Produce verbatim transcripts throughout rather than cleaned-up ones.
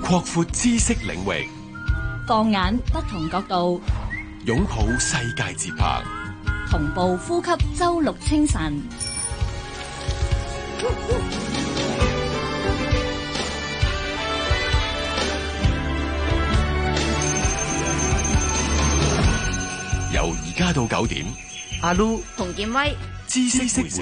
擴闊知識領域， 放眼不同角度， 擁抱世界節拍， 同步呼吸周六清晨。 由而家到九點， 阿 Lu 洪建威， 知識會社。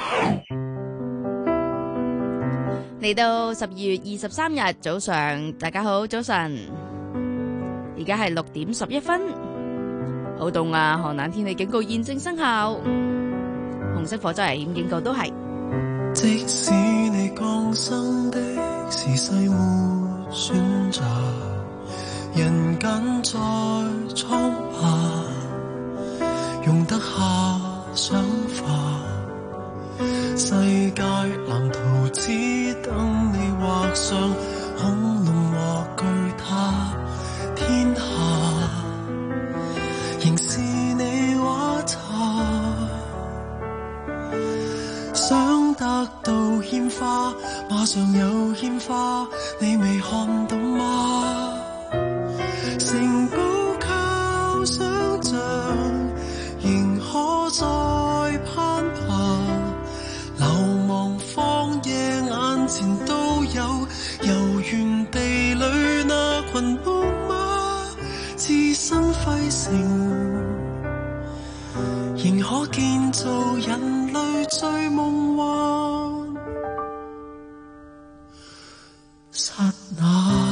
嚟到十二月二十三日早上，大家好，早晨。而家係六點十一分，好凍啊！寒冷天氣警告現正生效，紅色火災危險警告都係。 即使你降生的時勢沒選擇，人間再蒼白，用得下想法，世界藍圖只等你畫上，恐龍和巨塔，天下仍是你畫冊，想得到獻花，馬上有獻花，你未看到嗎？城堡靠想像，仍可再攀爬，流亡荒野眼前都有，遊園地裏那群木馬，置身廢城，仍可建造人類最夢幻剎那。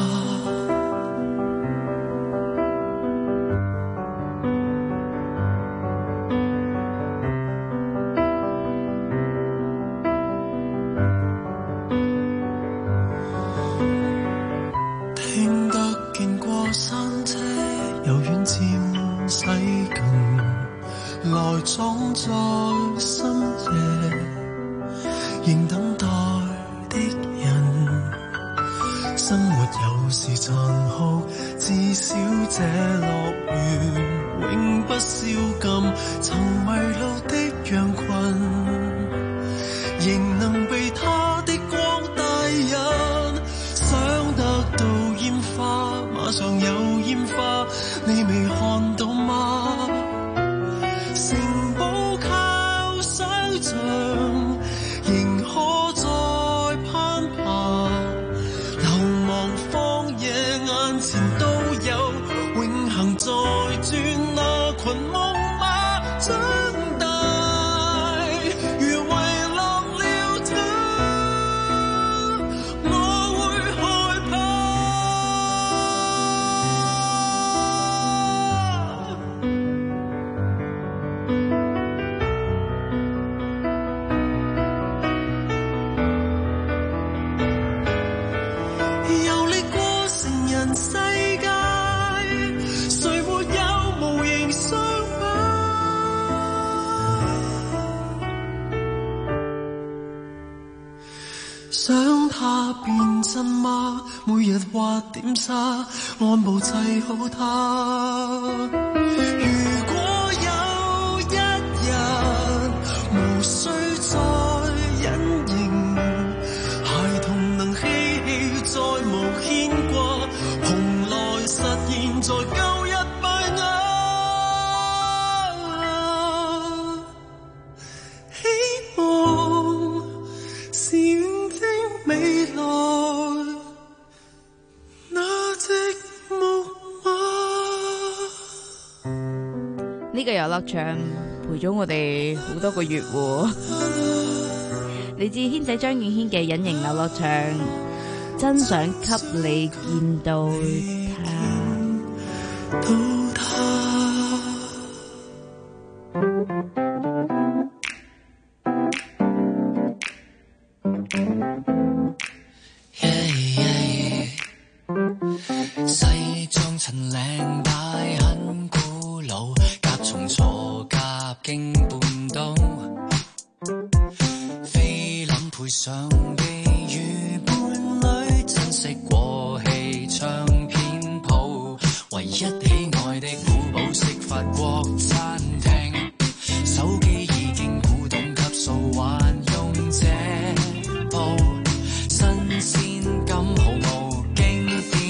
裝在深夜，仍等待的人，生活有時殘酷，至少這樂園永不宵禁。曾迷路的羊群，仍能被他的光帶引。想得到煙花，馬上有煙花，你未看到嗎？城堡靠想像，仍可再攀爬，流亡荒野眼前都有，永恆在轉那群木馬長大，如遺落了他，我會害怕。想他變真嗎？每日畫點沙，按部砌好他。如果有一日無需再隱形，孩童能嬉戲再無牽掛，蓬萊實現在舊日敗瓦。希望是未來那隻木馬。 呢個遊樂場陪咗我哋好多個月喎。嚟自軒仔張敬軒嘅隱形遊樂場，真想給你見到他。 西裝襯領帶很古老，甲蟲坐甲經半島，菲林配上寄語伴侶，珍惜過氣唱片鋪，唯一喜愛的古堡式法國餐廳，手機已經古董級數，還用這部新鮮感毫無經典。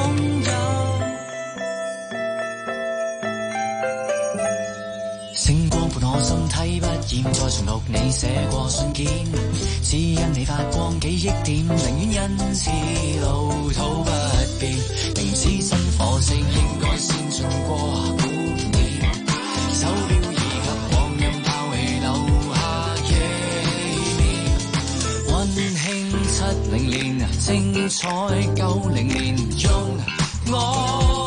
有。星光伴我心睇不厭，再重讀你寫過信件，只因你發光記憶點，寧願因此老土不變。明知真火星應該先進過古年，手錶已給光陰拋棄留下紀念。溫馨七零年，精彩九零年，用我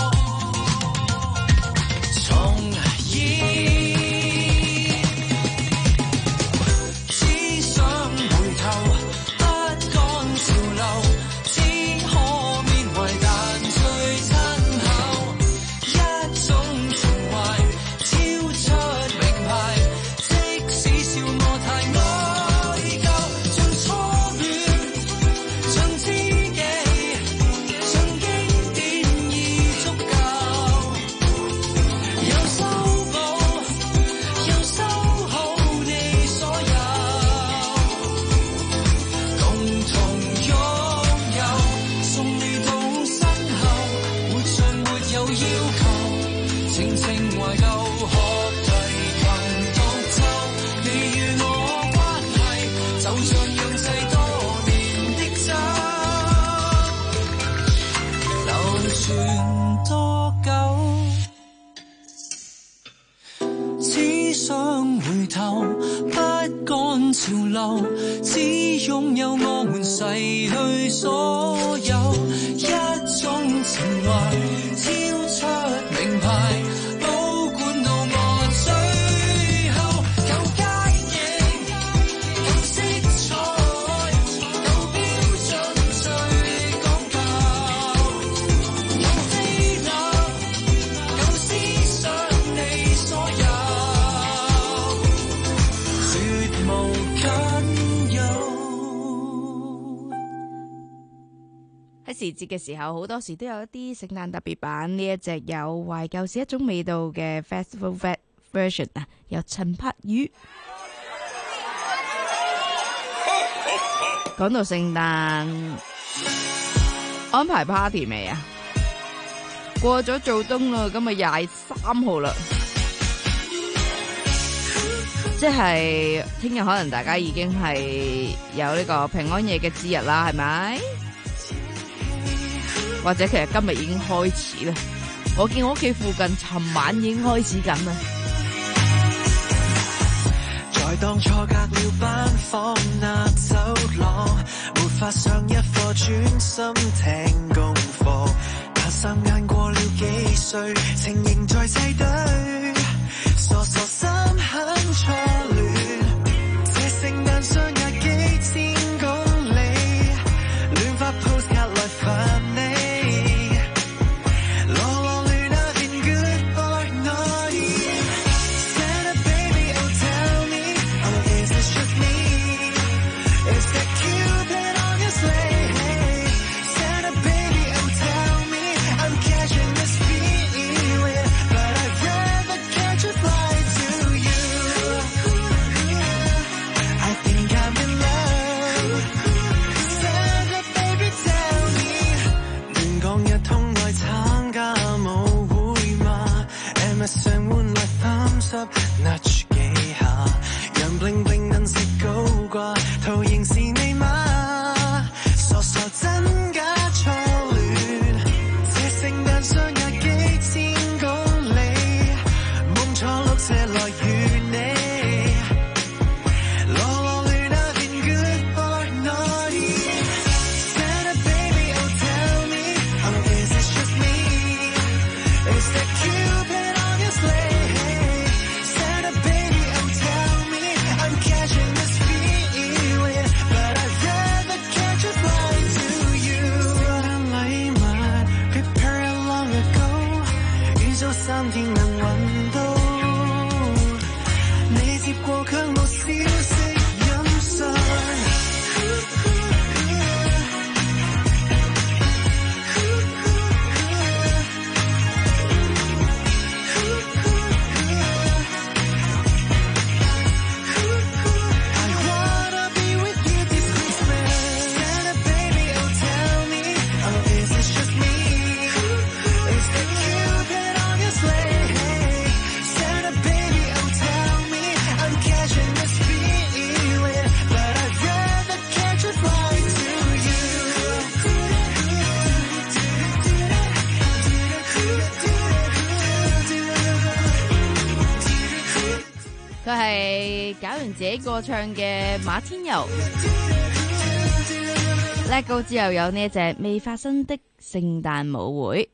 潮流，只擁有我們逝去所有，一種情懷超出名牌，保管到我最後。舊街景，舊色彩，舊標準最講究，舊菲林，舊思想你所有，絕無喺時節嘅時候，好多時都有一啲聖誕特別版，呢一隻有懷舊是一種味道嘅 Festival Version 啊，由陳柏宇。講到聖誕，安排 party 未啊？過咗做冬啦，今日廿三號啦，即係聽日可能大家已經係有呢個平安夜嘅節日啦，係咪？或者其實今日已經開始啦，我見我屋企附近尋晚已經開始緊啦。 在當初隔了班房那走廊，沒法上一課專心聽功課，但霎眼過了幾歲，情仍在砌堆，傻傻心很初戀，這聖誕相隔幾千公里，亂發 postcard 來煩你。 自己過唱嘅馬天佑。Let Go之後有呢一隻未發生的聖誕舞會。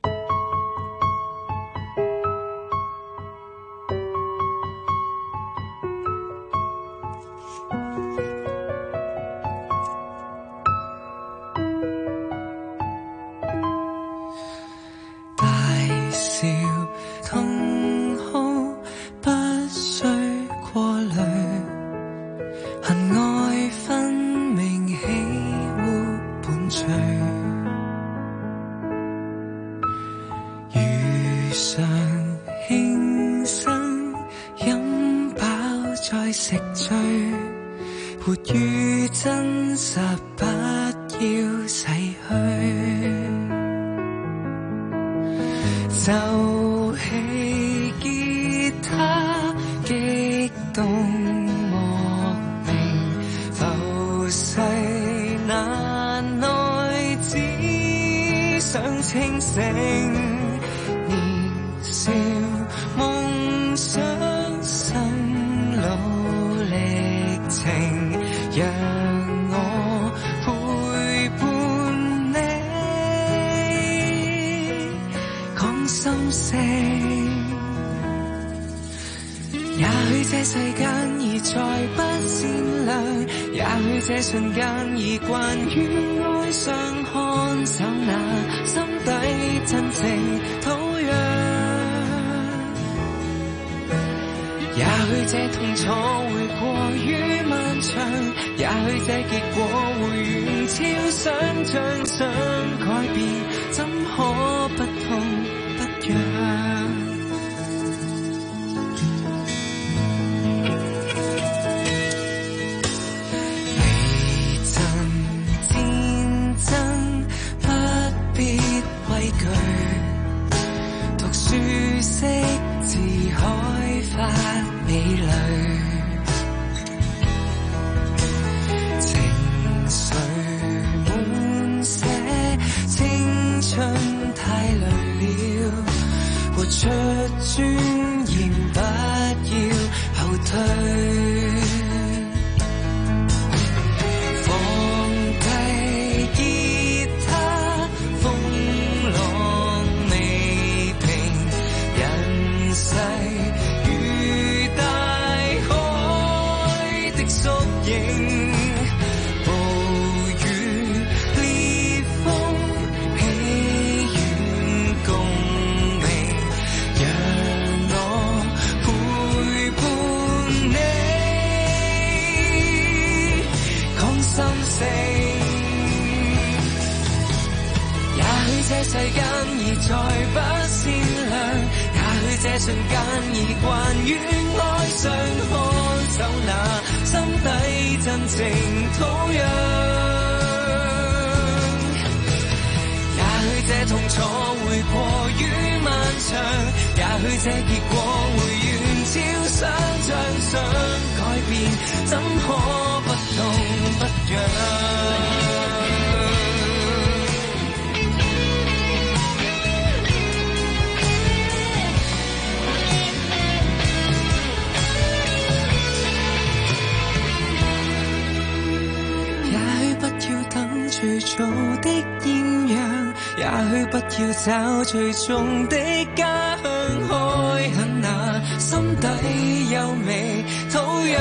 找最終的家鄉，開墾那心底優美土壤。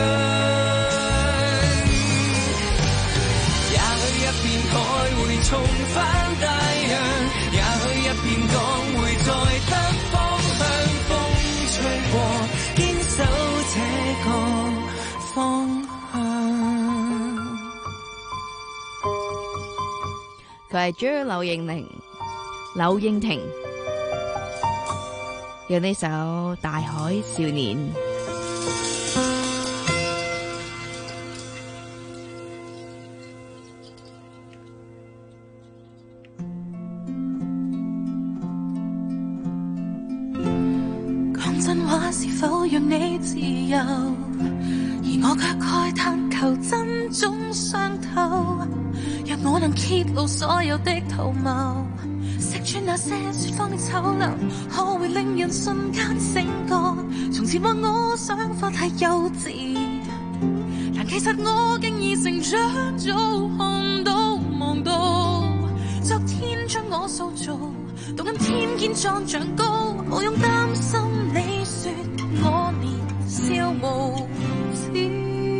也許一片海會重返大洋，也許一片港會在得方向。風吹過，堅守這個方向。 佢係 J 柳應寧。柳應廷有呢首《大海少年》。 講真話是否讓你自由，而我卻慨嘆求真總傷透。若我能揭露所有的圖謀，識穿那些說謊的醜陋，可會令人瞬間醒覺？從前話我想法太幼稚， 其實我竟已成長，早看到望到，昨天將我塑造，讀緊天肩壯長高，無用擔心你說我年少無知，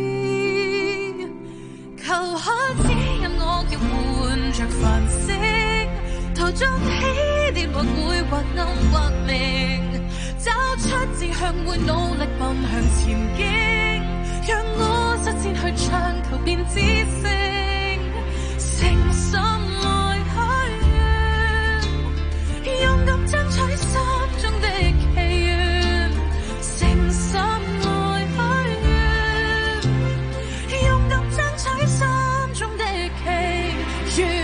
求可指引我叫換着繁星，途中起跌或會或暗或明，找出志向會努力奔向前進，讓我實踐去唱求變知性，誠心愛許願，勇敢爭取心中的祈願，誠心愛許願，勇敢爭取心中的祈願。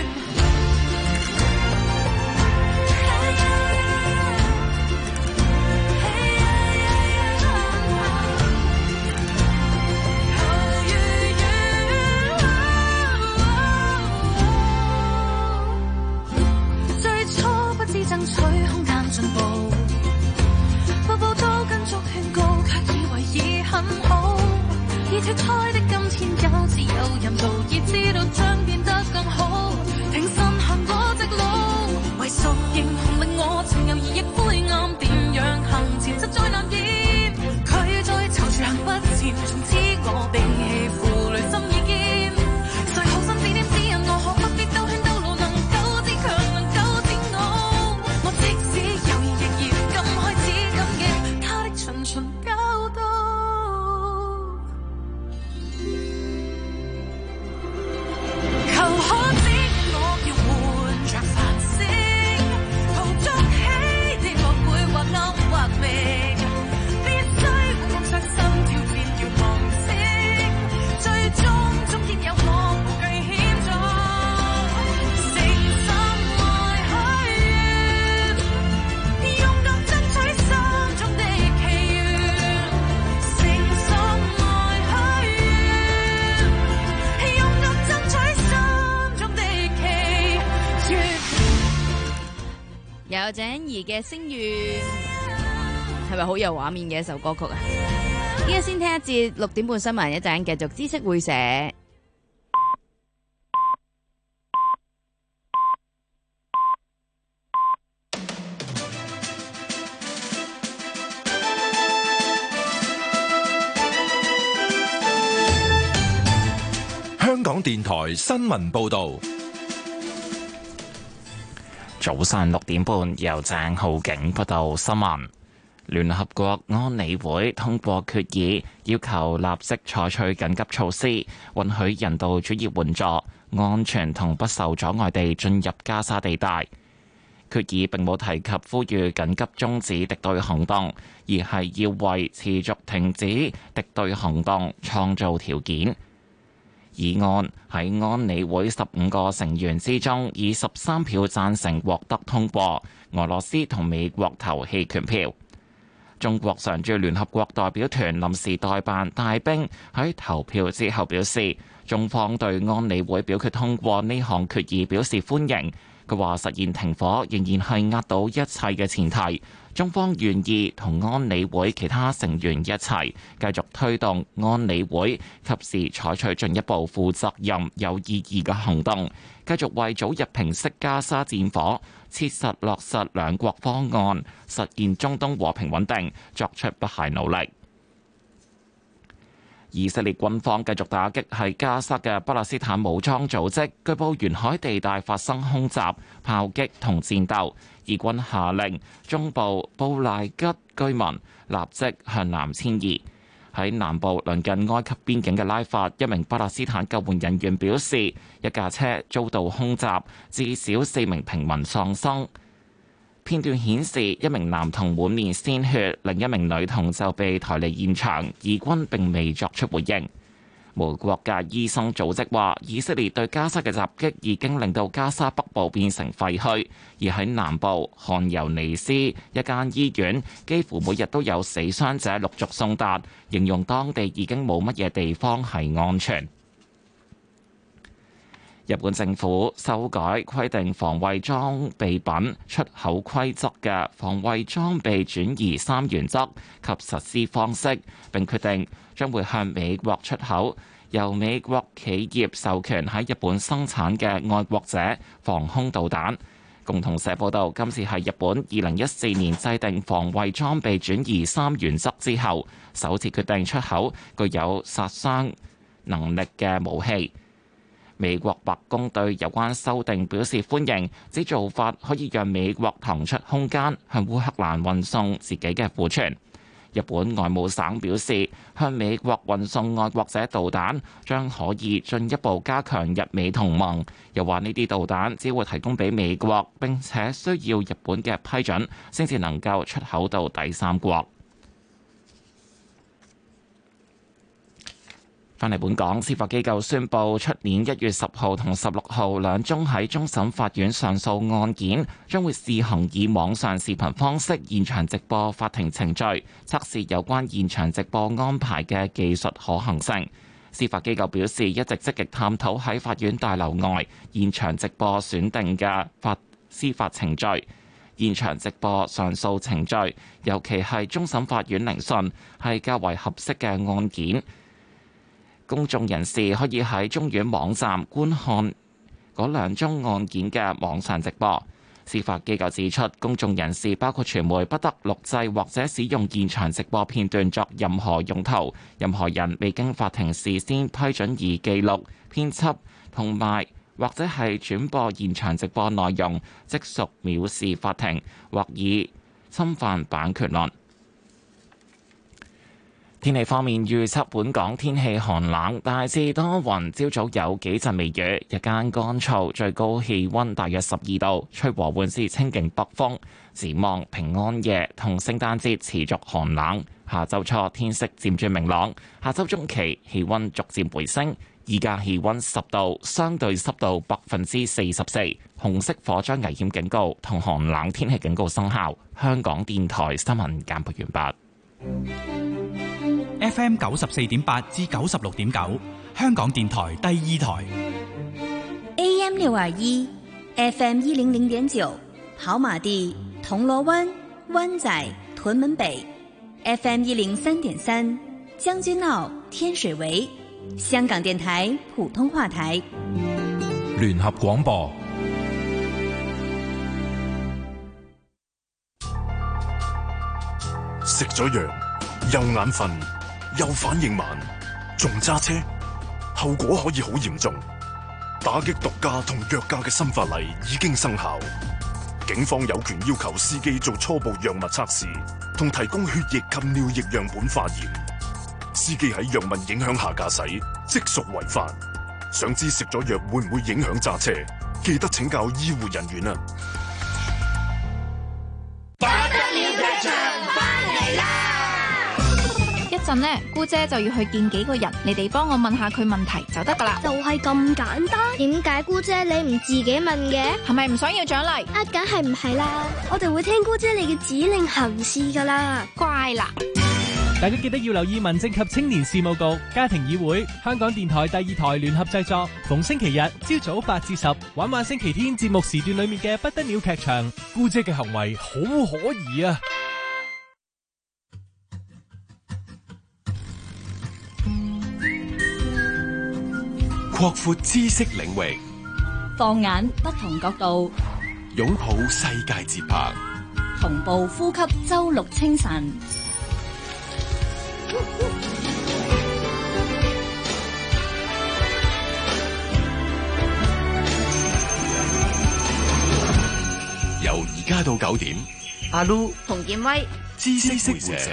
爭取空間進步，步步都跟足勸告，卻以為已很好。已脫胎的今天有自有人做，已知道將變得更好。挺身行過直路，為屬英雄令我情猶豫亦灰暗，點樣行前實在難言。佢再躊躇行不前，從此我摒棄負累心已堅。誰好心指點指引我，可不必兜圈兜路，能夠自強，能夠自傲。即使猶豫亦要敢開始敢嘅，他的循循教導，求可指引我要換着繁星，途中起跌或會或暗或明，必須會跟上心跳戰要望星，最終終結有我無懼險阻，誠心愛許願，勇敢爭取心中的祈願，誠心愛許願，勇敢爭取心中的祈願。 有鄭怡嘅星月，係咪好有畫面嘅一首歌曲啊？依家先聽一節六點半新聞，一陣繼續知識會社。 香港電台新聞報導。 早上六點半，由鄭浩景報道新聞。聯合國安理會通過決議，要求立即採取緊急措施，允許人道主義援助安全同不受阻礙地進入加沙地帶。決議並冇提及呼籲緊急終止敵對行動，而係要為持續停止敵對行動創造條件。議案喺安理會十五個成員之中，以十三票贊成獲得通過，俄羅斯同美國投棄權票。中國常駐聯合國代表團臨時代辦大兵喺投票之後表示，中方對安理會表決通過呢項決議表示歡迎。佢話實現停火仍然係壓倒一切嘅前提，中方願意同安理會其他成員一齊繼續推動安理會及時採取進一步負責任有意義嘅行動，繼續為早日平息加沙戰火、切實落實兩國方案、實現中東和平穩定作出不懈努力。以色列軍方繼續打擊喺加沙嘅巴勒斯坦武裝組織，據報沿海地帶發生空襲、炮擊同戰鬥。以軍下令中部布賴吉居民立即向南遷移。喺南部鄰近埃及邊境嘅拉法，一名巴勒斯坦救援人員表示，一架車遭到空襲，至少四名平民喪生。片段顯示一名男童滿面鮮血，另一名女童就被抬離現場，以軍並未作出回應。無國界醫生組織話，以色列對加沙嘅襲擊已經令到加沙北部變成廢墟，而喺南部汗尤尼斯一間醫院，幾乎每日都有死傷者陸續送達，形容當地已經冇乜嘢地方係安全。日本政府修改規定防衛裝備品出口規則嘅防衛裝備轉移三原則及實施方式，並決定將會向美國出口由美國企業授權喺日本生產嘅愛國者防空導彈。共同社報道，今次係日本二零一四年制定防衛裝備轉移三原則之後，首次決定出口具有殺傷能力嘅武器。美國白宮對有關修訂表示歡迎，指做法可以讓美國騰出空間，向烏克蘭運送自己嘅庫存。日本外務省表示，向美國運送愛國者導彈將可以進一步加強日美同盟。又話呢啲導彈只會提供俾美國，並且需要日本嘅批准，先至能夠出口到第三國。返嚟本港，司法機構宣布，出年一月十號同十六號兩宗喺終審法院上訴案件，將會試行以網上視頻方式現場直播法庭程序，測試有關現場直播安排嘅技術可行性。司法機構表示，一直積極探討喺法院大樓外現場直播選定嘅法司法程序。現場直播上訴程序，尤其係終審法院聆訊，係較為合適嘅案件。公眾人士可以喺中院網站觀看嗰兩宗案件嘅網上直播。司法機構指出，公眾人士包括傳媒不得錄製或者使用現場直播片段作任何用途。任何人未經法庭事先批准而記錄、編輯同埋或者係轉播現場直播內容，即屬藐視法庭或以侵犯版權論。天氣方面，預測本港天氣寒冷，大致多雲，朝早有幾陣微雨，日間乾燥，最高氣溫大約十二度，吹和緩至清勁北風。展望平安夜同聖誕節持續寒冷，下周初天色漸轉明朗，下周中期氣溫逐漸回升。依家氣溫十度，相對濕度百分之四十四，紅色火災危險警告同寒冷天氣警告生效。香港電台新聞簡報完畢。 F M 九十四點八至九十六點九，香港電台第二台。 A M 六二一 ，F M 一零零點九，跑馬地、銅鑼灣、灣仔、屯門北 ，F M 一零三點三，將軍澳、天水圍，香港電台普通話台。 聯合廣播。 食咗藥又眼瞓又反應慢，仲揸車，後果可以好嚴重。打擊毒駕同藥駕嘅新法例已經生效，警方有權要求司機做初步藥物測試，同提供血液及尿液樣本化驗。司機喺藥物影響下駕駛，即屬違法。想知食咗藥會唔會影響揸車？記得請教醫護人員啊！ 陣呢，姑姐就要去見幾個人，你哋幫我問下佢問題就得噶啦。 就係咁簡單？點解姑姐你唔自己問嘅？ 係咪唔想要獎勵？ 啊，梗係唔係啦，我哋會聽姑姐你嘅指令行事噶啦。 乖啦！ 大家記得要留意民政及青年事務局家庭議會，香港電台第二台聯合製作，逢星期日朝早八至十，玩玩星期天節目時段裏面嘅不得了劇場。姑姐嘅行為好可疑啊！ 擴闊知識領域， 放眼不同角度， 擁抱世界節拍， 同步呼吸周六清晨。 由而家到九點， 阿 Lu 洪建威， 知識會社。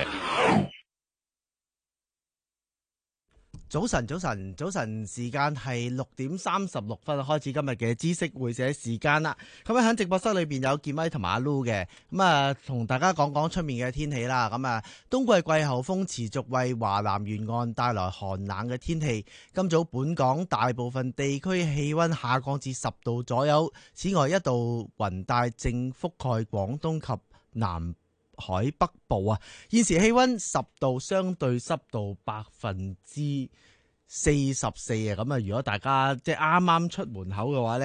早晨，早晨，早晨，時間係六點三十六分，開始今日嘅知識會社時間啦。咁啊喺直播室裏邊有建威同埋阿 Lu 嘅，咁啊同大家講講出面嘅天氣啦。咁啊冬季季候風持續為華南沿岸帶來寒冷嘅天氣。今早本港大部分地區氣溫下降至十度左右。此外，一道雲帶正覆蓋廣東及南海北部啊。現時氣溫十度，相對濕度百分之四十四啊。咁啊，如果大家即係啱啱出門口嘅話呢，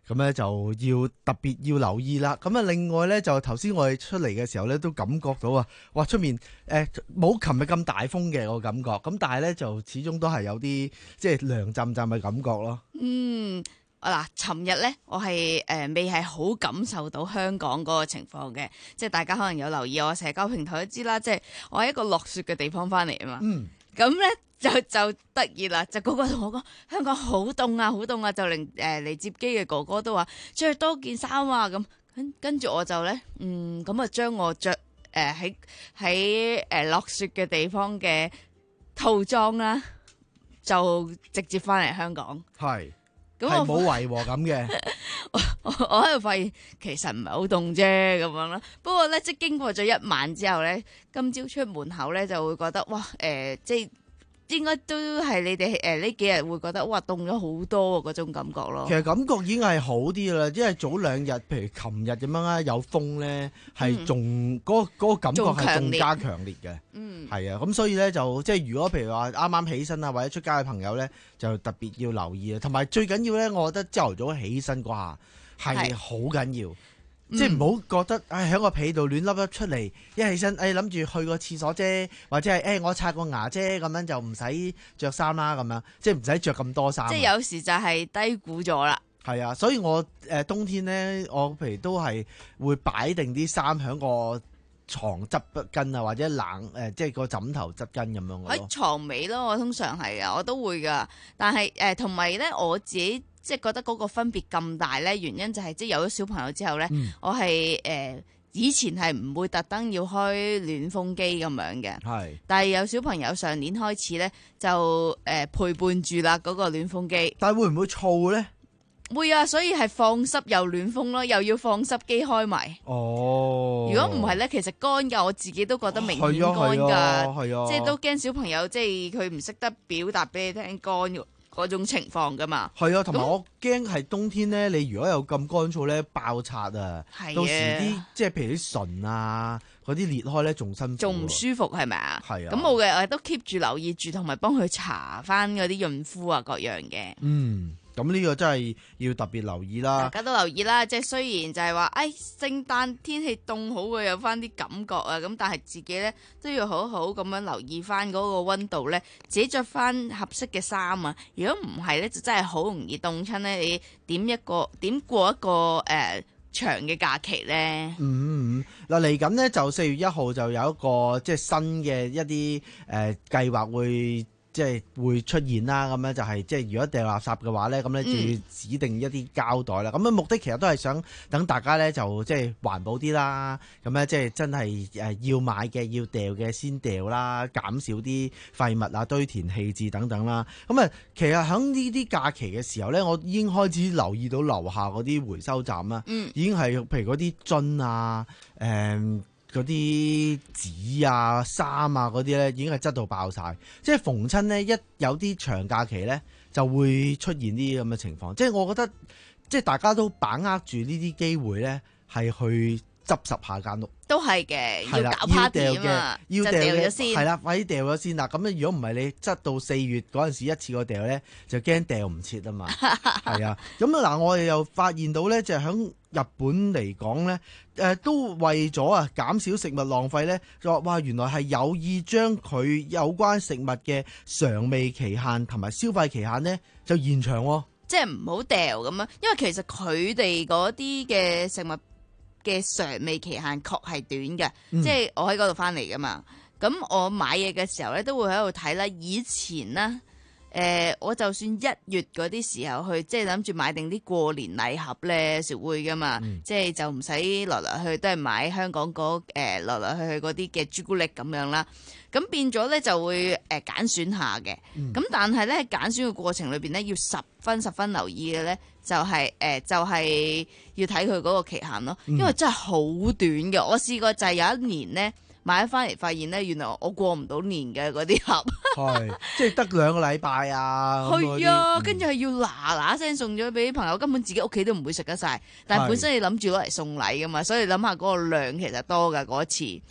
咁咧就要特別要留意啦。咁啊，另外咧就頭先我哋出嚟嘅時候咧，都感覺到啊，哇出面誒冇琴日咁大風嘅我感覺，咁但係咧就始終都係有啲即係涼浸浸嘅感覺咯。 嗯，嗱，尋日咧我係誒、呃、未係好感受到香港嗰個情況嘅，即係大家可能有留意我社交平台都知啦，即係我喺一個落雪嘅地方翻嚟啊嘛。嗯，咁咧。就就得意啦，就個個同我講香港好凍啊，好凍啊，就連誒嚟接機嘅哥哥都話着多件衫啊咁，跟跟住我就咧，嗯咁啊將我着誒喺喺誒落雪嘅地方嘅套裝啦，就直接翻嚟香港。係，咁我冇違和感嘅。我我我喺度發現其實唔係好凍啫咁樣啦，不過咧即係經過咗一晚之後咧，今朝出門口咧就會覺得哇誒、呃、即係。應該都係你哋誒呢幾日會覺得哇凍咗好多嗰種感覺咯。其實感覺已經係好啲啦，因為早兩日，譬如琴日咁樣啦，有風咧，係仲嗰嗰個感覺係仲加強烈嘅。嗯，係啊，咁所以咧就即係如果譬如話啱啱起身啊，或者出街嘅朋友咧，就特別要留意啊。同埋最緊要咧，我覺得朝頭早起身嗰下係好緊要。即係唔好覺得，唉喺個被度亂粒粒出嚟，一起身，誒諗住去個廁所啫，或者係誒、哎、我刷個牙啫，咁樣就唔使着衫啦，咁樣即係唔使着咁多衫。即係有時就係低估咗啦。係啊，所以我誒、呃、冬天咧，我譬如都係會擺定啲衫喺個床側跟啊，或者冷誒、呃，即係個枕頭側跟咁樣。喺床尾咯，我通常係啊，我都會噶。但係誒同埋咧，我自己。即係覺得嗰個分別咁大咧，原因就係即係有咗小朋友之後咧，嗯、我係誒、呃、以前係唔會特登要開暖風機咁樣嘅，係。但係有小朋友上年開始咧，就誒、呃、陪伴住啦嗰個暖風機。但係會唔會燥咧？會啊，所以係放濕又暖風咯，又要放濕機開埋。哦，如果唔係咧，其實乾㗎，我自己都覺得明顯乾㗎，係啊，係啊，即係都驚小朋友即係佢唔識得表達俾你聽乾㗎。嗰種情況噶嘛，係啊，同埋我驚係冬天咧，你如果有咁乾燥咧，爆擦啊，到時啲即係譬如啲唇啊嗰啲裂開咧，仲辛苦，仲唔舒服係咪啊？係啊，咁冇嘅，我都 keep 住留意住，同埋幫佢搽翻嗰啲潤膚啊各樣嘅。嗯。咁呢個真係要特別留意啦，大家都留意啦。即係雖然就係話，誒聖誕天氣凍好會有翻啲感覺啊，咁但係自己咧都要好好咁樣留意翻嗰個温度咧，自己着翻合適嘅衫啊。如果唔係咧，就真係好容易凍親咧。你點一個點過一個誒、呃、長嘅假期咧？嗯，嗱嚟緊呢，就四月一號就有一個即係新嘅一啲誒、呃、計劃會。即係會出現啦，咁樣就係即係如果掉垃圾嘅話咧，咁咧就要指定一啲膠袋啦。咁樣、嗯、目的其實都係想等大家咧就即係環保啲啦。咁咧即係真係誒要買嘅要掉嘅先掉啦，減少啲廢物啊、堆填棄置等等啦。咁啊，其實喺呢啲假期嘅時候咧，我已經開始留意到樓下嗰啲回收站啦，嗯、已經係譬如嗰啲樽啊、誒、嗯。嗰啲紙啊、衫啊嗰啲咧，已經係質到爆晒。即係逢親呢，一有啲長假期咧，就會出現啲咁嘅情況。即係我覺得，即係大家都把握住呢啲機會咧，係去執拾下間屋。都係嘅，要搞 party 啊嘛，要掉咗先。係啦，快啲掉咗先啦。咁咧，如果唔係你執到四月嗰陣時一次過掉咧，就驚掉唔切啊嘛。係啊，咁啊嗱，我哋又發現到咧，就係響日本嚟講咧，誒、呃、都為咗啊減少食物浪費咧，就話哇原來係有意將佢有關食物嘅賞味期限同埋消費期限咧就延長喎。即係唔好掉咁樣，因為其實佢哋嗰啲嘅食物嘅賞味期限確係短嘅，嗯、即係我喺嗰度翻嚟噶嘛。咁我買嘢嘅時候咧，都會喺度睇啦。以前呢，誒、呃，我就算一月嗰啲時候去，即係諗住買定啲過年禮盒咧，有時會噶嘛。嗯、即係就唔使來來去去都係買香港嗰誒來來去去嗰啲嘅朱古力咁樣啦。咁變咗咧就會誒揀、呃、選下嘅。咁、嗯、但係咧揀選嘅過程裏邊咧，要十分十分留意嘅咧。就係、是、誒、呃，就係、是、要睇佢嗰個期限咯，因為真係好短嘅。我試過就係有一年咧買咗翻嚟，發現咧原來我過唔到年嘅嗰啲盒，係即係得兩個禮拜啊。係啊，跟住係要嗱嗱聲送咗俾朋友，根本自己屋企都唔會食得晒。但係本身你諗住攞嚟送禮噶嘛，所以諗下嗰個量其實多噶嗰一次。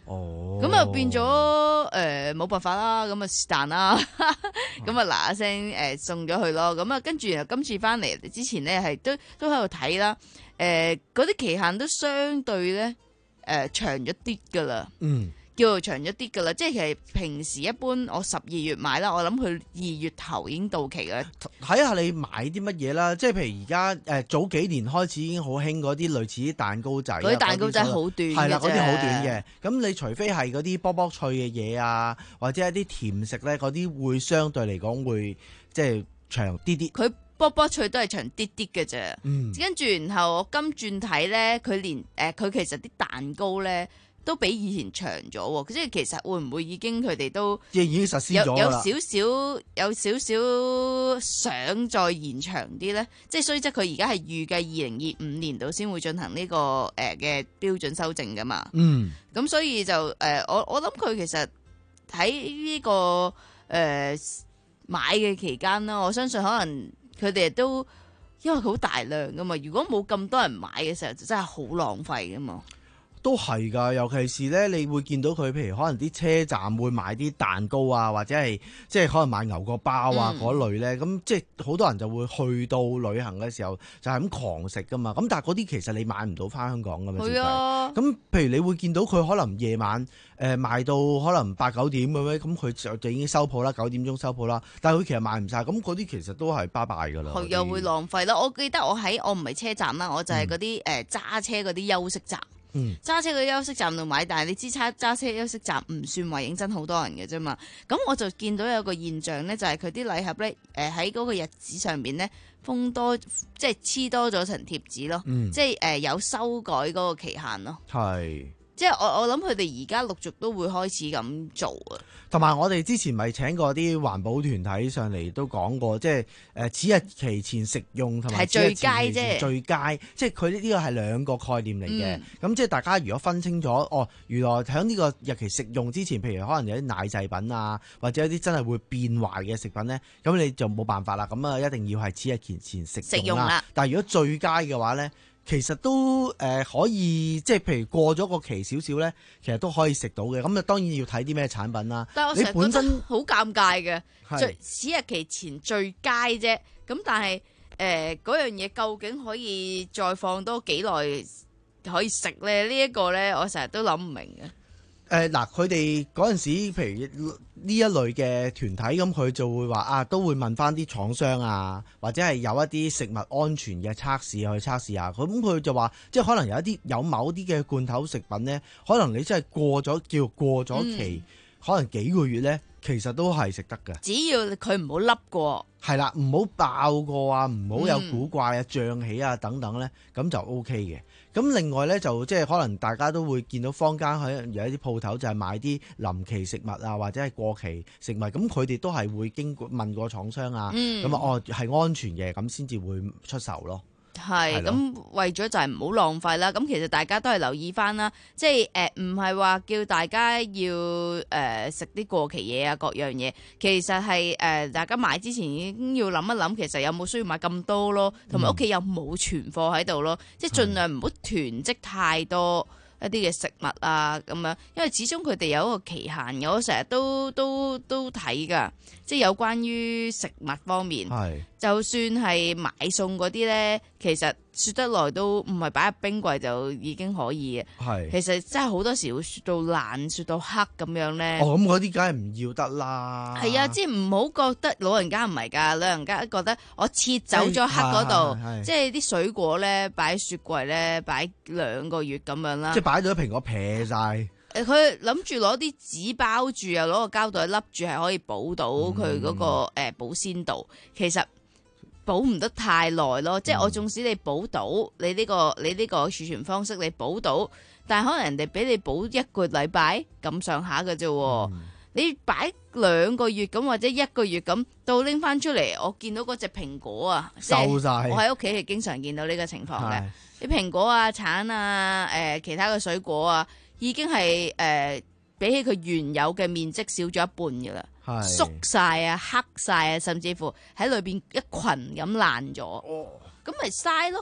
哦， 咁啊變咗誒冇辦法啦，咁啊是但啦，咁啊嗱嗱聲誒送咗去咯。咁啊跟住然後今次翻嚟之前咧係都都喺度睇啦，誒嗰啲期限都相對咧誒、呃、長咗啲噶啦。 嗯。 叫做長咗啲噶啦，即係其實平時一般我十二月買啦，我諗佢二月頭已經到期啦。 睇下你買啲乜嘢啦，即係譬如而家誒早幾年開始已經好興嗰啲類似啲蛋糕仔， 嗰啲蛋糕仔好短嘅啫， 係啦，嗰啲好短嘅。咁你除非係嗰啲卜卜脆嘅嘢啊，或者一啲甜食咧，嗰啲會相對嚟講會即係長啲啲。 佢卜卜脆都係長啲啲嘅啫。 嗯， 跟住然後我今轉睇咧，佢連誒佢、呃、其實啲蛋糕咧。都比以前長咗喎，即係其實會唔會已經佢哋都即係已經實施咗啦？ 有少少有少少想再延長啲咧，即係雖則佢而家係預計二零二五年度先會進行呢、這個誒嘅、呃、標準修正噶嘛。 嗯， 咁所以就誒、呃、我我諗佢其實喺呢、這個誒、呃、買嘅期間啦，我相信可能佢哋都因為佢好大量噶嘛，如果冇咁多人買嘅時候，就真係好浪費噶嘛。 都係㗎，尤其是咧，你會見到佢，譬如可能啲車站會買啲蛋糕啊，或者係即係可能買牛角包啊嗰、嗯、類咧，咁即係好多人就會去到旅行嘅時候就係咁狂食㗎嘛。咁但係嗰啲其實你買唔到返香港㗎嘛。係啊。咁譬如你會見到佢可能夜晚誒賣到可能八九點咁樣，咁佢就就已經收鋪啦，九點鐘收鋪啦。但係佢其實賣唔晒，咁嗰啲其實都係拜拜㗎啦。 又會浪費啦。我記得我喺我唔係車站啦，我就係嗰啲誒揸車嗰啲休息站。 嗯， 揸車嘅休息站度買，但係你知揸揸車休息站唔算話認真好多人嘅啫嘛。咁我就見到有個現象咧，就係佢啲禮盒咧，誒喺嗰個日子上面咧封多，即係黐多咗層貼紙咯。嗯、即係誒、呃、有修改嗰個期限咯。係。即係我我諗佢哋而家陸續都會開始咁做啊， 同埋我哋之前咪請過啲環保團體上嚟都講過，即係誒此日期前食用同埋係最佳啫， 最佳，即係佢呢個係兩個概念嚟嘅。咁、嗯、即係大家如果分清楚，哦，原來喺呢個日期食用之前，譬如可能有啲奶製品啊，或者有啲真係會變壞嘅食品咧，咁你就冇辦法啦。咁啊，一定要係此日期前食用啦。食用啦。但係如果最佳嘅話咧，其實都誒、呃、可以，即係譬如過咗個期少少咧，其實都可以食到嘅。咁啊，當然要睇啲咩產品啦。 但係我成日覺得好尷尬嘅，最此日期前最佳啫。咁但係誒嗰樣嘢究竟可以再放多幾耐可以食咧？這個、呢一個咧，我成日都諗唔明嘅。 誒嗱，佢哋嗰陣時，譬如呢一類嘅團體，咁佢就會話啊，都會問翻啲廠商啊，或者係有一啲食物安全嘅測試去測試下。咁佢就話，即係可能有一啲有某啲嘅罐頭食品呢，可能你真係過咗叫過咗期，嗯、可能幾個月呢，其實都係食得嘅。 只要佢唔好凹過，係啦，唔好爆過啊，唔好有古怪啊、脹、嗯、起啊等等呢，咁就 O K 嘅。咁另外咧就即係可能大家都會見到坊間可能有一啲鋪頭就係買啲臨期食物啊，或者係過期食物，咁佢哋都係會經過問過廠商啊，咁啊、嗯、哦係安全嘅，咁先至會出售咯。 係咁為咗就係唔好浪費啦。咁其實大家都係留意翻啦，即係誒唔係話叫大家要誒食啲過期嘢啊各樣嘢，其實係誒、呃、大家買之前已經要諗一諗，其實有冇需要買咁多咯，同埋屋企有冇存貨喺度咯，嗯、即係盡量唔好囤積太多一啲嘅食物啊咁樣，因為始終佢哋有一個期限嘅，我成日都都都睇㗎，即係有關於食物方面，係就算係買餸嗰啲咧，其實雪得耐都唔係擺入冰櫃就已經可以嘅，係其實真係好多時會雪到爛、雪到黑咁樣咧。 哦，咁嗰啲梗係唔要得啦。 係啊，即係唔好覺得老人家唔係㗎，老人家覺得我切走咗黑嗰度，即係啲水果咧擺喺雪櫃咧擺兩個月咁樣啦。 即係擺咗啲蘋果撇晒。 誒，佢諗住攞啲紙包住，又攞個膠袋笠住，係可以保到佢嗰個誒保鮮度。其實保唔得太耐咯，即係我縱使你保到你呢個你呢個儲存方式你保到，但係可能人哋俾你保一個禮拜咁上下嘅啫。嗯、你擺兩個月咁或者一個月咁，到拎翻出嚟，我見到嗰隻蘋果啊， 收晒。 我喺屋企係經常見到呢個情況嘅。啲蘋果啊、橙啊、誒、呃、其他嘅水果啊，已經係誒、呃、比起佢原有嘅面積少咗一半嘅啦，縮晒啊、黑晒啊，甚至乎喺裏邊一群咁爛咗，咁咪嘥咯。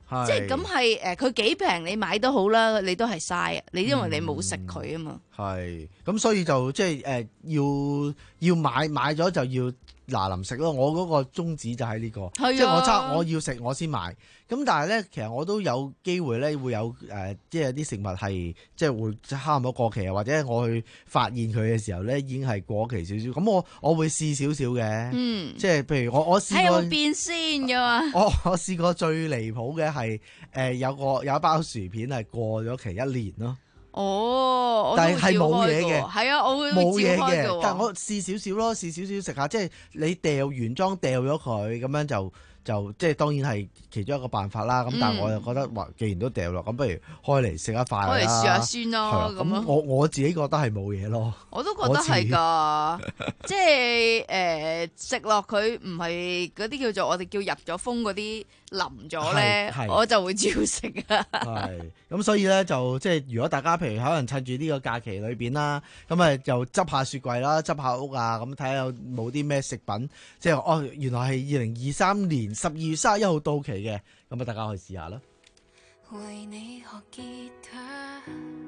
即係咁係誒，佢幾平你買都好啦，你都係嘥啊！你因為你冇食佢啊嘛。 係咁，所以就即係誒要要買買咗就要嗱臨食咯。我嗰個宗旨就係呢、這個，即係我差我要食我先買。咁但係咧，其實我都有機會咧會有誒、呃，即係啲食物係即係會差唔多過期啊，或者我去發現佢嘅時候咧已經係過期少少。咁我我會試少少嘅，嗯，即係譬如我我試過變鮮噶嘛。 我我試過最離譜嘅係誒有個有一包薯片係過咗期一年咯。 哦， 但係係冇嘢嘅， 係啊，我會冇嘢嘅。 但係我試少少咯，試少少食下，即係你掉原裝掉咗佢，咁樣就就即係當然係其中一個辦法啦。咁、嗯、但係我又覺得話，既然都掉落，咁不如開嚟食一塊啦， 開嚟試下先咯。 咁我我自己覺得係冇嘢咯。 我都覺得係㗎，即係誒食落佢唔係嗰啲叫做我哋叫入咗風嗰啲淋咗咧，我就會照食啊。 係咁，所以咧就即係如果大家譬如可能趁住呢個假期裏邊啦，咁啊就執下雪櫃啦，執下屋啊，咁睇下有冇啲咩食品，即係哦原來係二零二三年十二月三十一號到期嘅，咁啊大家可以試下啦。 為你學吉他，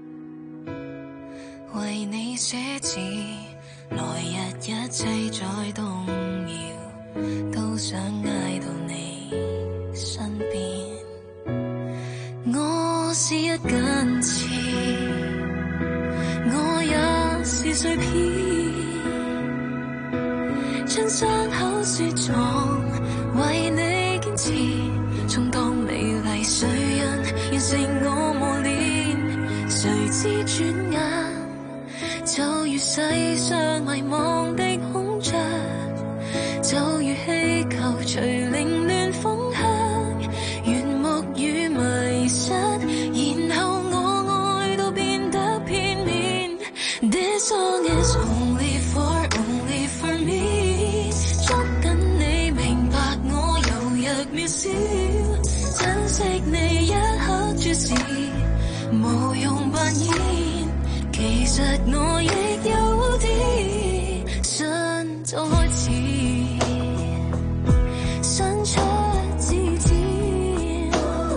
為你寫字，來日一切再動搖，都想挨到你身邊。我是一根刺，我也是碎片，將傷口雪藏，為你堅持，充當美麗水印，完成我磨練。誰知轉眼就如世上迷惘的孔雀，就如氣球隨凌亂風向，緣木與迷失，然後我愛到變得片面。This song is only for only for me， 捉緊你明白我柔弱渺小，珍惜你一刻注視，無用扮演，其實我亦有啲信就開始伸出指尖，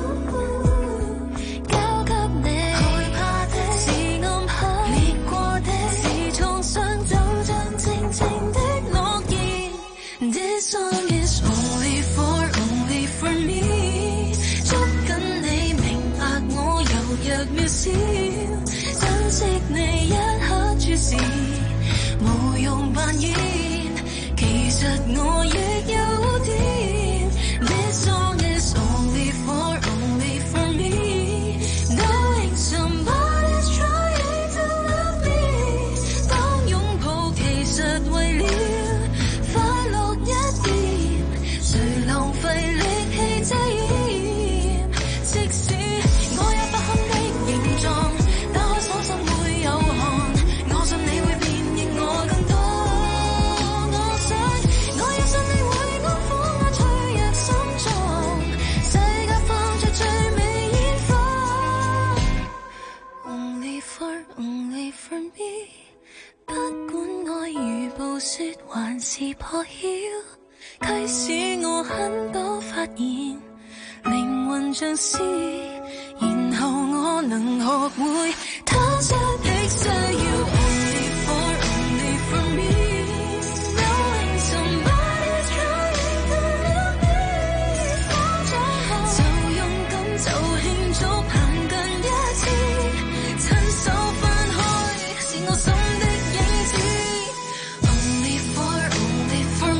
交給你。害怕的是暗黑裂過的是創傷，就像靜靜的諾言。This song is only for only for me， 捉緊你明白我柔弱渺小，珍惜你一刻注視，無用扮演，其實我亦有點。This song is only for only for me， knowing somebody's trying to love me， 當擁抱其實為了快樂一點，誰浪費力氣遮掩？即使我有不堪的形狀，打開手心會有汗，我信你會變應我更多。我想我要信你會安撫我脆弱心臟，世界放着最美煙花。Only for only for me， 不管愛如暴雪還是破曉，驅使我很多發現靈魂像詩，然後我能學會他說的需要。Only for only for me， knowing somebody's trying to love me， 放咗學就勇敢就慶祝行近一次，親手翻開是我心的影子。Only for only for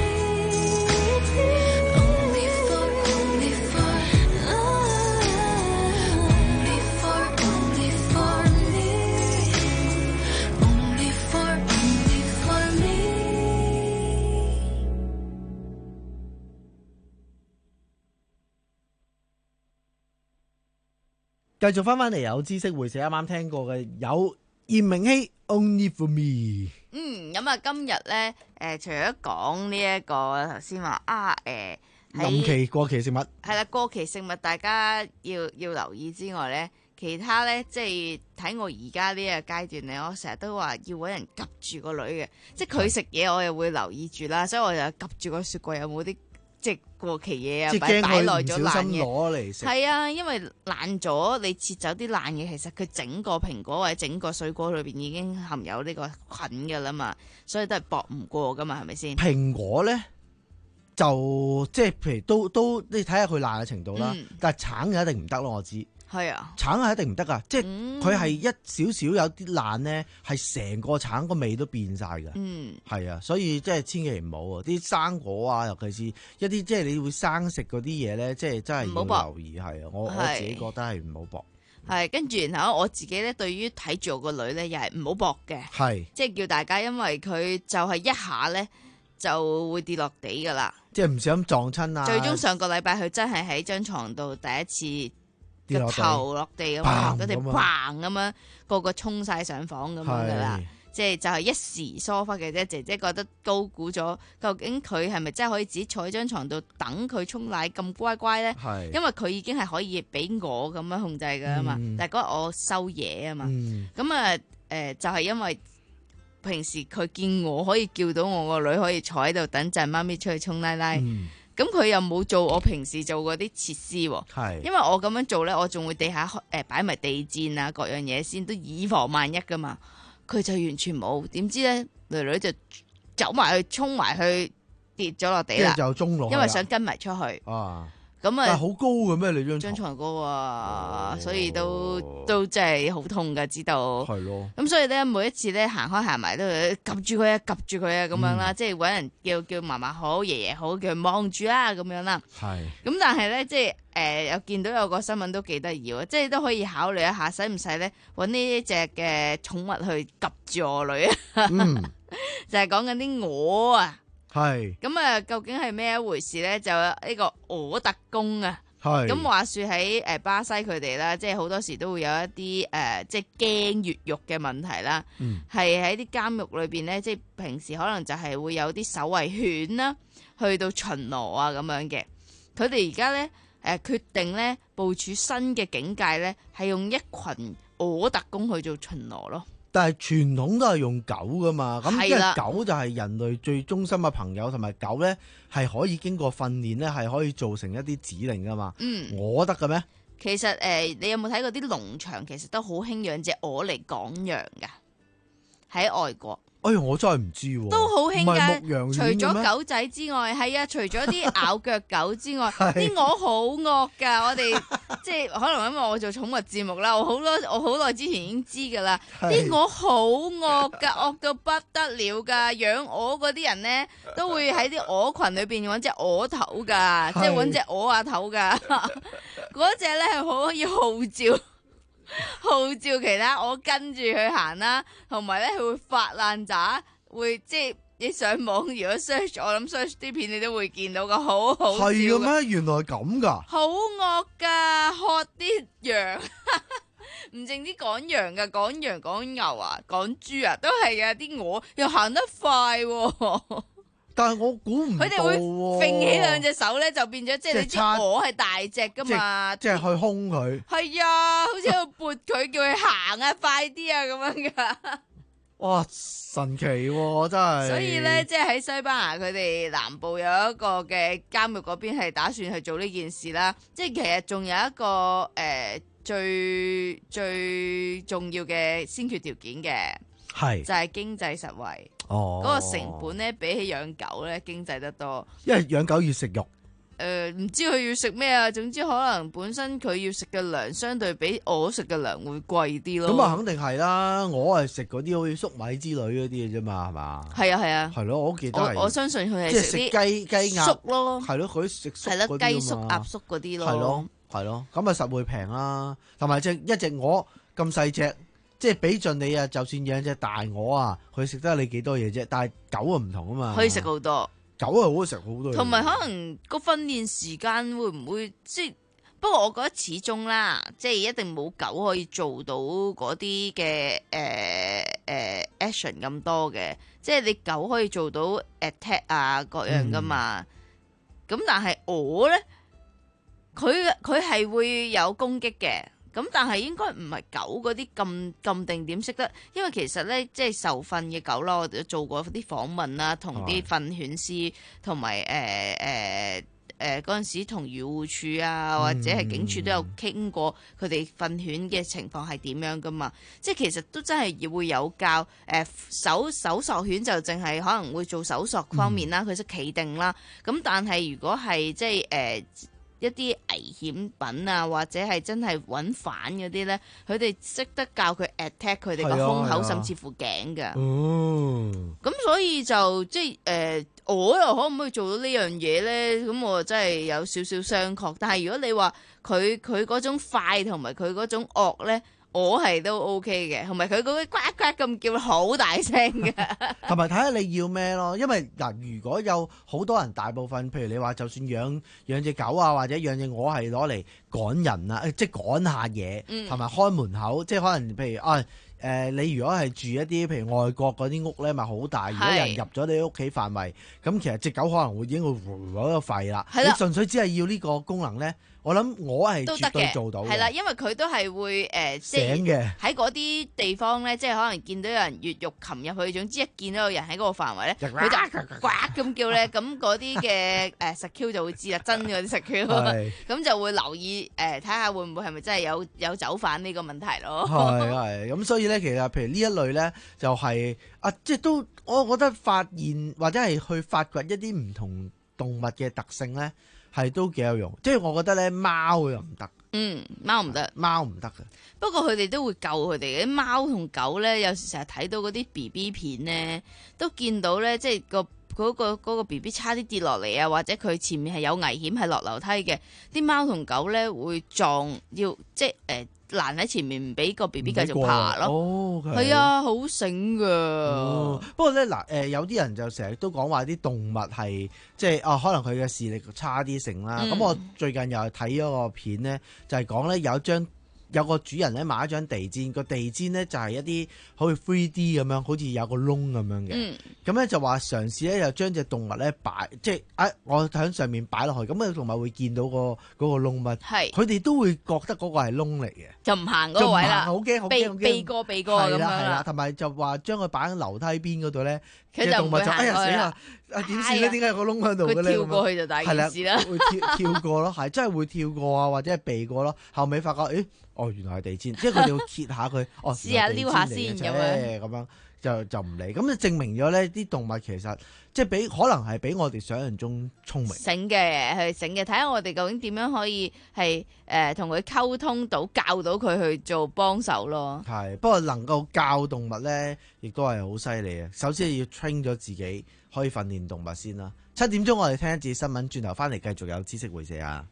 me，Only for only for Only for only for me，Only for only for me。 繼續翻翻嚟有知識會社，啱啱聽過嘅有炎明熹 Only for me。 嗯，咁啊，今日咧，誒，除咗講呢一個頭先話啊，誒， 臨期過期食物係啦，過期食物大家要要留意之外咧，其他咧，即係睇我而家呢個階段咧，我成日都話要搵人及住個女嘅，即係佢食嘢我又會留意住啦，所以我就及住個雪櫃有冇啲即係過期嘢啊， 即係擺擺耐驚佢唔咗爛小心嘅。 攞嚟食。 係啊，因為爛咗，你切走啲爛嘅，其實佢整個蘋果或者整個水果裏邊已經含有呢個菌噶啦嘛，所以都係搏唔過噶嘛，係咪先？ 蘋果咧就即係譬如都都你睇下佢爛嘅程度啦， 嗯但係橙就一定唔得咯，我知。 係啊， 橙係一定唔得噶，即係嗯佢係一少少有啲爛咧，係成個橙個味都變晒㗎。 嗯， 係啊，所以即係千祈唔好啊！啲生果啊，尤其是一啲即係你會生食嗰啲嘢咧，即係真係唔好要留意。係啊，我我係自己覺得係唔好搏。 係跟住然後我自己咧，對於睇住我個女咧，又係唔好搏嘅， 係即係叫大家，因為佢就係一下咧就會跌落地噶啦。 即係唔小心撞親啊！ 最終上個禮拜佢真係喺張床度第一次個跌落地頭落地咁樣， 砰佢哋咁啊砰咁樣，個個衝晒上房咁樣噶啦係。 即係就係一時疏忽嘅啫，姐姐覺得高估咗，究竟佢係咪真係可以自己坐喺張床度等佢沖奶咁乖乖咧？ 係因為佢已經係可以俾我咁樣控制噶嘛， 嗯但係嗰日我收嘢啊嘛， 嗯咁啊誒就係因為平時佢見我可以叫到我個女可以坐喺度等陣媽咪出去沖奶奶， 嗯咁佢又冇做我平時做嗰啲設施喎。 係因為我咁樣做咧，我仲會地下誒擺埋地氈啊，各樣嘢先，都以防萬一噶嘛。佢就完全冇，點知咧女女就走埋去，衝埋去跌咗落地啦， 跟住就中落去啦， 因為想跟埋出去。 啊， 咁啊， 但係好高嘅咩？你張張床床高啊，所以都都真係好痛噶，知道。 係咯。 咁所以咧，每一次咧行開行埋都會及住佢啊，及住佢啊咁樣啦，即係揾人叫叫嫲嫲好，爺爺好，叫佢望住啦咁樣啦。 係。 咁但係咧，即係誒，有見到有個新聞都幾得意喎，即係都可以考慮一下，使唔使咧揾呢隻嘅寵物去及住我女啊？ 嗯， 就係講緊啲鵝啊。 係。 咁啊，究竟係咩一回事咧？就呢個鵝特工啊。 係。 咁話說喺誒巴西佢哋啦，即係好多時都會有一啲誒、呃，即係驚越獄嘅問題啦。 嗯。 係喺啲監獄裏邊咧，即係平時可能就係會有啲守衛犬啦，去到巡邏啊咁樣嘅。佢哋而家咧誒決定咧部署新嘅警戒咧，係用一群鵝特工去做巡邏咯。 但係傳統都係用狗噶嘛，咁因為係啦狗就係人類最忠心嘅朋友，同埋狗咧係可以經過訓練咧，係可以做成一啲指令噶嘛。 嗯， 我得嘅咩？ 其實誒、呃，你有冇睇過啲農場其實都好興養隻鵝嚟趕羊噶？喺外國。 哎呀，我真係唔知喎， 都好興唔係㗎， 牧羊除犬嘅咩咗狗仔之外，係啊，除咗啲咬腳狗之外， 係啲鵝好惡㗎。我哋即係可能因為我做寵物節目啦，我好多我好耐之前已經知㗎啦。 係啲鵝好惡㗎，惡到不得了㗎。養鵝嗰啲人咧，都會喺啲鵝群裏邊揾隻鵝頭㗎，即係揾隻鵝下頭㗎。嗰隻咧係好可以號召。號召其他我跟住佢行啦，同埋咧佢會發爛渣，會即係你上網如果 search， 我諗 search 啲片你都會見到個好好笑係嘅嘅， 咩？原來咁㗎， 好惡噶，喝啲羊，唔淨止趕羊噶，趕羊趕牛啊，趕豬啊，都係噶，啲鵝又行得快喎。 但係我估唔到佢哋會喎揈起兩隻手咧，就變咗即係你知即係叉鵝係大隻噶嘛， 即係去兇佢。 係啊，好似喺度撥佢，叫佢行啊，快啲啊咁樣噶。 哇，神奇喎、真係。 所以咧，即係喺西班牙佢哋南部有一個嘅監獄嗰邊係打算去做呢件事啦。即係其實仲有一個誒、呃、最最重要嘅先決條件嘅， 係就係經濟實惠。 哦， 嗰、個成本咧比起養狗咧經濟得多。 因為養狗要食肉。 誒、呃，唔知佢要食咩啊？總之可能本身佢要食嘅糧相對比我食嘅糧會貴啲咯。 咁啊，肯定係啦。我係食嗰啲好似粟米之類嗰啲嘅啫嘛，係嘛？ 係啊係啊。 係咯，我記得係我我相信佢係即係食食啲雞雞鴨粟咯。 係咯，佢食粟係啦， 嗰啲雞粟、 啊嘛鴨粟嗰啲咯。 係咯，係咯，咁啊實會平啦。同埋隻一隻鵝咁細隻，即係比盡你啊，就算養隻大鵝啊，佢食得你幾多嘢啫？但係狗啊唔同啊嘛， 可以食好多。 狗係好食好多嘢， 同埋可能個訓練時間會唔會即係？不過我覺得始終啦，即係一定冇狗可以做到嗰啲嘅誒誒 action 咁多嘅。即係你狗可以做到 attack 啊各樣噶嘛。咁、嗯、但係我咧，佢佢係會有攻擊嘅。咁但係應該唔係狗嗰啲咁咁定點識得，因為其實咧即係受訓嘅狗啦，我哋都做過啲訪問啦，同啲訓犬師同埋誒誒誒嗰陣時同漁護署啊，或者係警署都有傾過佢哋訓犬嘅情況係點樣噶嘛。即係其實都真係會有教誒搜搜索犬就淨係可能會做搜索方面啦，佢識企定啦。咁但係如果係即係誒。呃一啲危險品啊，或者係真係揾反嗰啲咧，佢哋識得教佢 attack 佢哋個胸口，甚至乎頸㗎。哦，咁所以就即係誒、呃，我又可唔可以做到呢樣嘢咧？咁我真係有少少商榷。但係如果你話佢佢嗰種快同埋佢嗰種惡咧，我係都 OK 嘅，同埋佢嗰啲呱呱咁叫好大聲嘅， 同埋睇下你要咩咯。因為嗱，如果有好多人，大部分譬如你話，就算養養隻狗啊，或者養隻鵝係攞嚟趕人啊，即係趕下嘢，同埋開門口，即係可能譬如啊。誒、呃，你如果係住一啲譬如外國嗰啲屋咧，咪好大。如果有人入咗你屋企範圍，咁其實隻狗可能會已經會嗰個吠啦。你純粹只係要呢個功能咧，我諗我係絕對做到嘅。 係啦，因為佢都係會誒、呃，即係喺嗰啲地方咧，即係可能見到有人越獄擒入去，總之一見到有人喺嗰個範圍咧，佢就呱咁叫咧，咁嗰啲嘅誒 secure 就會知啦，真嗰啲 secure，咁就會留意誒，睇、呃、下會唔會係咪真係有有走犯呢個問題咯。 係係，咁所以咧，其實譬如呢一類咧，就係、是、啊，即係都我覺得發現或者係去發掘一啲唔同動物嘅特性咧。係都幾有用，即係我覺得咧，貓又唔得。 嗯，貓唔得，貓唔得嘅。 不過佢哋都會救佢哋嘅。貓同狗咧，有時成日睇到嗰啲 B B 片咧，都見到咧，即係個嗰個嗰個 B B 差啲跌落嚟啊，或者佢前面係有危險係落樓梯嘅，啲貓同狗咧會撞，要即係誒。呃攔喺前面唔俾個 B B 繼續爬咯，係、哦、啊，好醒噶、哦。 不過咧嗱，誒有啲人就成日都講話啲動物係即係啊，可能佢嘅視力差啲成啦。咁、嗯、我最近又係睇咗個片咧，就係講咧有一張。有個主人咧買一張地氈，個地氈咧就係一啲好似 three D 咁樣，好似有個窿咁樣嘅。咁咧、嗯、就話嘗試咧，又將隻動物咧擺，即係啊，我喺上面擺落去，咁個動物會見到、個嗰、個窿乜？係，佢哋都會覺得嗰個係窿嚟嘅， 就唔行嗰個位啦。 好驚，好驚， 避過避過咁樣啦。 係啦，同埋就話將佢擺喺樓梯邊嗰度咧，隻動物就哎呀死啦！啊點算咧？點解有個窿喺度嘅咧？ 佢跳過去就大件事啦。 會跳跳過咯，係真係會跳過啊，或者係避過咯。後尾發覺，誒。哦，原來係地氈，即係佢哋會揭下佢，哦，試下撩下先咁樣，咁樣就就唔理，咁就證明咗咧啲動物其實即係比可能係比我哋想象中聰明， 醒嘅係醒嘅，睇下我哋究竟點樣可以係誒同佢溝通到，教到佢去做幫手咯。 係，不過能夠教動物咧，亦都係好犀利嘅。首先要 train 咗自己，可以訓練動物先啦。七點鐘我哋聽一節新聞，轉頭翻嚟繼續有知識會社啊。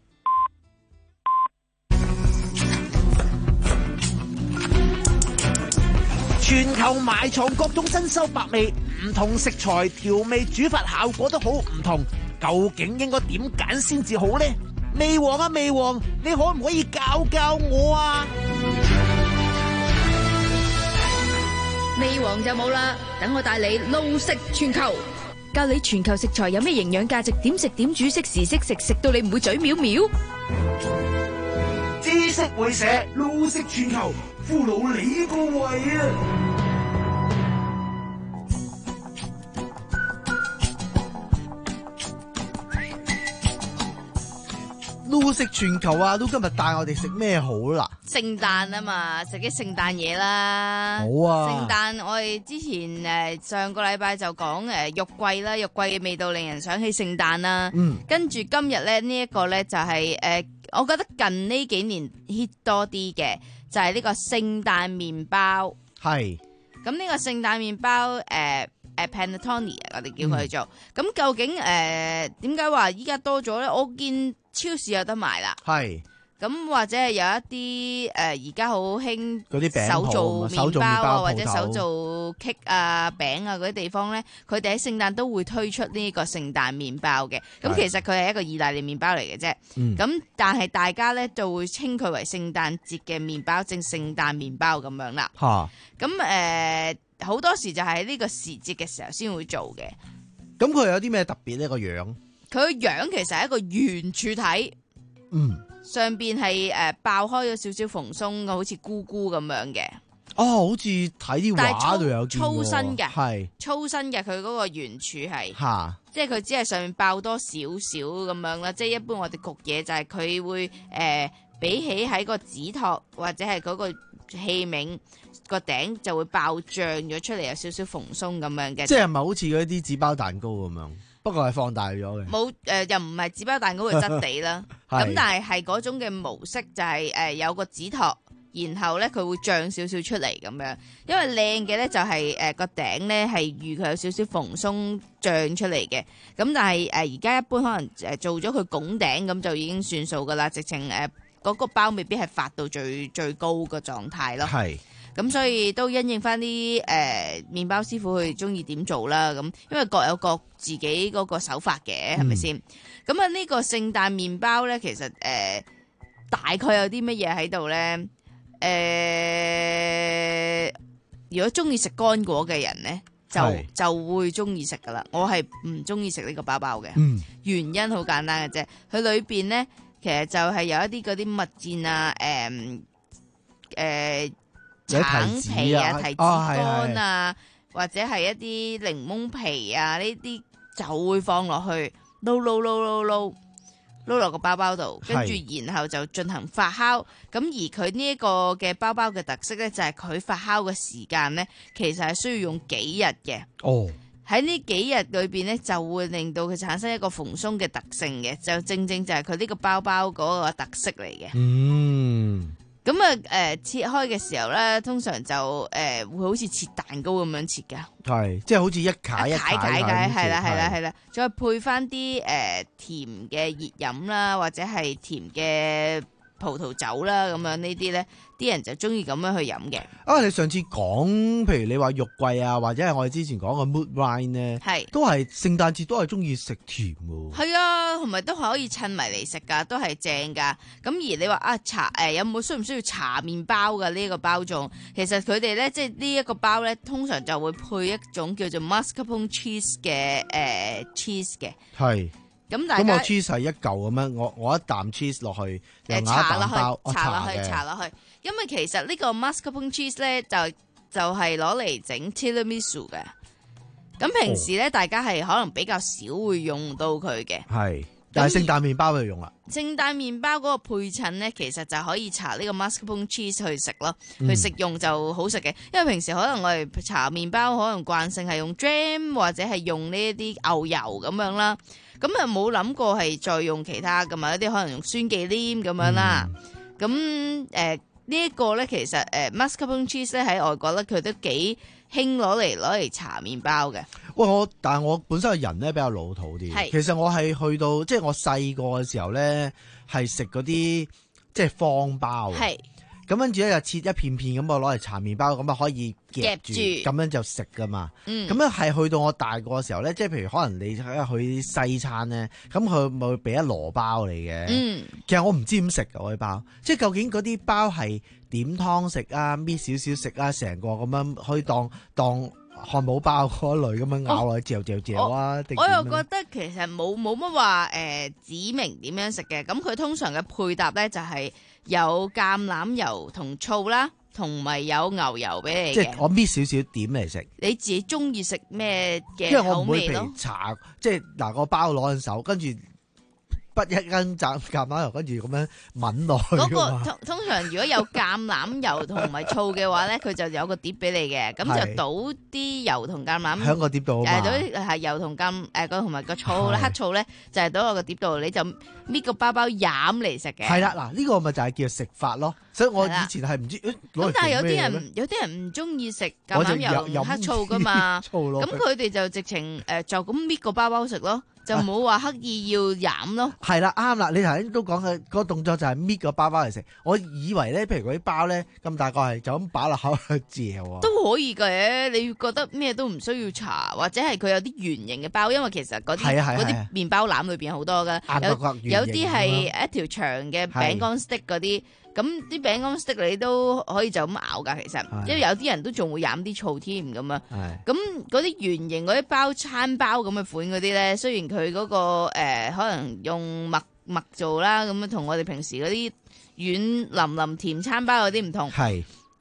全球埋藏各種珍饈百味，唔同食材調味煮法效果都好唔同，究竟應該點揀先至好呢？味王啊味王，你可唔可以教教我啊？ 味王就冇啦，等我帶你路食全球，教你全球食材有咩營養價值，點食點煮，識時識食，食到你唔會嘴藐藐。 知識會社路食全球，俘虜你個胃啊！ 路食全球啊，都今日帶我哋食咩好啦？ 聖誕啊嘛，食啲聖誕嘢啦。 好啊！ 聖誕我哋之前誒、呃、上個禮拜就講誒、呃、肉桂啦，肉桂嘅味道令人想起聖誕啦。嗯。跟住今日咧呢一、這個咧就係、是、誒、呃，我覺得近呢幾年 hit 多啲嘅就係、是、呢個聖誕麵包。係。咁呢個聖誕麵包誒。呃誒 Panettone 我哋叫佢做，咁、嗯、究竟誒點解話依家多咗咧？我見超市有得賣啦，係，咁或者係有一啲誒而家好興嗰啲手做麵包啊，或者手做 cake 啊、餅啊嗰啲地方咧，佢哋喺聖誕都會推出呢個聖誕麵包嘅。咁其實佢係一個意大利麵包嚟嘅啫，咁、嗯、但係大家咧就會稱佢為聖誕節嘅麵包，正聖誕麵包咁樣啦。嚇，咁誒。呃好多時就係呢個時節嘅時候先會做嘅。 咁佢有啲咩特別呢？個樣， 佢個樣其實係一個圓柱體，嗯，上邊係誒爆開咗少少蓬鬆嘅，好似菇菇咁樣嘅。 哦，好似睇啲畫度有見過， 粗身嘅， 係粗身嘅，佢嗰個圓柱係， 嚇， 即係佢只係上面爆多少少咁樣啦。即係一般我哋焗嘢就係佢會誒、呃、比起喺個紙托或者係嗰個器皿個頂就會爆脹咗出嚟，有少少蓬鬆咁樣嘅。 即係咪好似嗰啲紙包蛋糕咁樣？不過係放大咗嘅。 冇誒、呃，又唔係紙包蛋糕嘅質地啦。咁但係係嗰種嘅模式就係、是、誒、呃、有個紙托。然後咧佢會脹少少出嚟咁樣，因為靚嘅咧就係誒個頂咧係預佢有少少蓬鬆脹出嚟嘅，咁但係誒而家一般可能誒做咗佢拱頂咁就已經算數噶啦，直情誒嗰個包未必係發到最最高嘅狀態咯。係，咁所以都因應翻啲誒麵包師傅佢中意點做啦，咁因為各有各自己嗰個手法嘅，係咪先？咁啊呢個聖誕麵包咧，其實誒、呃、大概有啲乜嘢喺度咧？誒、呃，如果中意食乾果嘅人咧，就就會中意食噶啦。我係唔中意食呢個包包嘅、嗯，原因好簡單嘅啫。佢裏邊咧，其實就係有一啲嗰啲蜜餞啊，誒、呃、誒，橙皮啊、提子乾啊，或者係一啲檸檬皮啊，呢啲就會放落去撈撈撈撈撈。撈落個包包度，跟住然後就進行發酵。咁而佢呢一個嘅包包嘅特色咧，就係佢發酵嘅時間咧，其實係需要用幾日嘅。哦，喺呢幾日裏邊咧，就會令到佢產生一個蓬鬆嘅特性嘅，就正正就係佢呢個包包嗰個特色嚟嘅。嗯。咁啊，誒、呃，切開嘅時候咧，通常就誒、呃、會好似切蛋糕咁樣切噶，係，即係好似一解一解解解，係啦係啦係啦，再配翻啲誒甜嘅熱飲啦，或者係甜嘅葡萄酒啦，咁樣呢啲咧，啲人就中意咁樣去飲嘅。啊，你上次講，譬如你話肉桂啊，或者係我哋之前講嘅 mood wine 咧，係都係聖誕節都係中意食甜喎。係啊，同埋都可以襯埋嚟食噶，都係正噶。咁而你話啊茶誒、呃、有冇需唔需要茶麵包嘅呢一個包種？其實佢哋咧即係呢一個包咧，通常就會配一種叫做 mascarpone cheese 嘅誒、呃、cheese 嘅。係。咁大家咁我 cheese 係一嚿咁樣，我我一啖 cheese 落去，誒搽落去，搽落去，搽落去。因為其實呢個 mascarpone cheese 咧就就係攞嚟整 tiramisu 嘅。咁平時咧、哦，大家係可能比較少會用到佢嘅。係，但係聖誕麵包就用啦。聖誕麵包嗰個配襯咧，其實就可以搽呢個 mascarpone cheese 去食咯，嗯、去食用就好食嘅。因為平時可能我哋搽麵包，可能慣性係用 jam 或者係用呢一啲牛油咁樣啦。咁啊冇諗過係再用其他噶嘛，一啲可能用酸忌廉咁樣啦。咁誒呢一個咧，其實誒、呃、mascarpone cheese 咧喺外國咧，佢都幾興攞嚟攞嚟搽麵包嘅。喂，我但係我本身個人咧比較老土啲，其實我係去到即係我細個嘅時候咧，係食嗰啲即係方包。係。咁跟住咧就切一片片咁，我攞嚟搽麵包，咁啊可以夾住，咁樣就食噶嘛。咁樣係去到我大個嘅時候咧，即係譬如可能你去西餐咧，咁佢咪會俾一籮包嚟嘅。嗯，其實我唔知點食㗎嗰啲包，即係究竟嗰啲包係點湯食啊，搣少少食啊，成個咁樣可以當當漢堡包嗰類咁樣咬落去嚼嚼嚼啊。我又覺得其實冇冇乜話誒指明點樣食嘅，咁佢通常嘅配搭咧就係、是。有橄欖油同醋啦，同埋有牛油俾你嘅。即係我搣少少點嚟食。你自己中意食咩嘅口味咯？因為我唔會譬如搽，即係嗱個包攞喺手，跟住不一羹橄欖油，跟住咁樣抿落去。嗰個通通常如果有橄欖油同埋醋嘅話咧，佢就有個碟俾你嘅，咁就倒啲油同橄欖喺個碟度啊嘛。誒，倒係油同橄誒個同埋個醋咧，黑醋咧就係倒落個碟度，你就搣個包包飲嚟食嘅。係啦，嗱呢個咪就係叫食法咯。所以我以前係唔知誒攞嚟做咩咧？咁但係有啲人有啲人唔中意食橄欖油同黑醋噶嘛，咁佢哋就直情誒就咁搣個包包食咯。就冇話刻意要飲咯，係啦，啱啦。你頭先都講嘅嗰個動作就係搣個包包嚟食。我以為咧，譬如嗰啲包咧咁大個係就咁擺落口去嚼啊，都可以嘅。你覺得咩都唔需要搽，或者係佢有啲圓形嘅包，因為其實嗰啲嗰啲麵包籃裏邊好多噶，有有啲係一條長嘅餅乾 stick 嗰啲。咁啲餅乾 stick 你都可以就咁咬噶，其實，因為有啲人都仲會飲啲醋添咁啊。咁嗰啲圓形嗰啲包餐包咁嘅款嗰啲咧，雖然佢嗰、嗰個誒、呃、可能用麥麥做啦，咁樣同我哋平時嗰啲軟腍腍甜餐包有啲唔同。係。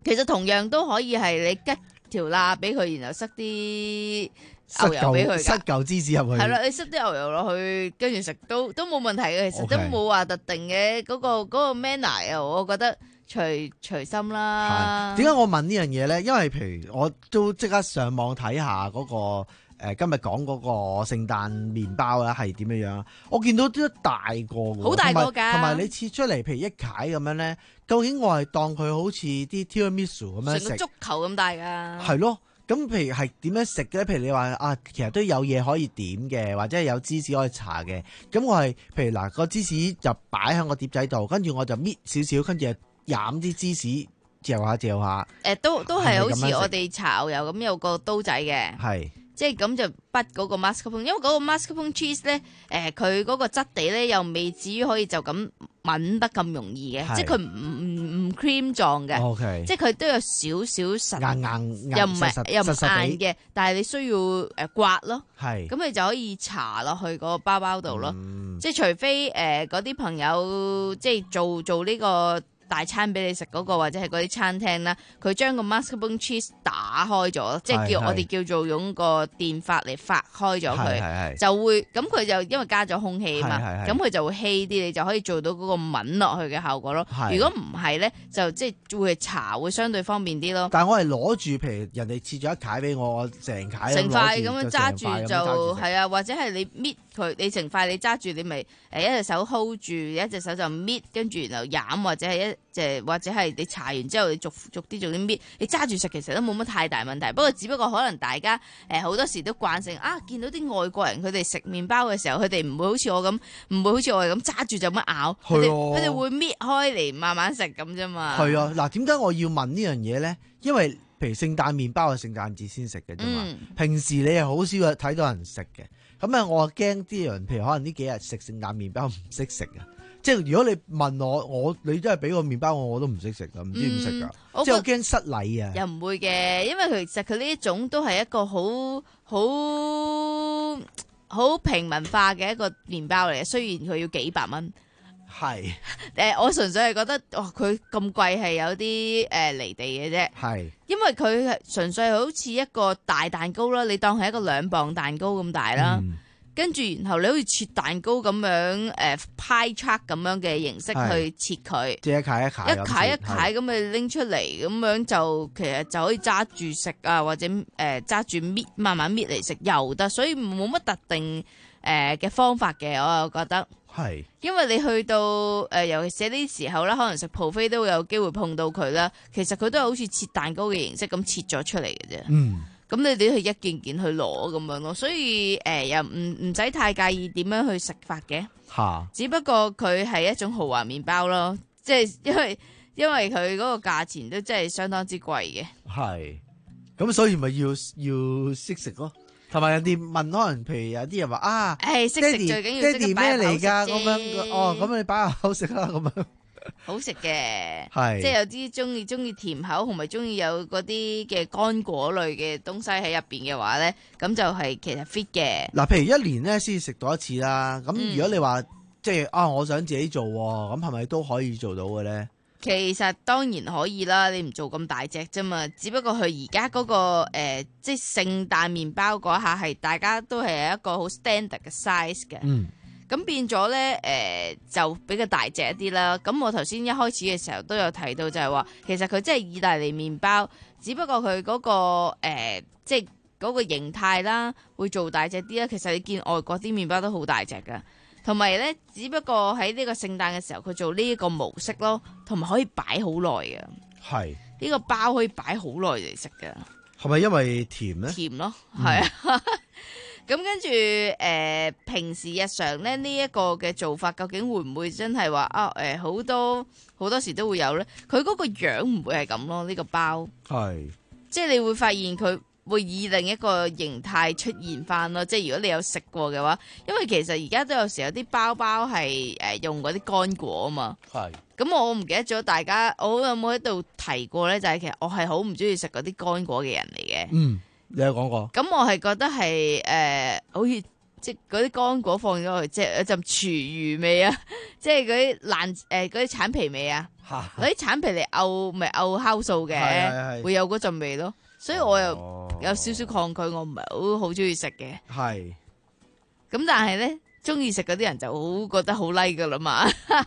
其實同樣都可以係你吉條罅俾佢，然後塞啲牛油俾佢， 塞嚿芝士入去。 係啦，你塞啲牛油落去，跟住食都都冇問題嘅。其實都冇話特定嘅嗰、嗰個嗰、嗰個 manner 啊，我覺得隨隨心啦。 點解我問呢樣嘢咧？因為譬如我都即刻上網睇下嗰、嗰個。誒今日講嗰個聖誕麵包咧係點樣樣？我見到都大個嘅， 好大個㗎， 同埋你切出嚟，譬如一塊咁樣咧，究竟我係當佢好似啲 tiramisu 咁樣食， 成個足球咁大㗎。係咯，咁譬如係點樣食嘅咧？譬如你話啊，其實都有嘢可以點嘅，或者係有芝士可以搽嘅。咁我係譬如嗱個芝士就擺喺個碟仔度，跟住我就搣少少，跟住飲啲芝士嚼下嚼下。 誒都都係好似我哋搽牛油咁有個刀仔嘅。係。即係咁就滗嗰個 mascarpone，因為嗰個 mascarpone cheese 咧，誒佢嗰個質地咧又未至於可以就咁抿得咁容易嘅，即係佢唔唔唔 cream 狀嘅，okay，即係佢都有少少實硬硬，又唔係又唔硬嘅，但係你需要誒刮咯，咁你就可以搽落去嗰個包包度咯，嗯、即係除非誒嗰啲朋友即係做做呢個大餐俾你食嗰個或者係嗰啲餐廳啦，佢將個 mascarpone cheese 打開咗，即係叫我哋叫做用個電發嚟發開咗佢，就會咁佢就因為加咗空氣啊嘛，咁佢就會稀啲，你就可以做到嗰個抿落去嘅效果咯。如果唔係咧，就即係會搽會相對方便啲咯。但係我係攞住，譬如人哋切咗一塊俾我，我成塊成塊咁樣揸住就係啊，或者係你搣佢，你成塊你揸住，你咪誒一隻手 hold 住，一隻手就搣，跟住然後飲或者係一。即係或者係你搽完之後，你逐逐啲逐啲搣，你揸住食其實都冇乜太大問題。不過只不過可能大家誒好多時都慣性啊，見到啲外國人佢哋食麵包嘅時候，佢哋唔會好似我咁，唔會好似我咁揸住就咁咬，佢哋佢哋會搣開嚟慢慢食咁啫嘛。係啊，嗱，點解我要問呢樣嘢咧？因為譬如聖誕麵包係聖誕節先食嘅啫嘛，嗯、平時你係好少睇到人食嘅。咁啊，我驚啲人譬如可能呢幾日食聖誕麵包唔識食啊。即係如果你問我，我你真係俾個麵包我，我都唔識食噶，唔知點食噶。即係我驚失禮啊！又唔會嘅，因為其實佢呢一種都係一個好好好平民化嘅一個麵包嚟嘅，雖然佢要幾百蚊。係誒、呃，我純粹係覺得，哇！佢咁貴係有啲誒離地嘅啫。係，因為佢係純粹係好似一個大蛋糕啦，你當係一個兩磅蛋糕咁大啦。嗯跟住，然後你好似切蛋糕咁樣，誒派 chart 咁樣嘅形式去切佢，即係一塊一塊，一塊一塊咁咪拎出嚟，咁樣就其實就可以揸住食啊，或者誒揸住搣，慢慢搣嚟食又得，所以冇乜特定誒嘅方法嘅，我又覺得係，因為你去到誒、呃，尤其是呢啲時候啦，可能食 buffet 都會有機會碰到佢啦。其實佢都係好似切蛋糕嘅形式咁切咗出嚟嘅啫。嗯。咁你哋去一件件去攞咁樣咯，所以誒、呃、又唔唔使太介意點樣去食法嘅，哈只不過佢係一種豪華麵包咯，即係因為因為佢嗰個價錢都真係相當之貴嘅。係，咁所以咪要要識食咯，同埋人哋問可能譬如有啲人話啊，誒識食最緊要識嘅咩嚟㗎咁樣，哦咁你擺入口食啦咁樣。好食嘅，係即係有啲中意中意甜口，同埋中意有嗰啲嘅乾果類嘅東西喺入邊嘅話咧，咁就係其實 fit 嘅。嗱，譬如一年咧先食到一次啦，咁如果你話、嗯、即係啊，我想自己做，咁係咪都可以做到嘅咧？其實當然可以啦，你唔做咁大隻啫嘛，只不過佢而家嗰個誒、呃，即係聖誕麵包嗰下係大家都係一個好 standard 嘅 size 嘅。嗯。咁變咗咧，誒、呃、就比較大隻一啲啦。咁我頭先一開始嘅時候都有提到就，就係話其實佢真係意大利麵包，只不過佢嗰、嗰個、呃、即係嗰個形態啦，會做大隻啲啦。其實你見外國啲麵包都好大隻噶，同埋咧，只不過喺呢個聖誕嘅時候，佢做呢一個模式咯，同埋可以擺好耐嘅。係呢、呢個包可以擺好耐嚟食嘅。係咪因為甜咧？甜咯，係啊。嗯咁跟住誒、呃，平時日常咧呢一、這個嘅做法，究竟會唔會真係話啊？誒、呃，好多好多時都會有咧。佢嗰個樣唔會係咁咯，呢、這個包係，即係你會發現佢會以另一個形態出現翻咯。即係如果你有食過嘅話，因為其實而家都有時有啲包包係誒、呃、用嗰啲乾果啊嘛。係。咁我唔記得咗大家，我有冇喺度提過咧？就係、是、其實我係好唔中意食嗰啲乾果嘅人嚟嘅。嗯。你有講過？咁我係覺得係誒、呃，好似即係嗰啲乾果放咗去，即係有陣廚餘味啊，即係嗰啲爛誒嗰啲橙皮味啊，嗰啲橙皮嚟漚咪漚酵素嘅，會有嗰陣味咯。所以我又有少少抗拒，我唔係好好中意食嘅。係。咁但係咧，中意食嗰啲人就好覺得好 like 噶啦嘛。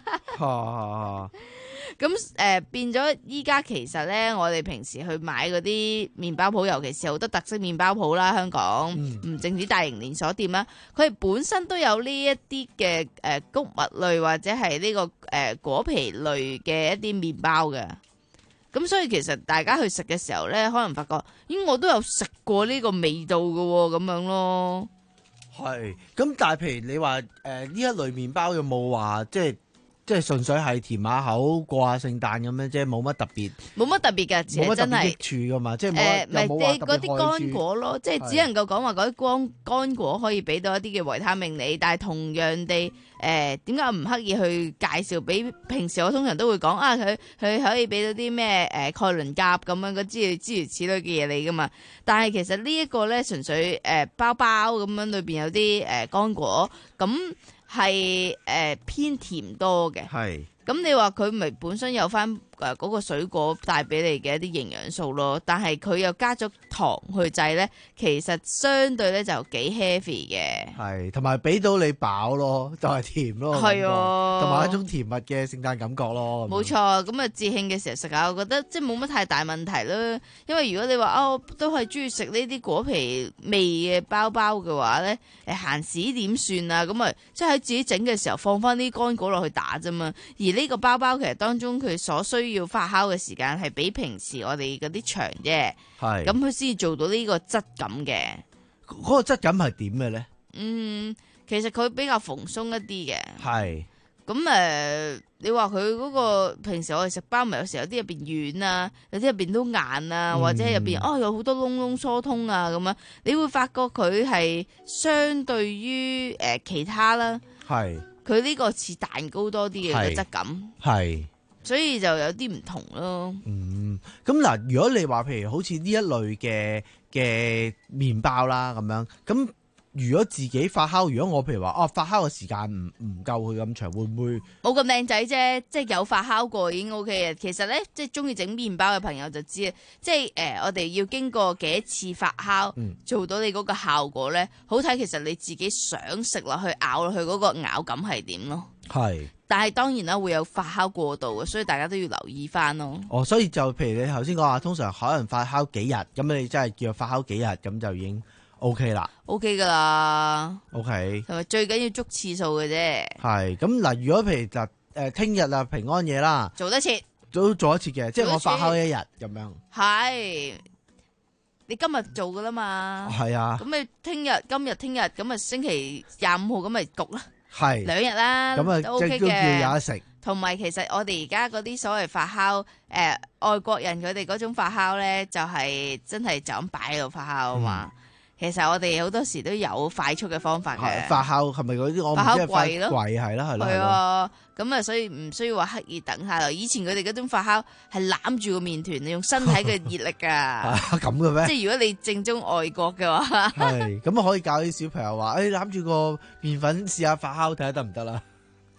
咁誒、呃、變咗依家其實咧，我哋平時去買嗰啲麵包鋪，尤其是好多特色麵包鋪啦，香港唔淨止大型連鎖店啦，佢哋本身都有呢一啲嘅誒穀物類或者係呢、這個誒、呃、果皮類嘅一啲麵包嘅。咁所以其實大家去食嘅時候咧，可能發覺咦，我都有食過呢個味道嘅喎，咁樣咯。 係。咁但係譬如你話誒呢一類麵包有冇話即係？即係純粹係甜下口過下聖誕咁樣啫，冇乜特別，冇乜特別嘅，冇乜特別益處噶嘛，即係誒，唔係即係嗰啲乾果咯，即係只能夠講話嗰啲乾乾果可以俾到一啲嘅維他命你，但係同樣地誒，點解唔刻意去介紹俾平時我通常都會講啊，佢佢可以俾到啲咩誒鈣磷鉀咁樣嗰啲諸如此類嘅嘢嚟噶嘛，但係其實呢一個咧純粹誒包包咁樣裏邊有啲誒乾果咁。係誒、呃、偏甜多嘅，係咁你話佢咪本身有翻誒嗰個水果帶俾你嘅一啲營養素咯，但係佢又加咗糖去製咧，其實相對咧就幾 heavy 嘅，係同埋俾到你飽咯，就係、是、甜咯，係啊，同埋一種甜蜜嘅聖誕感覺咯，冇錯。咁啊節慶嘅時候食下，我覺得即係冇乜太大問題啦。因為如果你話哦都係中意食呢啲果皮味嘅包包嘅話咧，誒閒時點算啊？咁啊即係喺自己整嘅時候放翻啲乾果落去打啫嘛，而呢個包包其實當中佢所需要發酵嘅時間係比平時我哋嗰啲長啫，係咁佢先至做到呢個質感嘅。嗰、嗰個質感係點嘅咧？嗯，其實佢比較蓬鬆一啲嘅。係咁誒，你話佢嗰個平時我哋食包咪有時候有啲入邊軟啊，有啲入邊都硬啊，嗯、或者入邊哦有好多窿窿疏通啊咁樣，你會發覺佢係相對於誒、呃、其他啦，係佢呢個似蛋糕多啲嘅質感，係。所以就有啲唔同咯。嗯，咁嗱，如果你話譬如好似呢一類嘅嘅麵包啦咁樣，咁如果自己發酵，如果我譬如話哦發酵嘅時間唔唔夠佢咁長，會唔會冇咁靚仔啫？即係有發酵過已經 O K 嘅。其實咧，即係中意整麵包嘅朋友就知，即係誒、呃、我哋要經過幾次發酵，嗯、做到你嗰個效果咧，好睇。其實你自己想食落去咬落去嗰個咬感係點咯？係。但係當然啦，會有發酵過度嘅，所以大家都要留意翻咯。哦，所以就譬如你頭先講話，通常可能發酵幾日，咁你真係叫發酵幾日，咁就已經 O K 啦。O K 噶啦。O K。同埋最緊要捉次數嘅啫。係咁嗱，如果譬如就誒聽日啊平安夜啦，做得切都做一次嘅，即係我發酵一日咁樣。係。你今日做噶啦嘛？係啊。咁你聽日、今日、聽日，咁啊星期廿五號咁咪焗啦。係兩日啦，咁啊都 OK 嘅，有得食。同埋其實我哋而家嗰啲所謂發酵，誒、呃、外國人佢哋嗰種發酵咧，就係、是、真係就咁擺喺度發酵啊嘛。嗯、其實我哋好多時都有快速嘅方法嘅。發酵係咪嗰啲我唔知係發酵櫃係咯係咯係啊。咁啊，所以唔需要話刻意等下。以前佢哋嗰種發酵係攬住個麵團，你用身體嘅熱力噶。咁嘅咩？即係如果你正宗愛國嘅話，係咁啊，可以教啲小朋友話，誒攬住個麵粉試下發酵睇下得唔得啦。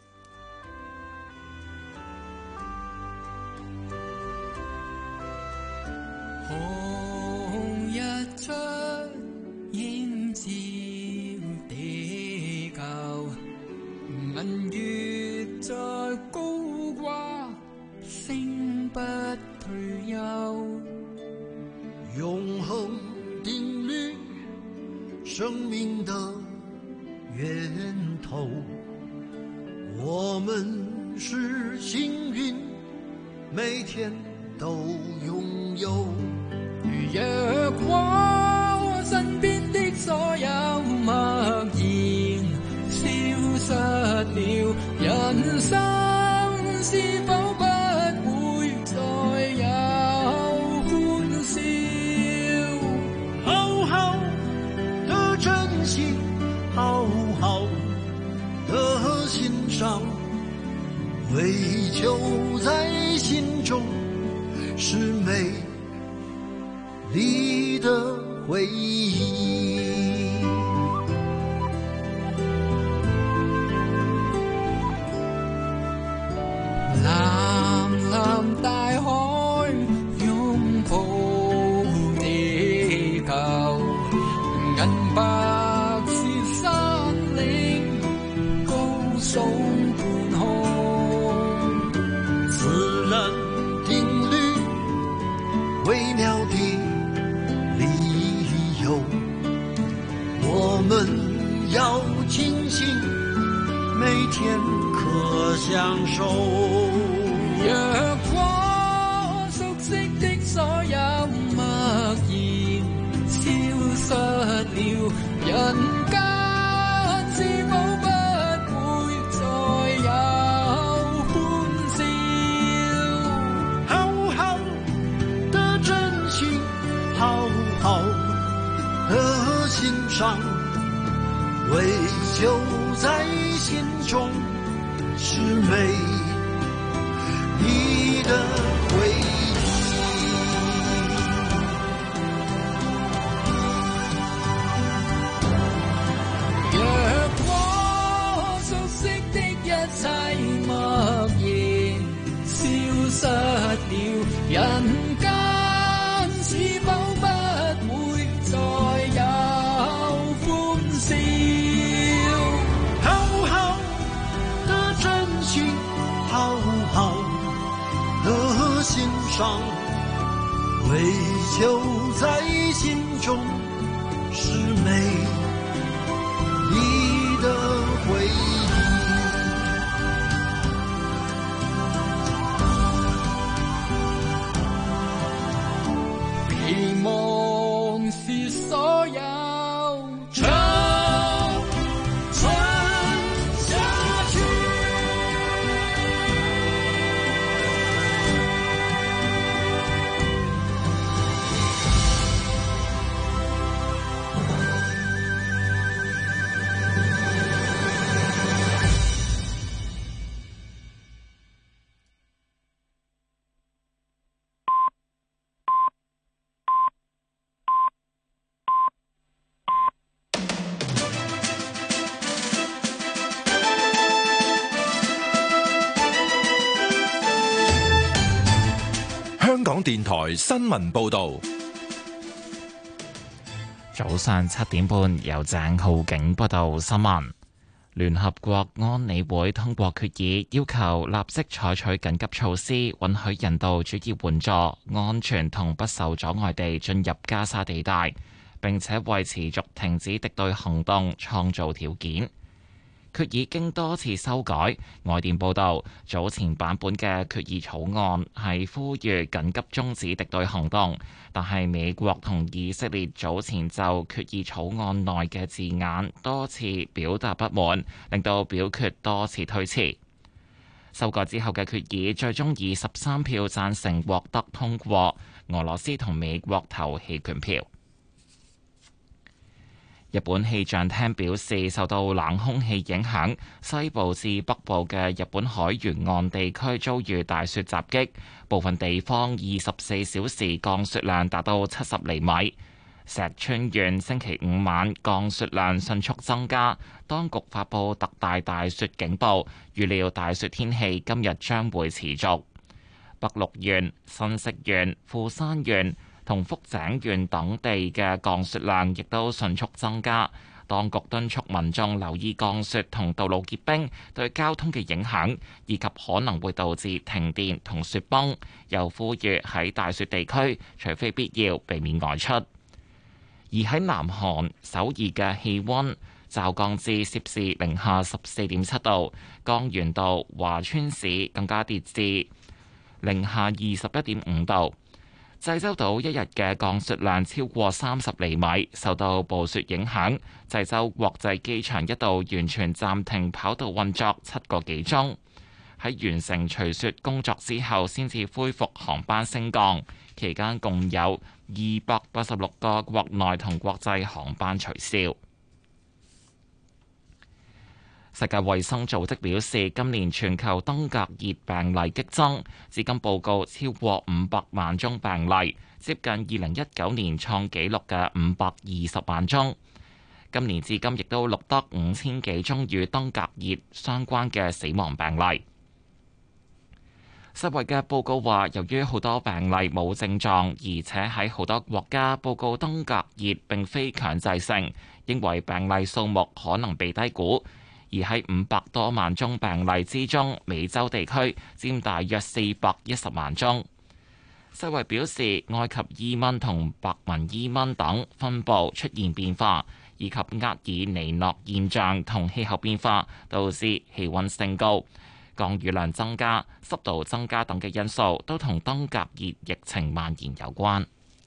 紅日出，映照地球，銀月在高掛，星不退休。 永恆定律，生命的源頭。我們是幸運，每天都擁有。 若果我身邊的所有默然消失了，人生是否不會再有歡笑？ 好好的珍惜，好好的欣賞，唯求在心中是美麗的回憶。 天可相守。 若果熟悉的所有默然消失了，人間是否不會再有歡笑？ 厚厚的真情，好好的欣賞，唯就在心中是美麗的回憶。 若果熟悉的一切默然消失了，人間是否不會再有歡笑？ 厚厚的真情，好好的欣賞，唯就在心中是美麗的回憶。 期望是所有長存下去。 香港電台新聞報道， 早上七點半由鄭浩景報道新聞。聯合國安理會通過決議，要求立即採取緊急措施，允許人道主義援助安全同不受阻礙地進入加沙地帶，並且為持續停止敵對行動創造條件。決議經多次修改，外電報道，早前版本嘅決議草案係呼籲緊急終止敵對行動，但係美國同以色列早前就決議草案內嘅字眼多次表達不滿，令到表決多次推遲。修改之後嘅決議最終以十三票贊成獲得通過，俄羅斯同美國投棄權票。日本氣象廳表示，受到冷空氣影響，西部至北部嘅日本海沿岸地區遭遇大雪襲擊，部分地方二十四小時降雪量達到七十厘米。石川縣星期五晚降雪量迅速增加，當局發布特大大雪警報，預料大雪天氣今日將會持續。北陸縣、新潟縣、富山縣同福井縣等地嘅降雪量亦都迅速增加，當局敦促民眾留意降雪同道路結冰對交通嘅影響，以及可能會導致停電同雪崩，又呼籲喺大雪地區，除非必要，避免外出。而喺南韓首爾嘅氣温驟降至攝氏零下十四點七度，江原道華川市更加跌至零下二十一點五度。濟州島一日嘅降雪量超過三十厘米，受到暴雪影響，濟州國際機場一度完全暫停跑道運作七個幾鐘。喺完成除雪工作之後，先至恢復航班升降。期間共有二百八十六個國內同國際航班取消。世界衛生組織表示，今年全球登革熱病例激增，至今報告超過五百萬宗病例，接近二零一九年創紀錄嘅五百二十萬宗。今年至今亦都錄得五千幾宗與登革熱相關嘅死亡病例。世衛嘅報告話，由於好多病例冇症狀，而且喺好多國家報告登革熱並非強制性，認為病例數目可能被低估。而喺五百多萬宗病例之中，美洲地區佔大約四百一十萬宗。世衛表示，埃及伊蚊同白紋伊蚊等分佈出現變化， 以及厄爾尼諾現象同氣候變化導致氣溫升高、降雨量增加、濕度增加等嘅因素，都同登革熱疫情蔓延有關。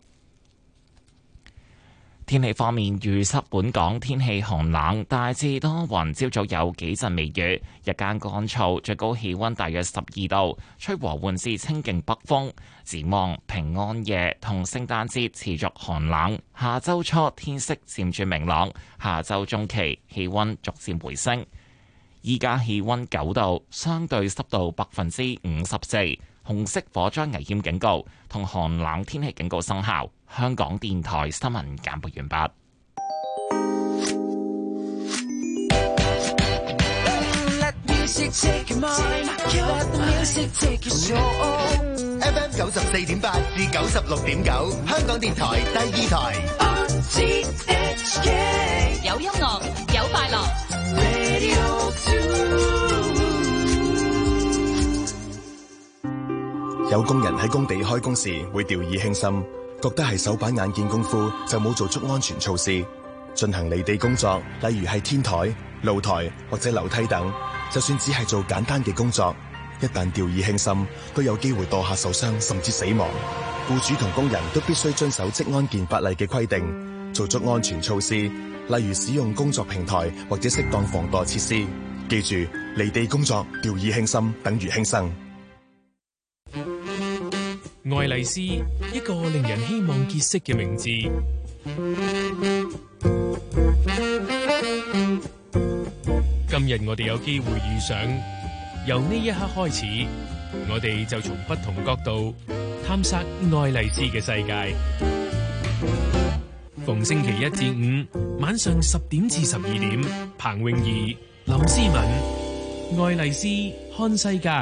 天氣方面，預測本港天氣寒冷，大致多雲，朝早有幾陣微雨，日間乾燥，最高氣溫大約十二度，吹和緩至清勁北風。展望平安夜同聖誕節持續寒冷，下周初天色漸轉明朗，下周中期氣溫逐漸回升。依家氣溫九度，相對濕度百分之五十四，紅色火災危險警告同寒冷天氣警告生效。香港電台新聞簡報完畢。 F M 九十四點八至九十六點九，香港電台第二台。 有音樂，有快樂。 有工人喺工地開工時會掉以輕心，覺得係手板眼見功夫就冇做足安全措施。進行離地工作，例如係天台、露台或者樓梯等，就算只係做簡單嘅工作，一旦掉以輕心，都有機會墮下受傷甚至死亡。僱主同工人都必須遵守職安健法例嘅規定，做足安全措施，例如使用工作平台或者適當防墮設施。記住，離地工作掉以輕心等於輕生。 愛麗絲，一個令人希望結識嘅名字。今日我哋有機會遇上，由呢一刻開始，我哋就從不同角度探索愛麗絲嘅世界。逢星期一至五晚上十點至十二點，彭詠儀、林思敏，愛麗絲看世界。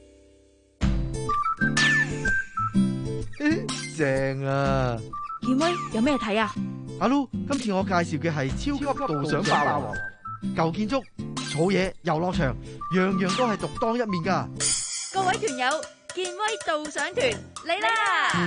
正啊！ 健威有咩睇啊？ 阿 Lu，今次我介紹嘅係超級導賞霸王，舊建築、草野、遊樂場，樣樣都係獨當一面噶。 各位團友，健威導賞團嚟啦！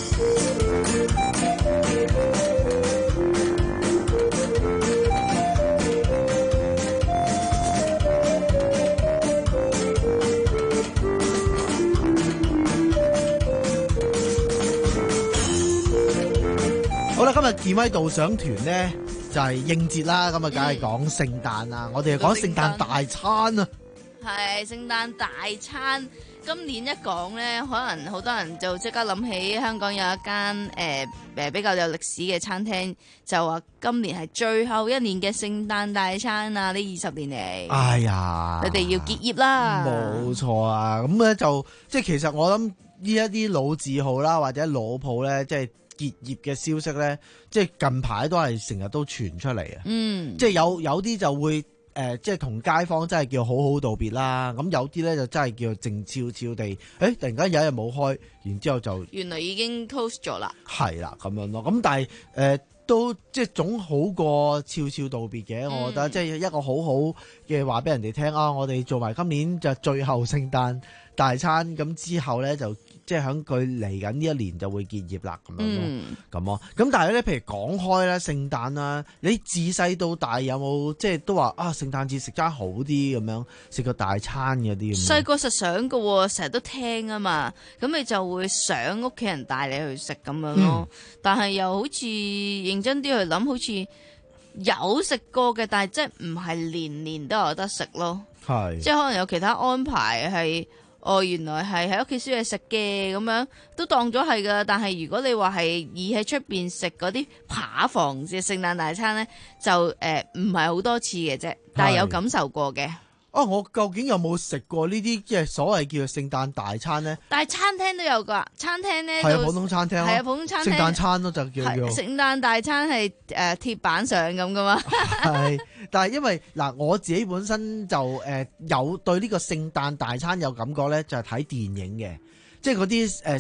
好啦，今日健威導賞團呢就係應節啦，咁啊，梗係講聖誕啦。我哋講聖誕大餐啊， 係聖誕大餐。今年一講呢，可能好多人就即刻諗起香港有一間誒誒比較有歷史嘅餐廳，就話今年係最後一年嘅聖誕大餐啊！呢二十年嚟， 哎呀， 你哋要結業啦， 冇錯啊！咁咧就即係其實我諗呢一啲老字號啦，或者老鋪咧，即係結業嘅消息咧，即係近排都係成日都傳出嚟啊！嗯，即係有有啲就會。誒、呃，即係同街坊真係叫好好道別啦。咁有啲咧就真係叫靜悄悄地，誒、欸，突然間有一日冇開，然之後就原來已經 close 咗啦。係啦，咁樣咯。咁但係誒、呃，都即係總好過悄悄道別嘅。嗯、我覺得即係一個好好嘅話俾人哋聽啊！我哋做埋今年就最後聖誕大餐，咁之後咧就即係喺佢嚟緊呢一年就會結業啦，咁樣咯，咁咯、嗯。咁但係咧，譬如講開咧，聖誕啦，你自細到大有冇即係都話啊？聖誕節食餐好啲咁樣，食個大餐嗰啲咁。細個實想㗎，成日都聽啊嘛，咁你就會想屋企人帶你去食咁樣咯。嗯、但係又好似認真啲去諗，好似有食過嘅，但係即係唔係年年都有得食咯。係，即係可能有其他安排係。哦，原來係喺屋企燒嘢食嘅咁樣，都當咗係噶。但係如果你話係以喺出邊食嗰啲扒房嘅聖誕大餐咧，就誒唔係好多次嘅啫，但係有感受過嘅。 啊，我究竟有冇食過呢啲即係所謂叫做聖誕大餐咧？ 但係餐廳都有噶，餐廳咧係啊，普通餐廳係啊，普通餐廳聖誕餐咯，就叫做聖誕大餐係誒鐵板上咁噶嘛。 係，但係因為嗱，我自己本身就誒、呃、有對呢個聖誕大餐有感覺咧，就係、是、睇電影嘅，即係嗰啲誒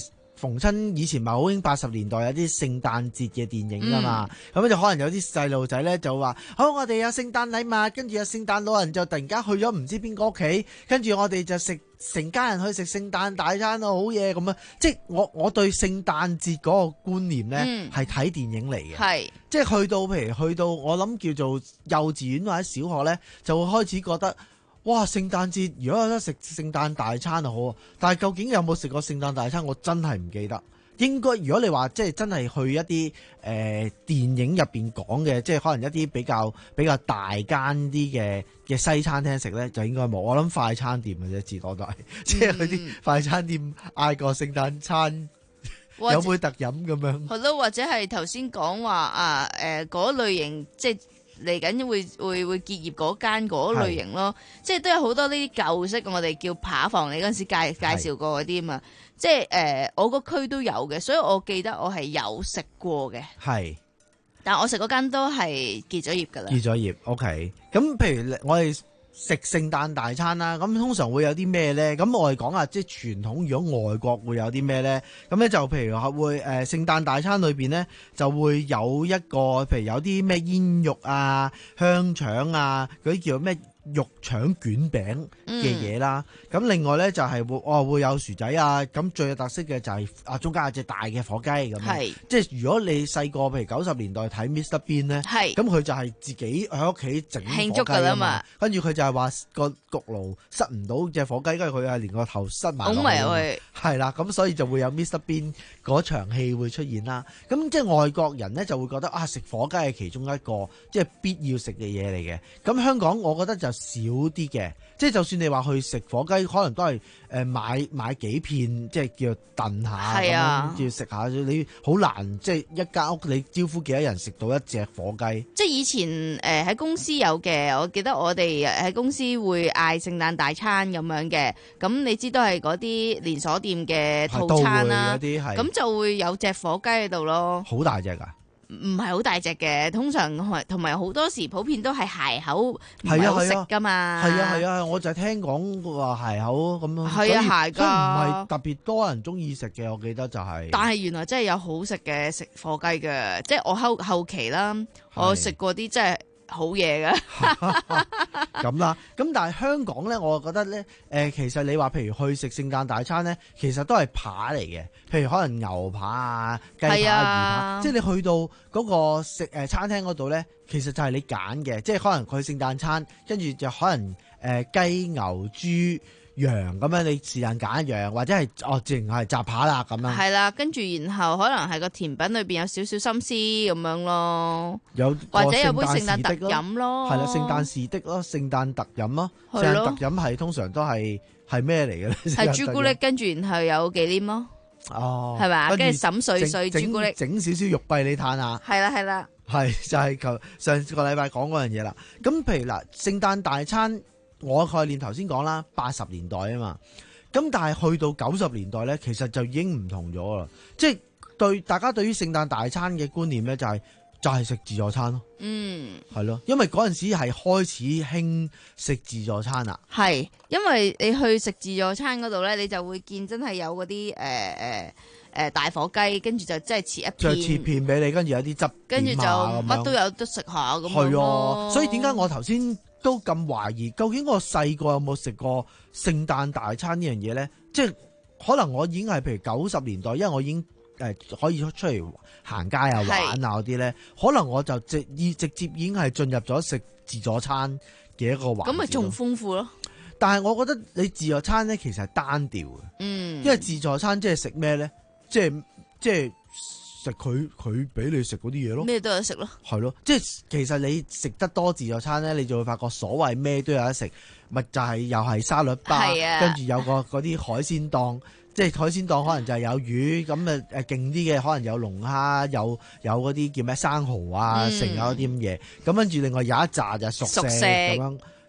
逢親以前咪好興八十年代有啲聖誕節嘅電影噶嘛，咁、嗯、就可能有啲細路仔咧就話好，我哋有聖誕禮物，跟住有聖誕老人就突然間去咗唔知邊個屋企，跟住我哋就食成家人去食聖誕大餐咯，好嘢咁樣。即係我我對聖誕節嗰個觀念咧係睇電影嚟嘅，係即係去到譬如去到我諗叫做幼稚園或者小學咧，就會開始覺得。哇！聖誕節如果有得食聖誕大餐就好，但係究竟有冇食過聖誕大餐，我真係唔記得。應該如果你話即係真係去一啲誒、呃、電影入邊講嘅，即係可能一啲比較比較大間啲嘅嘅西餐廳食咧，就應該冇。我諗快餐店嘅啫，至多都係即係去啲快餐店嗌個聖誕餐，有杯特飲咁樣。 係咯，或者係頭先講話啊誒嗰、呃、類型即係。嚟緊會會會結業嗰間嗰類型咯，即係都有好多呢啲舊式，我哋叫扒房。你嗰陣時介介紹過嗰啲啊嘛，即係誒、呃、我個區都有嘅，所以我記得我係有食過嘅。係，但我食嗰間都係結咗業㗎啦。結咗業 ，OK。咁譬如我哋食聖誕大餐啦，咁通常會有啲咩咧？咁我哋講下即係傳統，如果外國會有啲咩咧？咁咧就譬如話會誒、呃、聖誕大餐裏邊咧就會有一個，譬如有啲咩煙肉啊、香腸啊，嗰啲叫咩肉腸卷餅嘅嘢啦。咁、嗯、另外咧就係、是、會哦會有薯仔啊。咁最有特色嘅就係、是、啊中間有隻大嘅火雞咁樣。即係如果你細個譬如九十年代睇 Mister Bean 咧，咁佢就係自己喺屋企整慶祝㗎嘛。跟住佢就係話個焗爐塞唔到隻火雞，跟住佢係連個頭塞埋落去。係啦，咁所以就會有 Mister Bean 嗰場戲會出現啦。咁即係外國人咧就會覺得啊，食火雞係其中一個即係必要食嘅嘢嚟嘅。咁香港我覺得就少啲嘅，即係就算你話去食火雞，可能都係誒買買幾片，即係叫燉下咁樣，要食下。你好難即係一間屋你招呼幾多人食到一隻火雞？即係以前誒喺、呃、公司有嘅，我記得我哋喺公司會嗌聖誕大餐咁樣嘅。咁你知都係嗰啲連鎖店嘅套餐啦，咁就會有隻火雞喺度咯。好大隻㗎？唔係好大隻嘅，通常同埋好多時普遍都係鞋口唔係好食噶嘛。係啊係啊，我就係聽講話鞋口咁樣。係啊，鞋㗎，所以唔係特別多人中意食嘅，我記得就係、是。但係原來真係有好食嘅食火雞嘅，即係我後後期啦，我食過啲真係好嘢嘅。咁啦，咁但係香港咧，我覺得咧，誒、呃，其實你話譬如去食聖誕大餐咧，其實都係扒嚟嘅，譬如可能牛扒啊、雞扒、魚扒，即係你去到嗰個食誒、呃、餐廳嗰度咧，其實就係你揀嘅，即係可能佢聖誕餐，跟住就可能誒雞、呃、牛、豬、羊咁樣，你是但揀一樣，或者係哦，自然係雜扒啦咁樣。係啦，跟住然後可能係個甜品裏邊有少少心思咁樣咯，有或者有杯聖誕特飲咯，係啦，聖誕士的咯，聖誕特飲咯，聖誕特飲係通常都係係咩嚟嘅咧？係朱古力，跟住然後有忌廉咯，哦，係嘛，跟住沈碎碎朱古力，整少少肉幣你嘆下，係啦係啦，係就係求上個禮拜講嗰樣嘢啦。咁譬如嗱，聖誕大餐。我概念頭先講啦，八十年代啊嘛，咁但係去到九十年代咧，其實就已經唔同咗啦。即係對大家對於聖誕大餐嘅觀念咧，就係、是、就係、是、食自助餐咯。嗯，係咯，因為嗰陣時係開始興食自助餐啦。係，因為你去食自助餐嗰度咧，你就會見真係有嗰啲誒誒誒大火雞，跟住就真係切一片，就切片俾你，跟住有啲汁，跟住就乜都有得食下咁樣咯。所以點解我頭先都咁懷疑，究竟我細個有冇食過聖誕大餐呢樣嘢咧？即係可能我已經係譬如九十年代，因為我已經誒、呃、可以出嚟行街啊、玩啊嗰啲咧，可能我就直已直接已經係進入咗食自助餐嘅一個環節。咁咪仲豐富咯？但係我覺得你自助餐咧其實係單調嘅，嗯，因為自助餐即係食咩咧？即係即係。食佢佢俾你食嗰啲嘢咯，咩都有得食咯，係咯，即係其實你食得多自助餐咧，你就會發覺所謂咩都有得食，咪就係又係沙律吧，跟住有個嗰啲海鮮檔，即係海鮮檔可能就係有魚咁誒誒勁啲嘅，可能有龍蝦，有有嗰啲叫咩生蠔啊，成有啲咁嘢，咁跟住另外有一紮就熟食咁樣。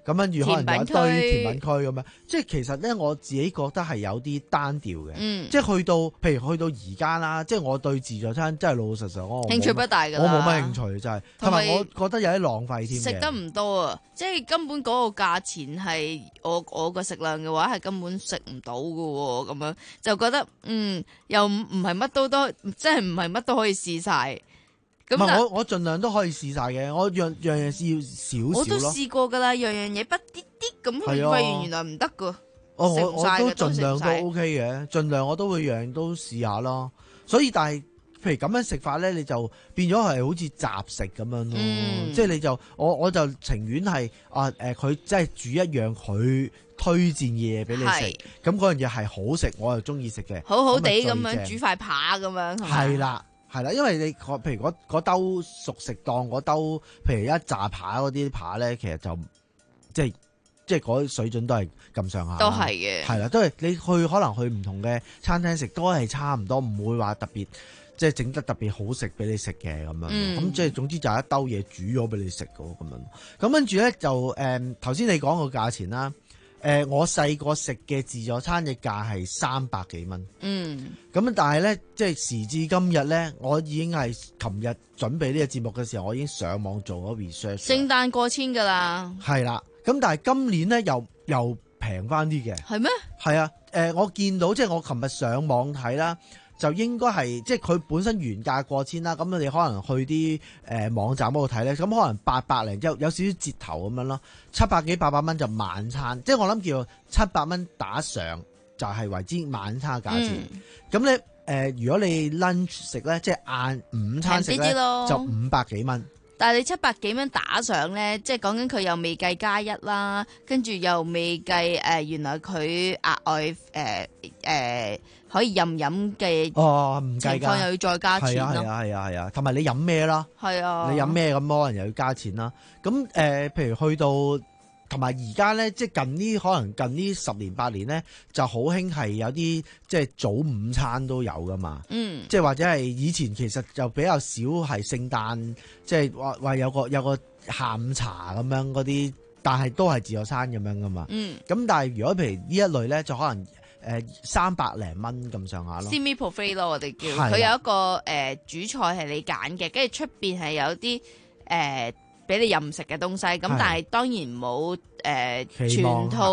咁跟住可能有一堆甜品區咁樣，即係其實咧我自己覺得係有啲單調嘅， 嗯、 即係去到譬如去到而家啦，即係我對自助餐真係老老實實我興趣不大㗎啦， 我冇乜興趣真係，同埋我覺得有啲浪費添， 食得唔多啊，即係根本嗰個價錢係我我個食量嘅話係根本食唔到㗎喎，咁樣就覺得嗯又唔唔係乜都都，即係唔係乜都可以試晒。 唔係我我盡量都可以試晒嘅，我樣樣嘢試少少咯。 我都試過㗎啦，樣樣嘢不啲啲咁，發現原來唔得㗎。 哦，我我都盡量都 OK 嘅，盡量我都會樣樣都試下咯。所以但係譬如咁樣食法咧，你就變咗係好似雜食咁樣咯。嗯、即係你就我我就情願係啊誒，佢即係煮一樣佢推薦嘅嘢俾你食，咁嗰樣嘢係好食，我又中意食嘅， 好好地咁樣煮塊扒咁樣。 係啦。係啦，因為你譬如嗰兜熟食檔嗰兜，譬如一炸扒嗰啲扒咧，其實就即係即係嗰水準都係咁上下。 都係嘅。係啦，都係你去可能去唔同嘅餐廳食，都係差唔多，唔會話特別即係整得特別好食俾你食嘅咁樣。咁、嗯、即係總之就一兜嘢煮咗俾你食嘅咁樣。咁跟住咧就誒頭先你講個價錢啦。誒、呃，我細個食嘅自助餐嘅價係三百幾蚊。嗯。咁但係咧，即係時至今日咧，我已經係琴日準備呢個節目嘅時候，我已經上網做咗 research。 聖誕過千㗎啦。 係啦。咁但係今年咧又又平翻啲嘅。係咩？係啊。誒、呃，我見到即係我琴日上網睇啦。就應該係即係佢本身原價過千啦，咁你可能去啲誒、呃、網站嗰度睇咧，咁可能八百零有有少少折頭咁樣咯，七百幾八百蚊就晚餐，即係我諗叫七百蚊打上就係為之晚餐嘅價錢。咁咧誒，如果你 lunch 食咧，即係晏午餐食咧，就五百幾蚊。 但係你七百幾蚊打上咧，即係講緊佢又未計加一啦，跟住又未計誒、呃，原來佢額外誒誒。呃呃可以任飲嘅哦，唔計㗎， 情況又要再加錢咯。 係啊係啊係啊，同埋、啊啊、你飲咩啦？係啊，你飲咩咁可能又要加錢啦。咁誒、呃，譬如去到同埋而家咧，即係近呢可能近呢十年八年咧，就好興係有啲即係早午餐都有㗎嘛。嗯，即係或者係以前其實就比較少係聖誕，即係話話有個有個下午茶咁樣嗰啲，但係都係自助餐咁樣㗎嘛。嗯，咁但係如果譬如呢一類咧，就可能。誒三百零蚊咁上下咯 semi buffet 咯，我哋叫佢有一個誒、呃、主菜係你揀嘅，跟住出邊係有啲誒俾你任食嘅東西，咁但係當然冇誒、呃、全套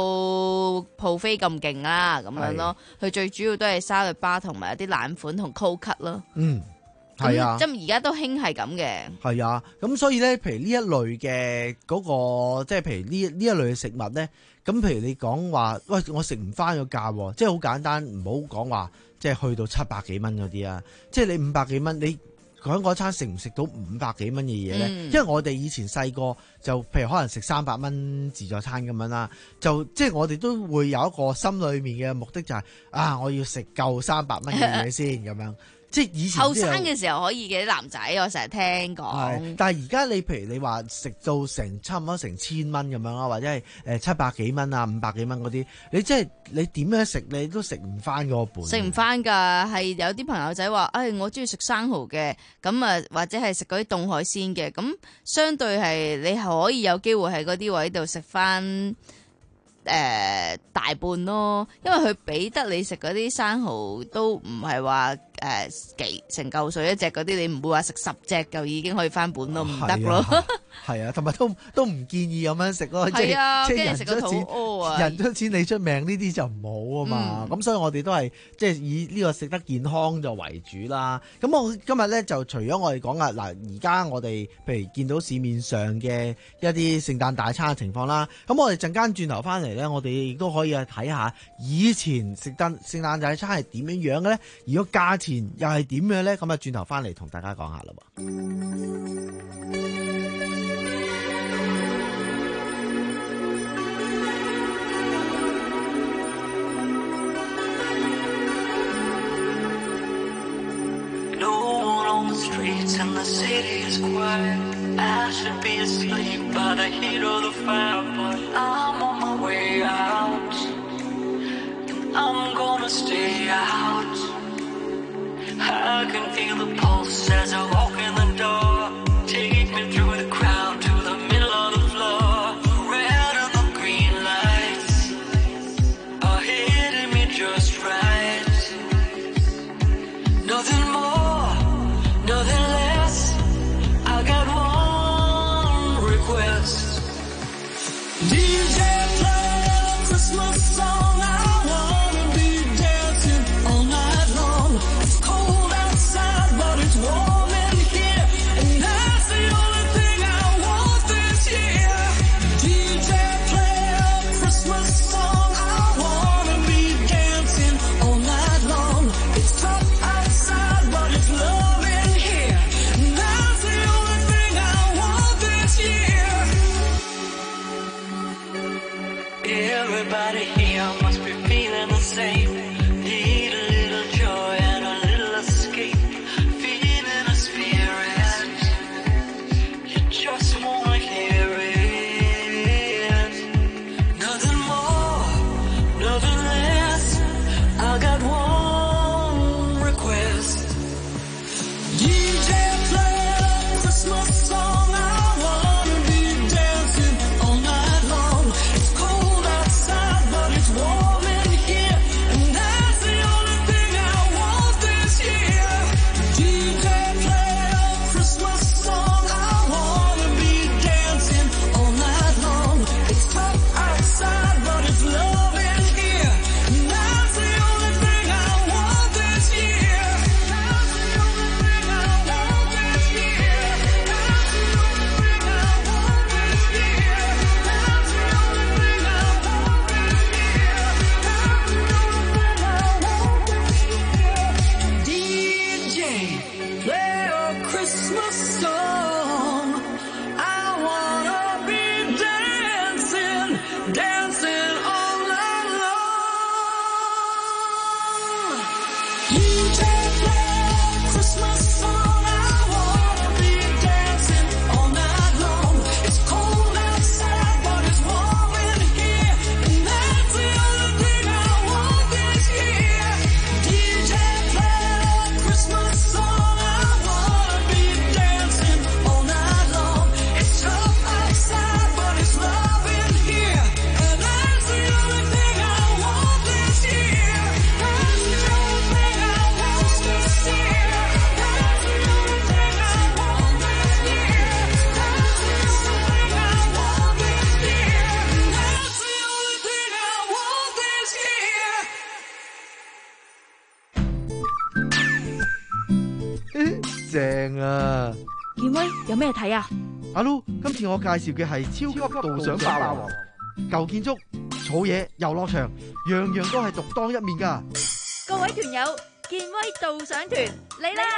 buffet 咁勁啦，咁樣咯。佢最主要都係沙律巴同埋一啲冷款同 cold cut 咯。嗯，係啊，即係而家都興係咁嘅。係啊，咁所以咧，譬如呢一類嘅嗰、嗰個，即係譬如呢呢一類嘅食物咧。咁譬如你講話，喂，我食唔翻個價，即係好簡單，唔好講話，即係去到七百幾蚊嗰啲啊！即係你五百幾蚊，你講嗰餐食唔食到五百幾蚊嘅嘢咧？嗯、因為我哋以前細個就譬如可能食三百蚊自助餐咁樣啦，就即係我哋都會有一個心裏面嘅目的就係、是、啊，我要食夠三百蚊嘅嘢先咁樣。即係以前後生嘅時候可以嘅啲男仔，我成日聽講。 但係而家你譬如你話食到成差唔多成千蚊咁樣啦，或者係誒七百幾蚊啊、五百幾蚊嗰啲，你即係你點樣食你都食唔翻嗰個本。食唔翻㗎，係有啲朋友仔話，誒、哎、我中意食生蠔嘅，咁啊或者係食嗰啲凍海鮮嘅，咁相對係你可以有機會喺嗰啲位度食翻。誒、呃、大半咯，因為佢俾得你食嗰啲生蠔都唔係話誒幾成嚿水一隻嗰啲，你唔會話食十隻就已經可以翻本咯，唔得咯。係啊，同埋、啊、都都唔建議咁樣食咯。係啊，即係人咗錢，人咗錢你出命呢啲就唔好啊嘛。咁、嗯、所以我哋都係即係以呢個食得健康就為主啦。咁我今日咧就除咗我哋講啊嗱，而家我哋譬如見到市面上嘅一啲聖誕大餐嘅情況啦，咁我哋陣間轉頭翻嚟咧，我哋亦都可以去睇下以前食得聖誕大餐係點樣樣嘅咧，如果價錢又係點樣咧，咁啊轉頭翻嚟同大家講下啦。 I'm gonna stay out. I can feel the pulse as I walk in the door. Take me through the crowd to the middle of the floor. Red in the Christmas song. I wanna be dancing, dancing all night long. D J play a Christmas song. I wanna be dancing all night long. It's cold outside, but it's warm in here, and that's the only thing I want this year. D J play a Christmas song. I wanna be dancing all night long. It's tough outside, but it's love in here, and that's the only thing I want this year. That's the only thing I want this year. That's the only thing I want this year. That's the only thing I want this year. That's the only thing I want this year. 正啊！ 健威有咩睇啊？ 阿 Lu， 今次我介紹嘅係超級導賞霸王，舊建築、草野、遊樂場，樣樣都係獨當一面㗎。 各位團友，健威導賞團嚟啦！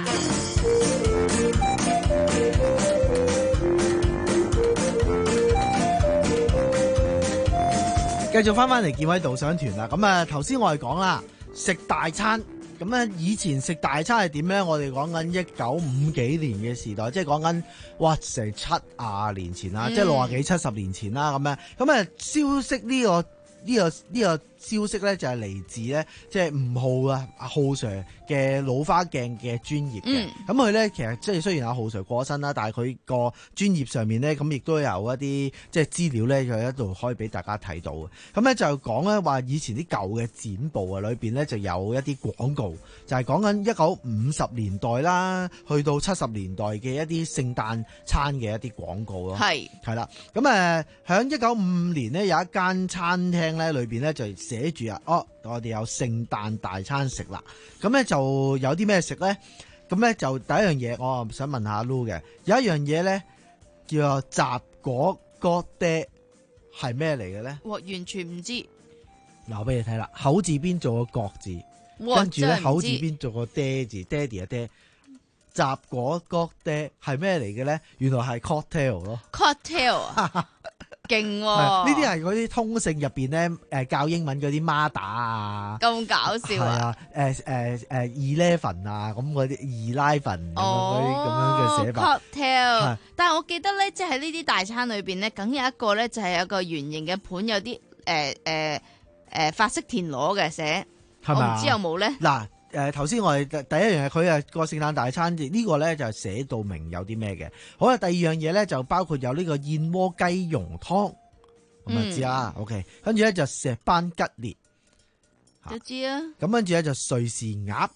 繼續翻翻嚟健威導賞團啦。咁啊，頭先我哋講啦，食大餐。咁咧，以前食大餐係點咧？我哋講緊一九五幾年嘅時代，即係講緊哇成七廿年前啦，嗯、即係六廿幾七十年前啦咁樣。咁啊，消息呢、呢個呢、呢個呢、呢個消息咧就係嚟自咧，即係吳浩啊，浩 Sir 嘅老花鏡嘅專業嘅。咁佢咧其實即係雖然阿浩 Sir 過身啦，但係佢個專業上面咧，咁亦都有一啲即係資料咧，就喺度可以俾大家睇到嘅。咁咧就講咧話以前啲舊嘅剪報啊，裏邊咧就有一啲廣告，就係講緊一九五十年代啦，去到七十年代嘅一啲聖誕餐嘅一啲廣告咯。係係啦，咁誒喺一九五五年呢，有一間餐廳咧，裏邊咧就寫住啊，哦，我哋有聖誕大餐食啦。咁咧就有啲咩食咧？咁咧就第一樣嘢，我想問下阿 Lu 嘅，有一樣嘢咧叫做雜果角爹，係咩嚟嘅咧？ 我完全唔知。 嗱，俾你睇啦，口字邊做個角字，跟住咧口字邊做個爹字，爹哋嘅爹。雜果角爹係咩嚟嘅咧？原來係 cocktail 咯。 cocktail 啊！勁喎！ 呢啲係嗰啲通勝入邊咧，誒教英文嗰啲孖打啊， 咁搞笑啊！ 係啊，誒誒誒 eleven 啊，咁嗰啲 eleven 咁樣嗰啲咁樣嘅寫法。 cocktail，但係我記得咧，即係呢啲大餐裏邊咧，梗有一個咧，就係有個圓形嘅盤，有啲誒誒誒法式田螺嘅寫，我唔知有冇咧。嗱。誒頭先我哋第一樣嘢，佢係個聖誕大餐，呢、呢個咧就係寫到明有啲咩嘅。好啦，第二樣嘢咧就包括有呢個燕窩雞蓉湯，咁啊知啦。OK，跟住咧就石斑吉列， 都知啊。咁跟住咧就瑞士鴨、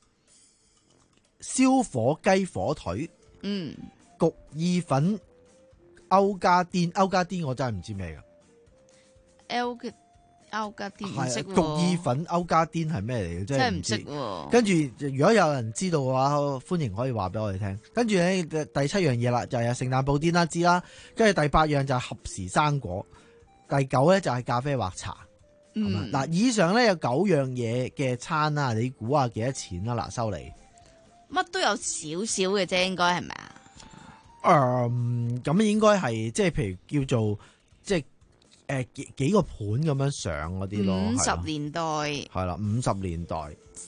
燒火雞火腿，嗯，焗意粉、歐加甸，歐加甸我真係唔知咩㗎。 L 嘅。歐加甸唔識喎， 焗意粉歐加甸係咩嚟嘅？真係唔識喎。 跟住如果有人知道嘅話，歡迎可以話俾我哋聽。跟住咧第七樣嘢啦，就係有聖誕布甸啦，知啦。跟住第八樣就係合時生果，第九咧就係咖啡或茶。嗯，嗱，以上咧有九樣嘢嘅餐啦，你估下幾多錢啊？嗱，收嚟乜都有少少嘅啫，應該係咪啊？ 嗯，咁應該係即係譬如叫做即係。誒幾幾個盤咁樣上嗰啲咯， 五十年代係啦，五十年代，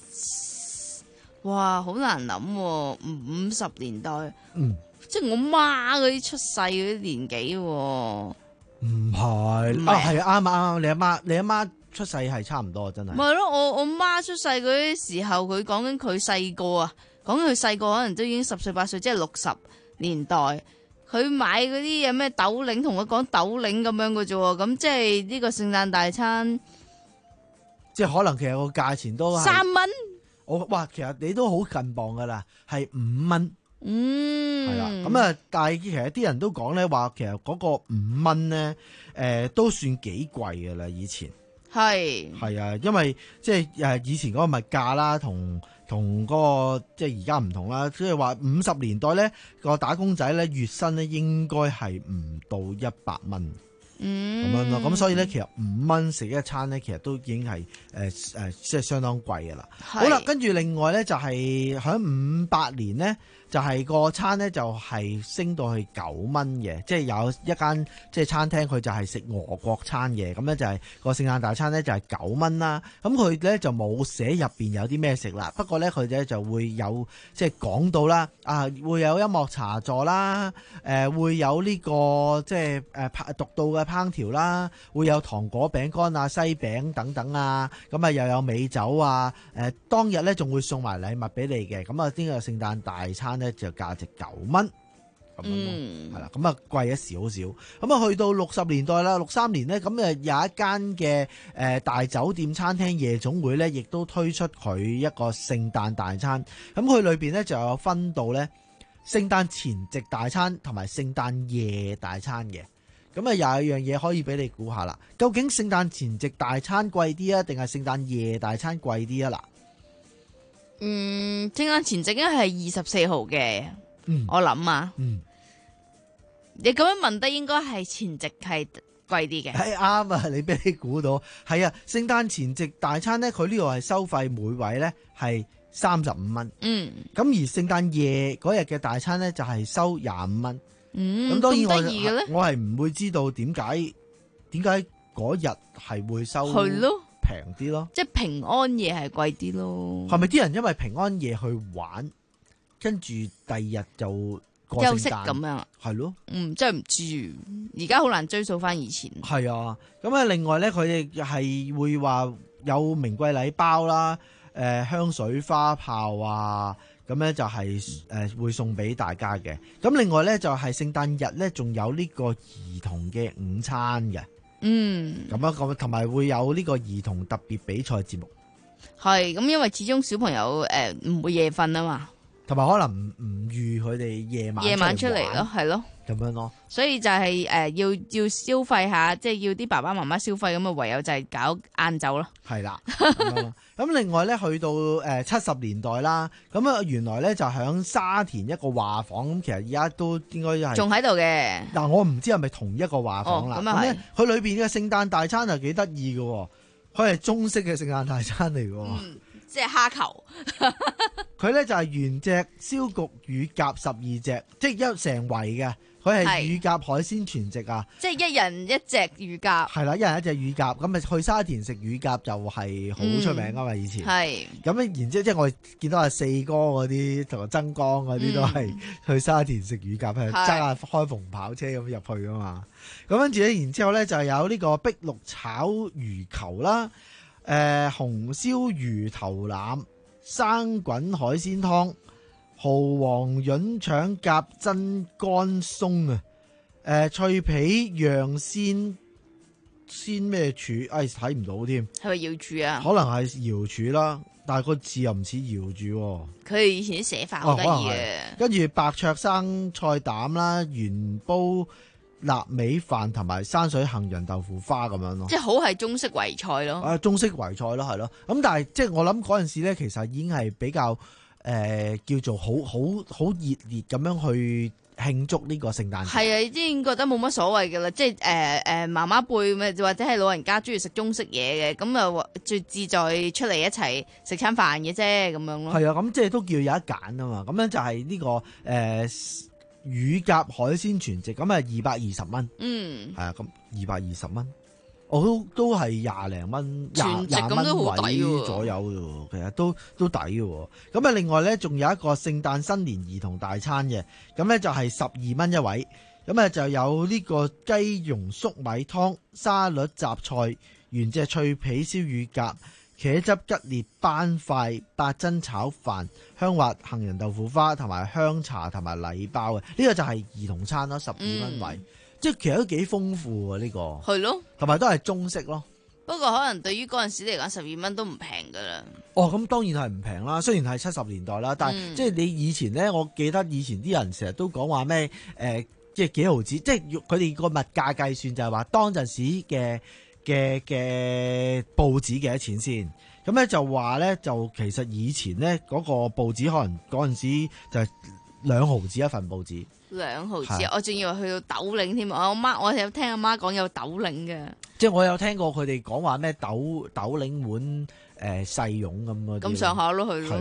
哇，好難諗喎，五五十年代，嗯，即係我媽嗰啲出世嗰啲年紀喎， 唔係啊，係啱啊啱，你阿媽你阿媽出世係差唔多，真係。 咪係咯，我我媽出世嗰啲時候，佢講緊佢細個啊，講緊佢細個可能都已經十歲八歲，即係六十年代。佢買嗰啲有咩豆領，同我講豆領咁樣嘅啫喎，咁即係呢個聖誕大餐， 即係可能其實個價錢都係三蚊。 我哇，其實你都好近磅噶啦，係五蚊。 嗯， 係啦，咁啊，但係其實啲人都講咧話，其實嗰個五蚊咧，誒都算幾貴噶啦，以前係係啊，因為即係誒以前嗰個物價啦，同。同嗰、那個即係而家唔同啦，即係話五十年代咧個打工仔咧月薪咧應該係唔到一百蚊，咁、嗯、樣咯。咁所以咧其實五蚊食一餐咧，其實都已經係誒誒即係相當貴㗎啦。好啦，跟住另外咧就係喺五八年咧就係個餐咧就係升到去九蚊嘅，即係有一間即係餐廳佢就係食俄國餐嘅，咁咧就係個聖誕大餐咧就係九蚊啦。咁佢咧就冇寫入邊有啲咩食啦，不過咧佢咧就會有即係講到啦，啊會有音樂茶座啦，誒、呃、會有呢、這個即係誒獨到嘅烹調啦，會有糖果餅乾啊、西餅等等啊，咁啊又有美酒啊，誒、呃、當日咧仲會送埋禮物俾你嘅，咁啊呢個聖誕大餐咧就價值九蚊咁樣咯，係啦、嗯，咁啊貴咗少少。咁啊去到六十年代啦，六三年呢，咁誒有一間嘅誒大酒店餐廳夜總會咧，亦都推出佢一個聖誕大餐。咁佢裏邊咧就有分到咧聖誕前夕大餐同埋聖誕夜大餐嘅。咁啊有一樣嘢可以俾你估下啦，究竟聖誕前夕大餐貴啲啊，定係聖誕夜大餐貴啲啊？嗱， 嗯，聖誕前夕應該係二十四號嘅， 嗯、 我諗啊， 嗯， 你咁樣問得應該係前夕係貴啲嘅， 係啱啊！你俾你估到，係啊！聖誕前夕大餐咧，佢呢度係收費每位咧係三十五蚊， 嗯， 咁而聖誕夜嗰日嘅大餐咧就係收廿五蚊， 嗯， 咁當然咁得意嘅咧， 我我係唔會知道點解點解嗰日係會收係咯平啲咯， 即係平安夜係貴啲咯， 係咪啲人因為平安夜去玩，跟住第二日就過休息聖誕咁樣？ 係咯， 嗯，真係唔知，而家好難追溯翻以前。 係啊，咁啊，另外咧，佢哋係會話有名貴禮包啦，誒、呃、香水花炮啊，咁咧就係、是、誒、呃、會送俾大家嘅。咁另外咧就係聖誕日咧，仲有呢個兒童嘅午餐嘅。 嗯， 咁啊，咁同埋會有呢個兒童特別比賽節目。 係咁，因為始終小朋友誒唔、呃、會夜瞓啊嘛。 同埋可能唔唔預佢哋夜晚夜晚出嚟咯，係咯， 咁樣咯。 所以就係、是、誒、呃、要要消費下，即係要啲爸爸媽媽消費咁啊，唯有就係搞晏晝咯。 係啦，咁另外咧去到誒七十年代啦，咁啊原來咧就響沙田一個畫舫，咁其實而家都應該係仲喺度嘅。 嗱，我唔知係咪同一個畫舫啦。 咁啊係， 佢裏邊嘅聖誕大餐係幾得意嘅，佢係中式嘅聖誕大餐嚟嘅。 嗯即係蝦球， 佢咧就係原隻燒焗乳鴿十二隻，即係一成圍嘅。佢係乳鴿海鮮全席啊！ 即係一人一隻乳鴿。 係啦，一人一隻乳鴿，咁咪去沙田食乳鴿就係好出名噶嘛，以前。係。咁咧，然之後即係我見到阿四哥嗰啲同埋曾江嗰啲都係去沙田食乳鴿，係揸下開篷跑車咁入去噶嘛。咁跟住咧，然之後咧就有呢個碧綠炒魚球啦。誒、呃，紅燒魚頭腩、生滾海鮮湯、蠔皇潤腸夾真乾鬆啊！誒、呃，脆皮釀鮮鮮咩柱？哎，睇唔到添， 係咪瑤柱啊？ 可能係瑤柱啦，但係個字又唔似瑤柱。 佢哋以前啲寫法好得意嘅。跟住白灼生菜膽啦，原煲臘味飯同埋山水杏仁豆腐花咁樣咯， 即係好係中式圍菜咯。 啊，中式圍菜咯，係咯。咁但係即係我諗嗰陣時咧，其實已經係比較誒、呃、叫做好好好熱烈咁樣去慶祝呢個聖誕節。 係啊，已經覺得冇乜所謂㗎啦。即係誒誒媽媽輩咪或者係老人家中意食中式嘢嘅，咁啊最自在出嚟一齊食餐飯嘅啫咁樣咯。 係啊，咁即係都叫有一揀啊嘛。咁樣就係呢、這個誒。呃乳鴿海鮮全席咁啊，二百二十蚊。嗯，係啊，咁二百二十蚊，我都都係廿零蚊，廿廿蚊位左右嘅，其實都都抵嘅。咁啊，另外咧仲有一個聖誕新年兒童大餐嘅，咁咧就係十二蚊一位。咁啊就有呢個雞蓉粟米湯、沙律雜菜、原隻脆皮燒乳鴿、茄汁吉列斑塊、八珍炒飯、香滑杏仁豆腐花同埋香茶同埋禮包嘅，呢、這個就係兒童餐咯，十二蚊位，嗯、即係其實都幾豐富啊呢、這個。係咯，同埋都係中式咯。 不過可能對於嗰陣時嚟講，十二蚊都唔平噶啦。 哦，咁當然係唔平啦，雖然係七十年代啦，但係、嗯、即係你以前咧，我記得以前啲人成日都講話咩誒，即係幾毫子，即係佢哋個物價計算就係話當陣時嘅。嘅嘅報紙幾多錢先？咁咧就話咧，就其實以前咧嗰個報紙可能嗰陣時就係兩毫子一份報紙。兩毫子，我仲以為去到斗零添。我阿媽，我有聽阿媽講有斗零嘅。即係我有聽過佢哋講話咩斗斗零碗誒細蓉咁嗰啲。咁上下咯，去咯。係咯，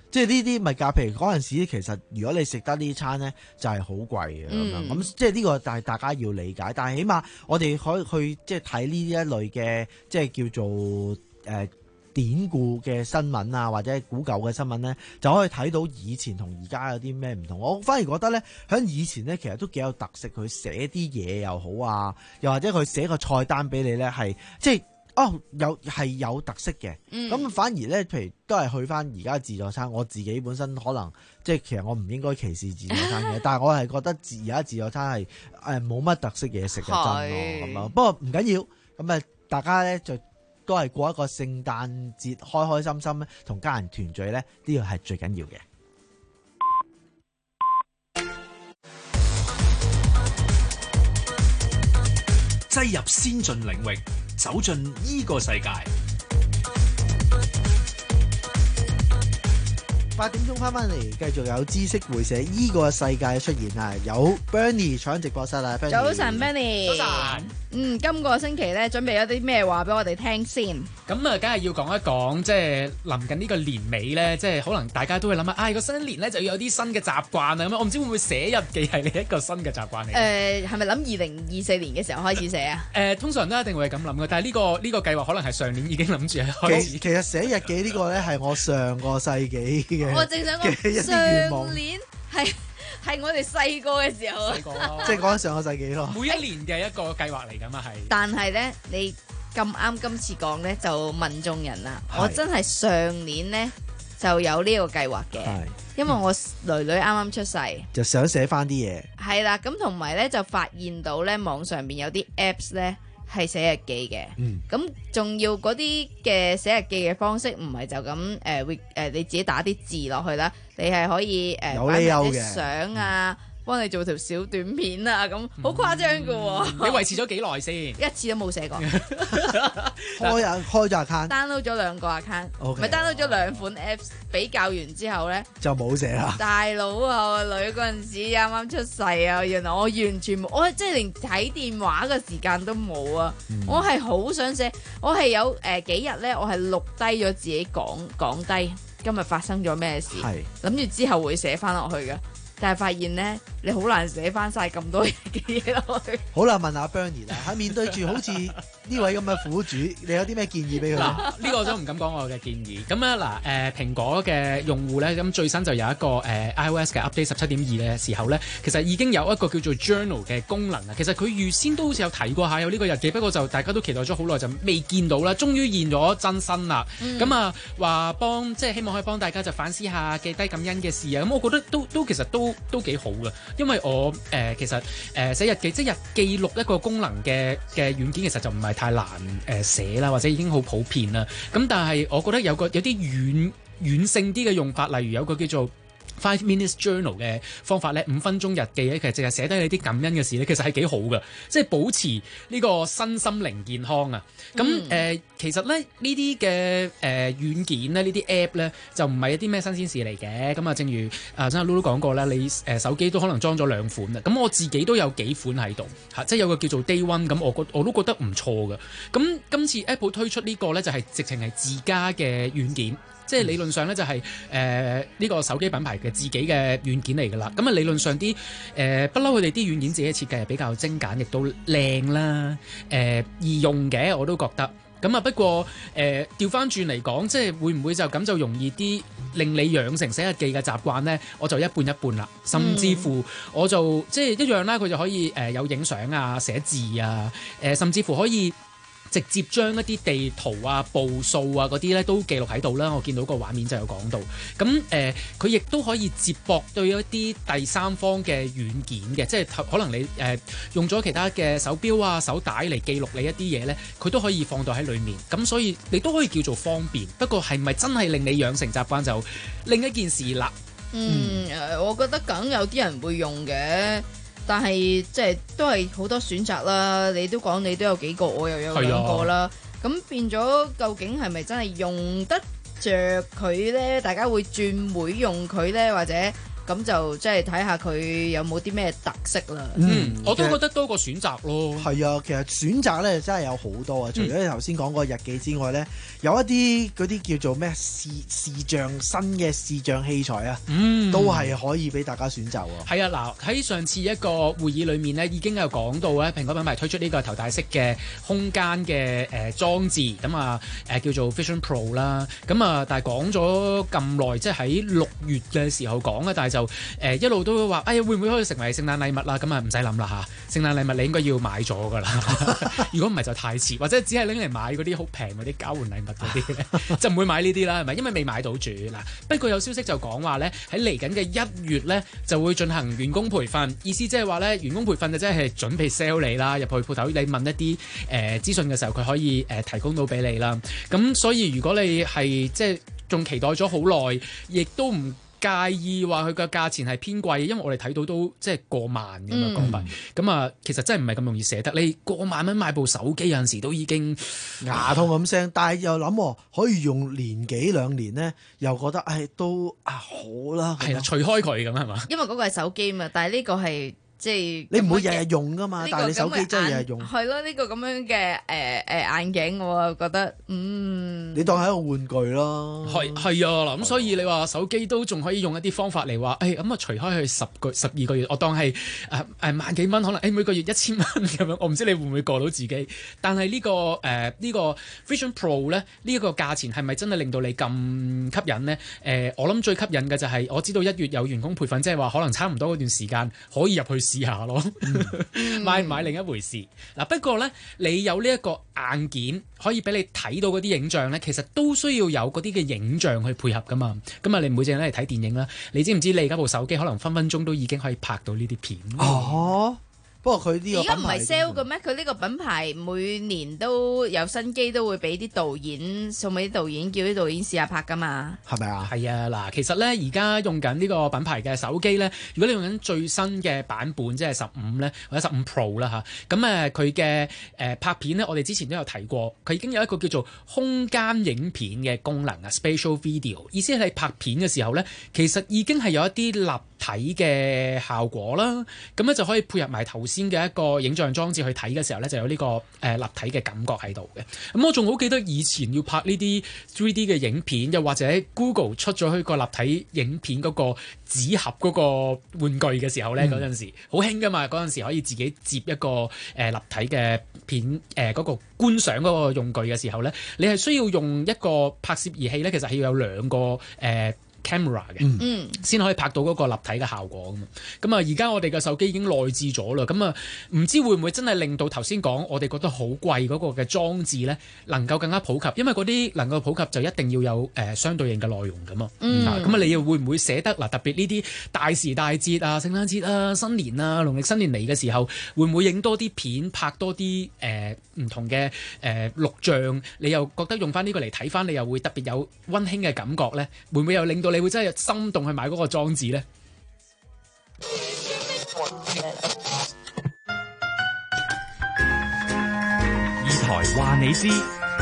即係呢啲物價，譬如嗰陣時，其實如果你食得呢餐咧，就係好貴嘅咁樣。咁、嗯、即係呢個，但係大家要理解。但係起碼我哋可以去即係睇呢一類嘅，即係叫做誒、呃、典故嘅新聞啊，或者古舊嘅新聞咧，就可以睇到以前同而家有啲咩唔同。我反而覺得咧，喺以前咧，其實都幾有特色。佢寫啲嘢又好啊，又或者佢寫個菜單俾你咧，係即係。哦，有係有特色嘅，咁、嗯、反而咧，譬如都係去翻而家自助餐。我自己本身可能即係其實我唔應該歧視自助餐嘅，但係我係覺得而家自助餐係誒冇乜特色嘢食嘅真咯咁樣。不過唔緊要，咁啊大家咧就都係過一個聖誕節，開開心心咧，同家人團聚咧，呢個係最緊要嘅。 擠入先進領域，走進依個世界。 八點鐘翻返嚟，繼續有知識會社依個世界出現啊！有 Bernie 坐喺直播室啊 Bernie 早晨 Bernie， 早晨。 嗯，今個星期咧準備咗啲咩話俾我哋聽先？ 咁啊，梗係要講一講，即係臨近呢個年尾咧，即係可能大家都會諗下，唉、哎，個新年咧就要有啲新嘅習慣啊咁樣。我唔知會唔會寫日記係你一個新嘅習慣嚟？誒、 呃，係咪諗二零二四年嘅時候開始寫啊？誒、 呃，通常都一定會係咁諗嘅，但係呢、這個呢、這個計劃可能係上年已經諗住係開始。 其實寫日記呢個咧係我上個世紀嘅， 我正想講上年係。係我哋細個嘅時候啊， 即係講上個世紀咯。 每一年嘅一個計劃嚟㗎嘛係。 但係咧，你咁啱今次講咧就問眾人啦。我真係上年咧就有呢個計劃嘅，因為我囡囡啱啱出世， 就想寫翻啲嘢。 係啦，咁同埋咧就發現到咧網上邊有啲 apps 咧係寫日記嘅，咁仲、嗯、要嗰啲嘅寫日記嘅方式唔係就咁誒會誒你自己打啲字落去啦，你係可以誒擺埋啲相啊，幫你做條小短片啊，咁好誇張㗎喎！ 你維持咗幾耐先？ 一次都冇寫過。 開啊開咗 account，download 咗兩個 account，咪、 okay. download 咗兩款 apps 比較完之後咧， 就冇寫啦。 大佬啊，我女嗰陣時啱啱出世啊，原來我完全冇，我即係連睇電話嘅時間都冇啊！嗯、我係好想寫，我係有誒、呃、幾日咧，我係錄低咗自己講講低今日發生咗咩事，諗住之後會寫翻落去嘅。但係發現咧，你好難寫翻晒咁多嘢嘅嘢落去。 好啦，問下 Bernie 啦，喺面對住好似呢位咁嘅苦主，你有啲咩建議俾佢？ 嗱，呢個都唔敢講我嘅建議。咁咧嗱，誒、呃、蘋果嘅用戶咧，咁最新就有一個誒、呃、iOS 嘅 update 十七點二嘅時候咧，其實已經有一個叫做 journal 嘅功能啊。其實佢預先都好似有提過下有呢個日記，不過就大家都期待咗好耐，就未見到啦。終於現咗真身啦。咁、嗯、啊，話幫即係希望可以幫大家就反思下記低感恩嘅事啊。咁我覺得都都其實都。都幾好嘅，因為我誒、呃、其實誒寫、呃、日記，即係日記錄一個功能嘅嘅軟件，其實就唔係太難誒寫啦，或者已經好普遍啦。咁但係我覺得有個有啲軟軟性啲嘅用法，例如有個叫做Five Minutes Journal 嘅方法咧，五分鐘日記咧，其實淨係寫低你啲感恩嘅事咧，其實係幾好嘅，即係保持呢個身心靈健康啊。咁誒、嗯呃，其實咧呢啲嘅誒軟件咧，呢啲 app 咧，就唔係一啲咩新鮮事嚟嘅。咁啊，正如啊，真係 Lulu 講過啦，你誒、呃、手機都可能裝咗兩款啦。咁我自己都有幾款喺度嚇，即係有個叫做 Day One，咁我覺我都覺得唔錯嘅。咁今次 Apple 推出呢個咧，就係、是、直情係自家嘅軟件。即係理論上咧就係誒呢個手機品牌嘅自己嘅軟件嚟㗎啦，咁啊理論上啲誒不嬲佢哋啲軟件自己嘅設計係比較精簡，亦都靚啦，誒、呃、易用嘅我都覺得。咁啊不過誒調翻轉嚟講，即係會唔會就咁就容易啲令你養成寫日記嘅習慣咧？我就一半一半啦，甚至乎我就即係一樣啦，佢就可以誒、呃、有影相啊、寫字啊，誒、呃、甚至乎可以。直接將一啲地圖啊、步數啊嗰啲咧都記錄喺度啦。我見到個畫面就有講到。咁誒，佢亦都可以接駁對一啲第三方嘅軟件嘅，即係可能你誒、呃、用咗其他嘅手錶啊、手帶嚟記錄你一啲嘢咧，佢都可以放到喺裡面。咁所以你都可以叫做方便。不過係咪真係令你養成習慣就另一件事啦？ 嗯，誒、嗯，我覺得梗有啲人會用嘅。但係即係都係好多選擇啦，你都講你都有幾個，我又有兩個啦，咁、啊、變咗究竟係咪真係用得着佢呢？大家會轉會用佢呢？或者咁就即係睇下佢有冇啲咩特色啦。 嗯，我都覺得多個選擇咯。 係啊，其實選擇咧真係有好多啊！除咗你頭先講個日記之外咧，有一啲嗰啲叫做咩視視像新嘅視像器材啊， 嗯， 都係可以俾大家選擇喎。 係啊，嗱喺上次一個會議裏面呢，已經有講到咧，蘋果品牌推出呢個頭戴式嘅空間嘅誒裝置，咁啊誒叫做 Vision Pro 啦，咁啊但係講咗咁耐，即係喺六月嘅時候講啊，但係就誒、呃、一路都話，哎呀會唔會可以成為聖誕禮物啦？咁啊唔使諗啦嚇，聖誕禮物你應該要買咗㗎啦，如果唔係就太遲，或者只係拎嚟買嗰啲好平嗰啲交換禮物嗰啲咧，就唔會買呢啲啦，係咪？因為未買到住嗱。不過有消息就講話咧，喺嚟緊嘅一月咧就會進行員工培訓，意思即係話咧員工培訓就即係準備 sell 你啦，入去鋪頭你問一啲誒、呃、資訊嘅時候，佢可以誒、呃、提供到俾你啦。咁所以如果你係即係仲期待咗好耐，亦都唔介意話佢嘅價錢係偏貴，因為我哋睇到都即係過萬咁樣港幣，咁啊、嗯、其實真係唔係咁容易捨得。你過萬蚊買部手機有陣時都已經牙痛咁聲，但係又諗可以用年幾兩年咧，又覺得誒、哎、都啊好啦， 係啦，除開佢咁係嘛？ 因為嗰個係手機嘛，但係呢個係。即係你唔會日日用噶嘛，但係你手機真係日日用。 係咯，呢個咁樣嘅誒誒眼鏡，我覺得嗯。 你當係一個玩具咯。 係係啊，嗱咁所以你話手機都仲可以用一啲方法嚟話，誒咁啊除開佢十個十二個月，我當係誒誒萬幾蚊，可能誒每個月一千蚊咁樣，我唔知你會唔會過到自己。但係呢、呢個誒呢、呃呢個 Vision Pro 咧，呢、呢、一個價錢係咪真係令到你咁吸引呢？誒、呃，我諗最吸引嘅就係、是、我知道一月有員工培訓，即係話可能差唔多嗰段時間可以入去試下咯，嗯、買唔買另一回事。嗱，不過咧，你有呢一個硬件可以俾你睇到嗰啲影像咧，其實都需要有嗰啲嘅影像去配合噶嘛。咁啊，你唔會淨係嚟睇電影啦。你知唔知你而家部手機可能分分鐘都已經可以拍到呢啲片？ 哦。不過佢呢個而家唔係 sell 嘅咩？佢呢個品牌每年都有新機，都會俾啲導演送俾啲導演，叫啲導演試下拍噶嘛。 係咪啊？ 係啊，嗱，其實咧而家用緊呢個品牌嘅手機咧，如果你用緊最新嘅版本，即係十五咧或者十五 Pro 啦嚇，咁誒佢嘅誒拍片咧，我哋之前都有提過，佢已經有一個叫做空間影片嘅功能啊 ，Spatial Video， 意思係你拍片嘅時候咧，其實已經係有一啲立體嘅效果啦，咁咧就可以配合埋頭先嘅一個影像裝置去睇嘅時候咧，就有呢、這個誒、呃、立體嘅感覺喺度嘅。咁我仲好記得以前要拍呢啲 three D 嘅影片，又或者 Google 出咗去個立體影片嗰個紙盒嗰個玩具嘅時候咧，嗰陣、嗯、時好興噶嘛。嗰陣時可以自己接一個誒、呃、立體嘅片誒嗰、呃那個觀賞嗰個用具嘅時候咧，你係需要用一個拍攝儀器咧，其實係要有兩個誒。呃camera 嘅，嗯，先可以拍到嗰個立體嘅效果㗎嘛。咁啊，而家我哋嘅手機已經內置咗啦。咁啊，唔知會唔會真係令到頭先講我哋覺得好貴嗰個嘅裝置咧，能夠更加普及？因為嗰啲能夠普及就一定要有誒、呃、相對應嘅內容㗎嘛。嗯，咁啊，你又會唔會捨得嗱？特別呢啲大時大節啊、聖誕節啊、新年啊、農曆新年嚟嘅時候，會唔會影多啲片、拍多啲誒唔同嘅誒、呃、錄像？你又覺得用翻呢個嚟睇翻，你又會特別有溫馨嘅感覺咧？會唔會又令到你會真係心動去買嗰個裝置呢？ 二台話你知，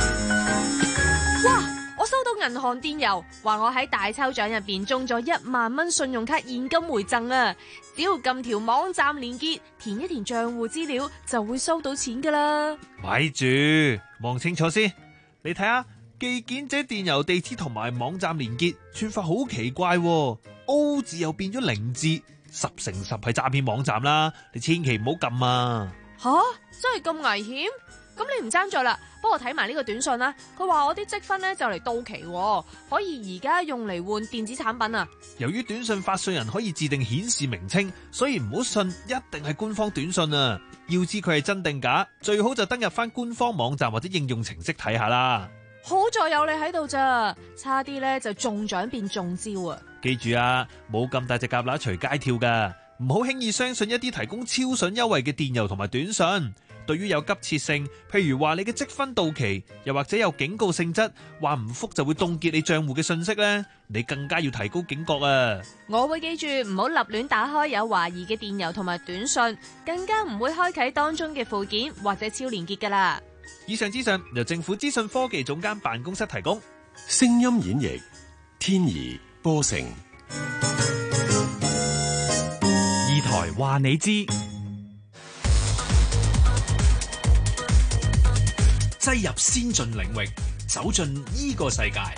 哇！我收到銀行電郵，話我喺大抽獎入邊中咗一萬蚊信用卡現金回贈啊！只要撳條網站連結，填一填賬戶資料，就會收到錢噶啦。 咪住，望清楚先，你睇下。寄件者電郵地址同埋網站連結串法好奇怪喎 ，O 字又變咗零字，十成十係詐騙網站啦！你千祈唔好撳啊！ 吓，真係咁危險？咁你唔爭在啦，幫我睇埋呢個短信啦。佢話我啲積分咧就嚟到期，可以而家用嚟換電子產品啊！ 由於短信發信人可以自定顯示名稱，所以唔好信一定係官方短信啊！要知佢係真定假，最好就登入翻官方網站或者應用程式睇下啦。 好在有你喺度咋，差啲咧就中獎變中招啊！ 記住啊，冇咁大隻蛤乸隨街跳噶，唔好輕易相信一啲提供超筍優惠嘅電郵同埋短信。對於有急切性，譬如話你嘅積分到期，又或者有警告性質，話唔覆就會凍結你賬戶嘅信息咧，你更加要提高警覺啊！ 我會記住唔好立亂打開有懷疑嘅電郵同埋短信，更加唔會開啟當中嘅附件或者超連結噶啦。 以上資訊由政府資訊科技總監辦公室提供。 聲音演繹天怡波城。 台話你知， 擠入先進領域，走進呢個世界。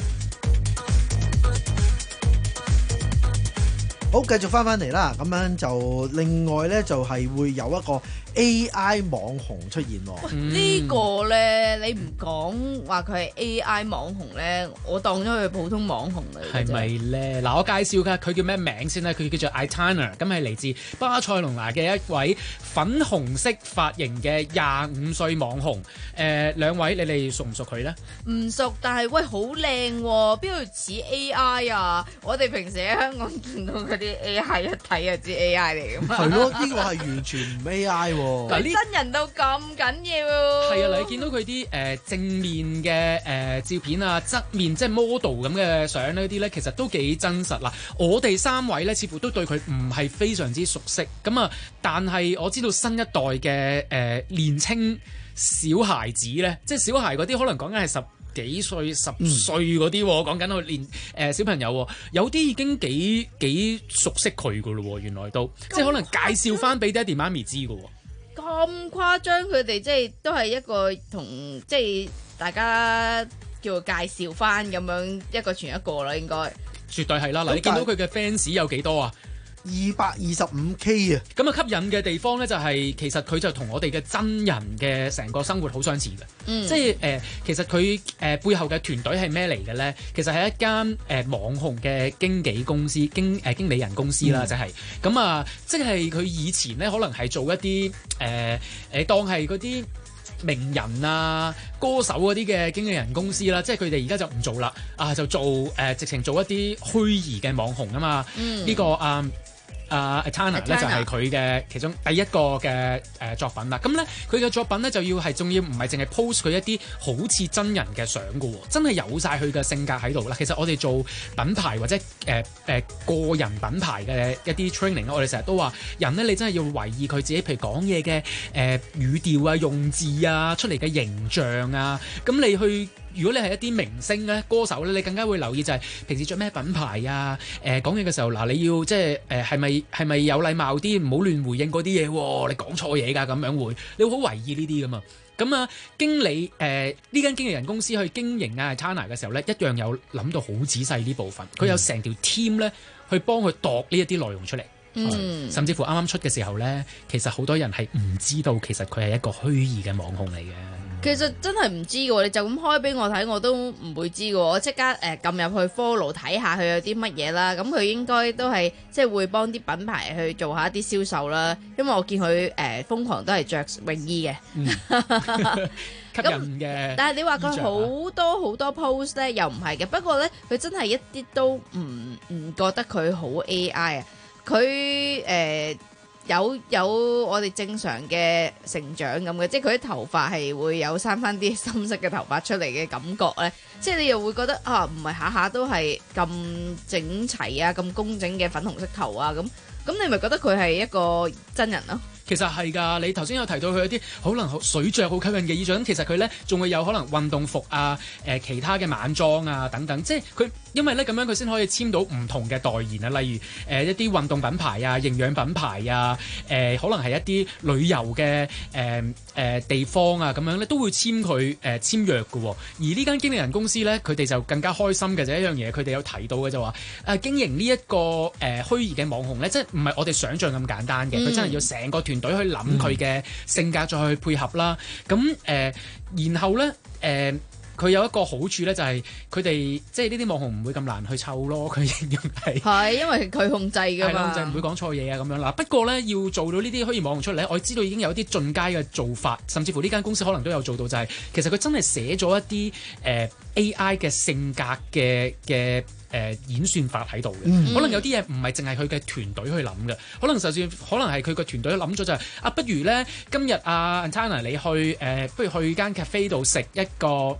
好，繼續翻返嚟啦，咁樣就另外呢，就係、是、會有一個 A I 網紅出現喎。 嗯、呢個呢，你唔講話佢係 A I 網紅呢，我當咗佢普通網紅嚟嘅啫。 係咪呢？嗱，我介紹㗎，佢叫咩名先呢？佢叫做 Aitana， 咁係嚟自巴塞隆拿嘅一位粉紅色髮型嘅廿五歲網紅。誒、呃，兩位你哋熟唔熟佢呢？ 唔熟，但係喂好靚喎，邊度似 A I 啊？我哋平時喺香港見到嗰啲 A I 一睇就知 A I 嚟㗎嘛。 係咯，呢、這個係完全唔 A I 喎。 嗱，真人到咁緊要。 係啊，你見到佢啲誒正面嘅誒、呃、照片啊，側面即係 model 咁嘅相呢啲咧，其實都幾真實啦。我哋三位咧，似乎都對佢唔係非常之熟悉。咁啊，但係我知道新一代嘅誒、呃、年青小孩子咧，即係小孩嗰啲，可能講緊係十幾歲、十歲嗰啲，講緊佢連誒小朋友，有啲已經幾幾熟悉佢噶咯。原來都即係可能介紹翻俾爹哋媽咪知噶。 咁誇張，佢哋即係都係一個同即係大家叫做介紹翻咁樣一個傳一個啦，應該絕對係啦。嗱，你見到佢嘅 fans 有幾多啊？ 二百二十五 K 啊！ 咁啊，吸引嘅地方咧就係、是、其實佢就同我哋嘅真人嘅成個生活好相似嘅。嗯，即係誒、呃，其實佢誒、呃、背後嘅團隊係咩嚟嘅咧？其實係一間誒、呃、網紅嘅經紀公司、經誒、呃、經理人公司啦，嗯、就係咁啊，即係佢以前咧可能係做一啲誒誒當係嗰啲名人啊、歌手嗰啲嘅經紀人公司啦，即係佢哋而家就唔做啦，啊就做誒、呃、直情做一啲虛擬嘅網紅啊嘛。嗯，呢、這個啊。啊 Aitana 咧就係佢嘅其中第一個嘅誒、呃、作品啦。咁咧佢嘅作品咧就要係仲要唔係淨係 post 佢一啲好似真人嘅相㗎喎，真係有晒佢嘅性格喺度啦。其實我哋做品牌或者誒誒、呃呃、個人品牌嘅一啲 training，我哋成日都話人咧，你真係要留意佢自己，譬如講嘢嘅誒語調啊、用字啊、出嚟嘅形象啊。咁你去如果你係一啲明星咧、歌手咧，你更加會留意就係平時着咩品牌啊。誒講嘢嘅時候嗱，你要即係誒係咪係咪有禮貌啲，唔好亂回應嗰啲嘢喎。你講錯嘢㗎，咁樣會你會好為意呢啲㗎嘛。咁啊，經理誒呢間經理人公司去經營啊 Aitana 嘅時候咧，一樣有諗到好仔細呢部分。佢有成條 team 咧去幫佢度呢一啲內容出嚟。嗯，甚至乎啱啱出嘅時候咧，其實好多人係唔知道其實佢係一個虛擬嘅網紅嚟嘅。 其實真係唔知嘅喎，你就咁開俾我睇，我都唔會知嘅喎。我即刻誒撳入去 follow 睇下佢有啲乜嘢啦。咁佢應該都係即係會幫啲品牌去做下一啲銷售啦。因為我見佢誒瘋狂都係着泳衣嘅，嗯、 吸引嘅。 但係你話佢好多好多 post 咧，又唔係嘅。不過咧，佢真係一啲都唔唔覺得佢好 A I 啊。佢誒。呃有有我哋正常嘅成長咁嘅，即係佢啲頭髮係會有生翻啲深色嘅頭髮出嚟嘅感覺咧，即係你又會覺得啊，唔係下下都係咁整齊啊、咁工整嘅粉紅色頭啊咁，咁你咪覺得佢係一個真人咯？ 其實係㗎，你頭先有提到佢有啲可能水着好吸引嘅衣着，咁其實佢咧仲會有可能運動服啊、誒、呃、其他嘅晚裝啊等等，即係佢因為咧咁樣佢先可以簽到唔同嘅代言啊，例如誒、呃、一啲運動品牌啊、營養品牌啊、誒、呃、可能係一啲旅遊嘅誒誒地方啊咁樣咧都會簽佢誒、呃、簽約嘅喎。而呢間經理人公司咧，佢哋就更加開心嘅就一樣嘢，佢哋有提到嘅就話誒、呃、經營呢、這、一個誒、呃、虛擬嘅網紅咧，即係唔係我哋想象咁簡單嘅，佢、嗯、真係要成個團隊去諗佢嘅性格再去配合啦。咁誒、呃，然後咧誒。呃佢有一個好處咧，就係佢哋即係呢啲網紅唔會咁難去湊咯。佢形容係係因為佢控制㗎嘛， 控制唔會講錯嘢啊咁樣啦。不過咧，要做到呢啲虛擬網紅出嚟咧，我知道已經有啲進階嘅做法，甚至乎呢間公司可能都有做到，就係、是、其實佢真係寫咗一啲誒、呃、A I 嘅性格嘅嘅誒演算法喺度嘅。嗯、可能有啲嘢唔係淨係佢嘅團隊去諗嘅，可能就算可能係佢個團隊諗咗就係、是、啊，不如咧今日啊 Aitana 你去誒、呃，不如去間 cafe 度食一個。誒、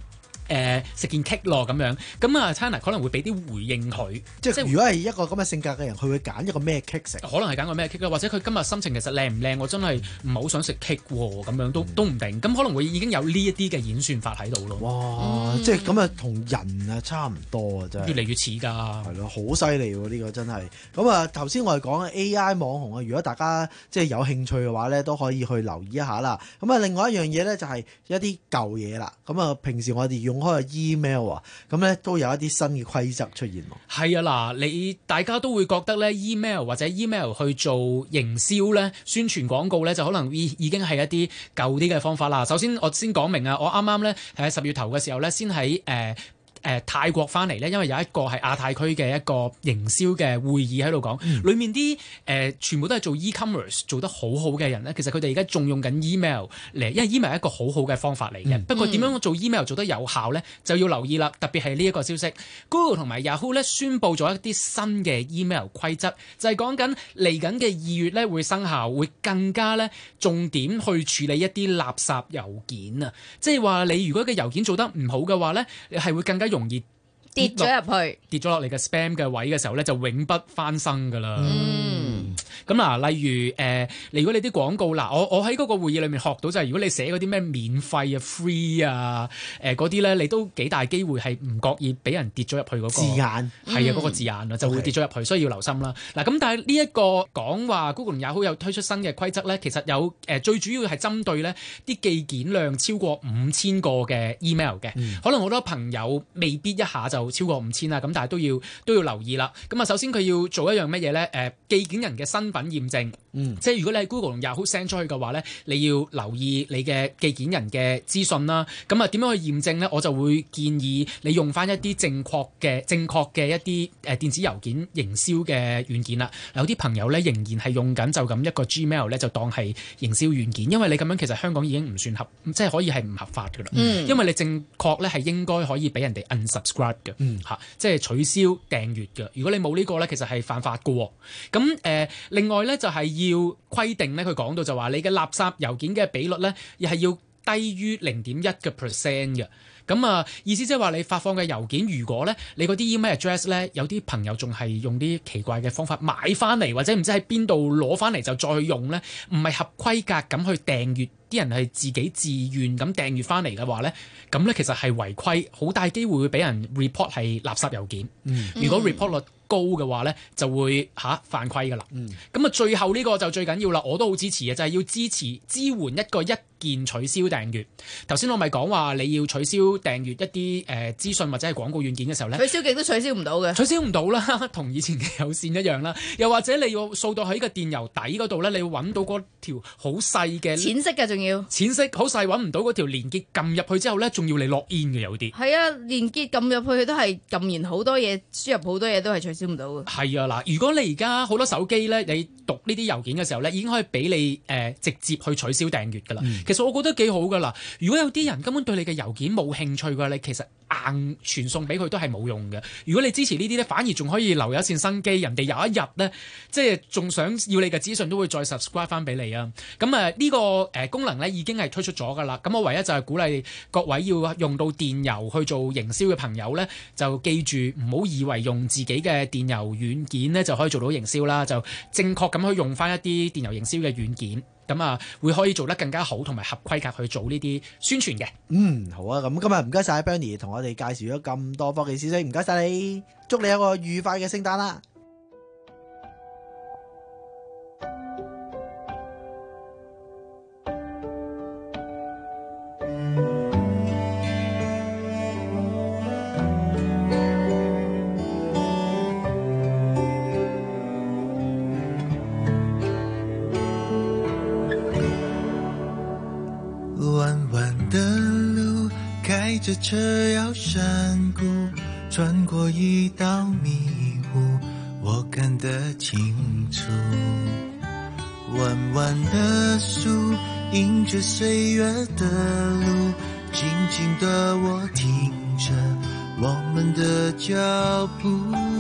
誒食件 cake 咯咁樣。咁啊 China 可能會俾啲回應佢， 即係如果係一個咁嘅性格嘅人，佢會揀一個咩 cake 食？ 可能係揀個咩 cake 啦，或者佢今日心情其實靚唔靚，我真係唔係好想食 cake 喎，咁樣都都唔定。咁可能會已經有呢一啲嘅演算法喺度咯。 哇！即係咁啊，同人啊差唔多啊，真係越嚟越似㗎。 係咯，好犀利喎！呢個真係。咁啊，頭先我哋講嘅 A I 網紅啊，如果大家即係有興趣嘅話咧，都可以去留意一下啦。咁啊，另外一樣嘢咧就係一啲舊嘢啦。咁啊，平時我哋用開嘅 email 啊，咁咧都有一啲新嘅規則出現喎。 係啊，嗱，你大家都會覺得咧 email 或者 email 去做營銷咧、宣傳廣告咧，就可能已已經係一啲舊啲嘅方法啦。首先我先講明啊，我啱啱咧係喺十月頭嘅時候咧，先喺誒。呃誒、呃、泰國翻嚟咧，因為有一個係亞太區嘅一個營銷嘅會議喺度講，嗯、裡面啲誒、呃、全部都係做 e-commerce 做得好好嘅人咧，其實佢哋而家仲用緊 email 嚟，因為 email 係一個好好嘅方法嚟嘅。嗯、不過點樣做 email 做得有效咧，就要留意啦。特別係呢一個消息 ，Google 同埋 Yahoo 咧宣布咗一啲新嘅 email 規則，就係講緊嚟緊嘅二月咧會生效，會更加咧重點去處理一啲垃圾郵件啊！即係話你如果嘅郵件做得唔好嘅話咧，係會更加容易跌咗入去， 跌咗落嚟嘅 spam 嘅位嘅時候咧，就永不翻身噶啦。 嗯， 咁嗱，例如誒、呃，如果你啲廣告嗱，我我喺嗰個會議裏面學到就係，如果你寫嗰啲咩免費啊、free 啊、誒嗰啲咧，你都幾大機會係唔覺意俾人跌咗入去嗰、那個字眼，係啊嗰、那個字眼啊，就會跌咗入去，所以要留心啦。嗱，咁但係呢一個講話 Google 也好有推出新嘅規則咧，其實有誒、呃、最主要係針對咧啲寄件量超過五千個嘅 email 嘅，嗯、可能好多朋友未必一下就超過五千啦，咁但係都要都要留意啦。咁啊，首先佢要做一樣乜嘢咧？誒、呃，寄件人嘅身份驗證，嗯、即係如果你喺 Google 同 Yahoo send 出去嘅話咧，你要留意你嘅寄件人嘅資訊啦。咁啊，點樣去驗證咧？我就會建議你用翻一啲正確嘅正確嘅一啲誒電子郵件營銷嘅軟件啦。有啲朋友咧仍然係用緊就咁一個 Gmail 咧，就當係營銷軟件，因為你咁樣其實香港已經唔算合，即係可以係唔合法㗎啦。嗯、因為你正確咧係應該可以俾人哋 unsubscribe 嘅。嗯嚇，即係取消訂閱嘅。如果你冇呢個咧，其實係犯法嘅。咁誒、呃，另外咧就係、是、要規定咧，佢講到就話你嘅垃圾郵件嘅比率咧，亦係要低於零點一嘅 percent 嘅。咁啊，意思即係話你發放嘅郵件，如果咧你嗰啲 email address 咧，有啲朋友仲係用啲奇怪嘅方法買翻嚟，或者唔知喺邊度攞翻嚟就再去用咧，唔係合規格咁去訂閱。啲人係自己自願咁訂閱翻嚟嘅話咧，咁咧其實係違規，好大機會會俾人 report 係垃圾郵件。嗯、如果 report 率高嘅話咧，就會嚇、啊、犯規㗎啦。咁啊、嗯，最後呢個就最緊要啦，我都好支持嘅，就係、是、要支持支援一個一鍵取消訂閱。頭先我咪講話你要取消訂閱一啲誒、呃、資訊或者係廣告軟件嘅時候咧， 取消極都取消唔到嘅， 取消唔到啦，同以前嘅有線一樣啦。又或者你要掃到喺個電郵底嗰度咧，你要揾到嗰條好細嘅淺色嘅，仲要淺色好細，揾唔到嗰條連結，撳入去之後咧，仲要你落 in 嘅有啲。 係啊，連結撳入去都係撳完好多嘢，輸入好多嘢都係取消唔到嘅。 係啊，嗱，如果你而家好多手機咧，你讀呢啲郵件嘅時候咧，已經可以俾你誒、呃、直接去取消訂閱㗎啦。嗯、其實我覺得幾好㗎啦。如果有啲人根本對你嘅郵件冇興趣嘅，你其實硬傳送俾佢都係冇用嘅。如果你支持呢啲咧，反而仲可以留一線生機，人哋有一日咧，即係仲想要你嘅資訊，都會再 subscribe 翻俾你啊。咁啊，呢個誒功能咧已經係推出咗㗎啦。咁我唯一就係鼓勵各位要用到電郵去做營銷嘅朋友咧，就記住唔好以為用自己嘅電郵軟件咧就可以做到營銷啦，就正確咁去用翻一啲電郵營銷嘅軟件。咁啊，會可以做得更加好，同埋合規格去做呢啲宣傳嘅。 嗯，好啊，咁今日唔該晒 Bernie 同我哋介紹咗咁多科技消息，唔該晒你，祝你有個愉快嘅聖誕啦！ 这车要山谷，穿过一道迷雾，我看得清楚。弯弯的树，迎着岁月的路，静静的我听着我们的脚步。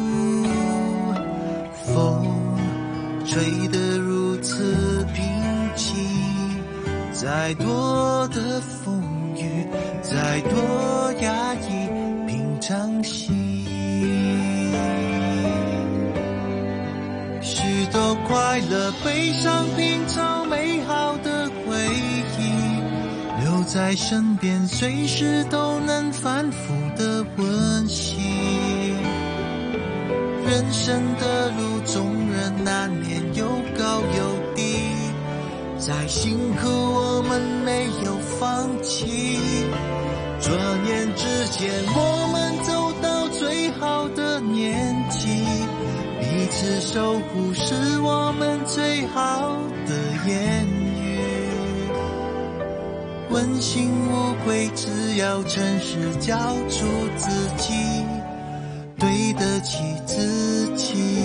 风吹得如此平静，再多的风雨遇，再多压抑，平常心。许多快乐、悲伤，平常美好的回忆，留在身边，随时都能反复的温习。人生的路，纵然难免有高有低，再辛苦我们没有放弃。转眼之间，我们走到最好的年纪，彼此守护是我们最好的言语。问心无愧，只要诚实交出自己，对得起自己。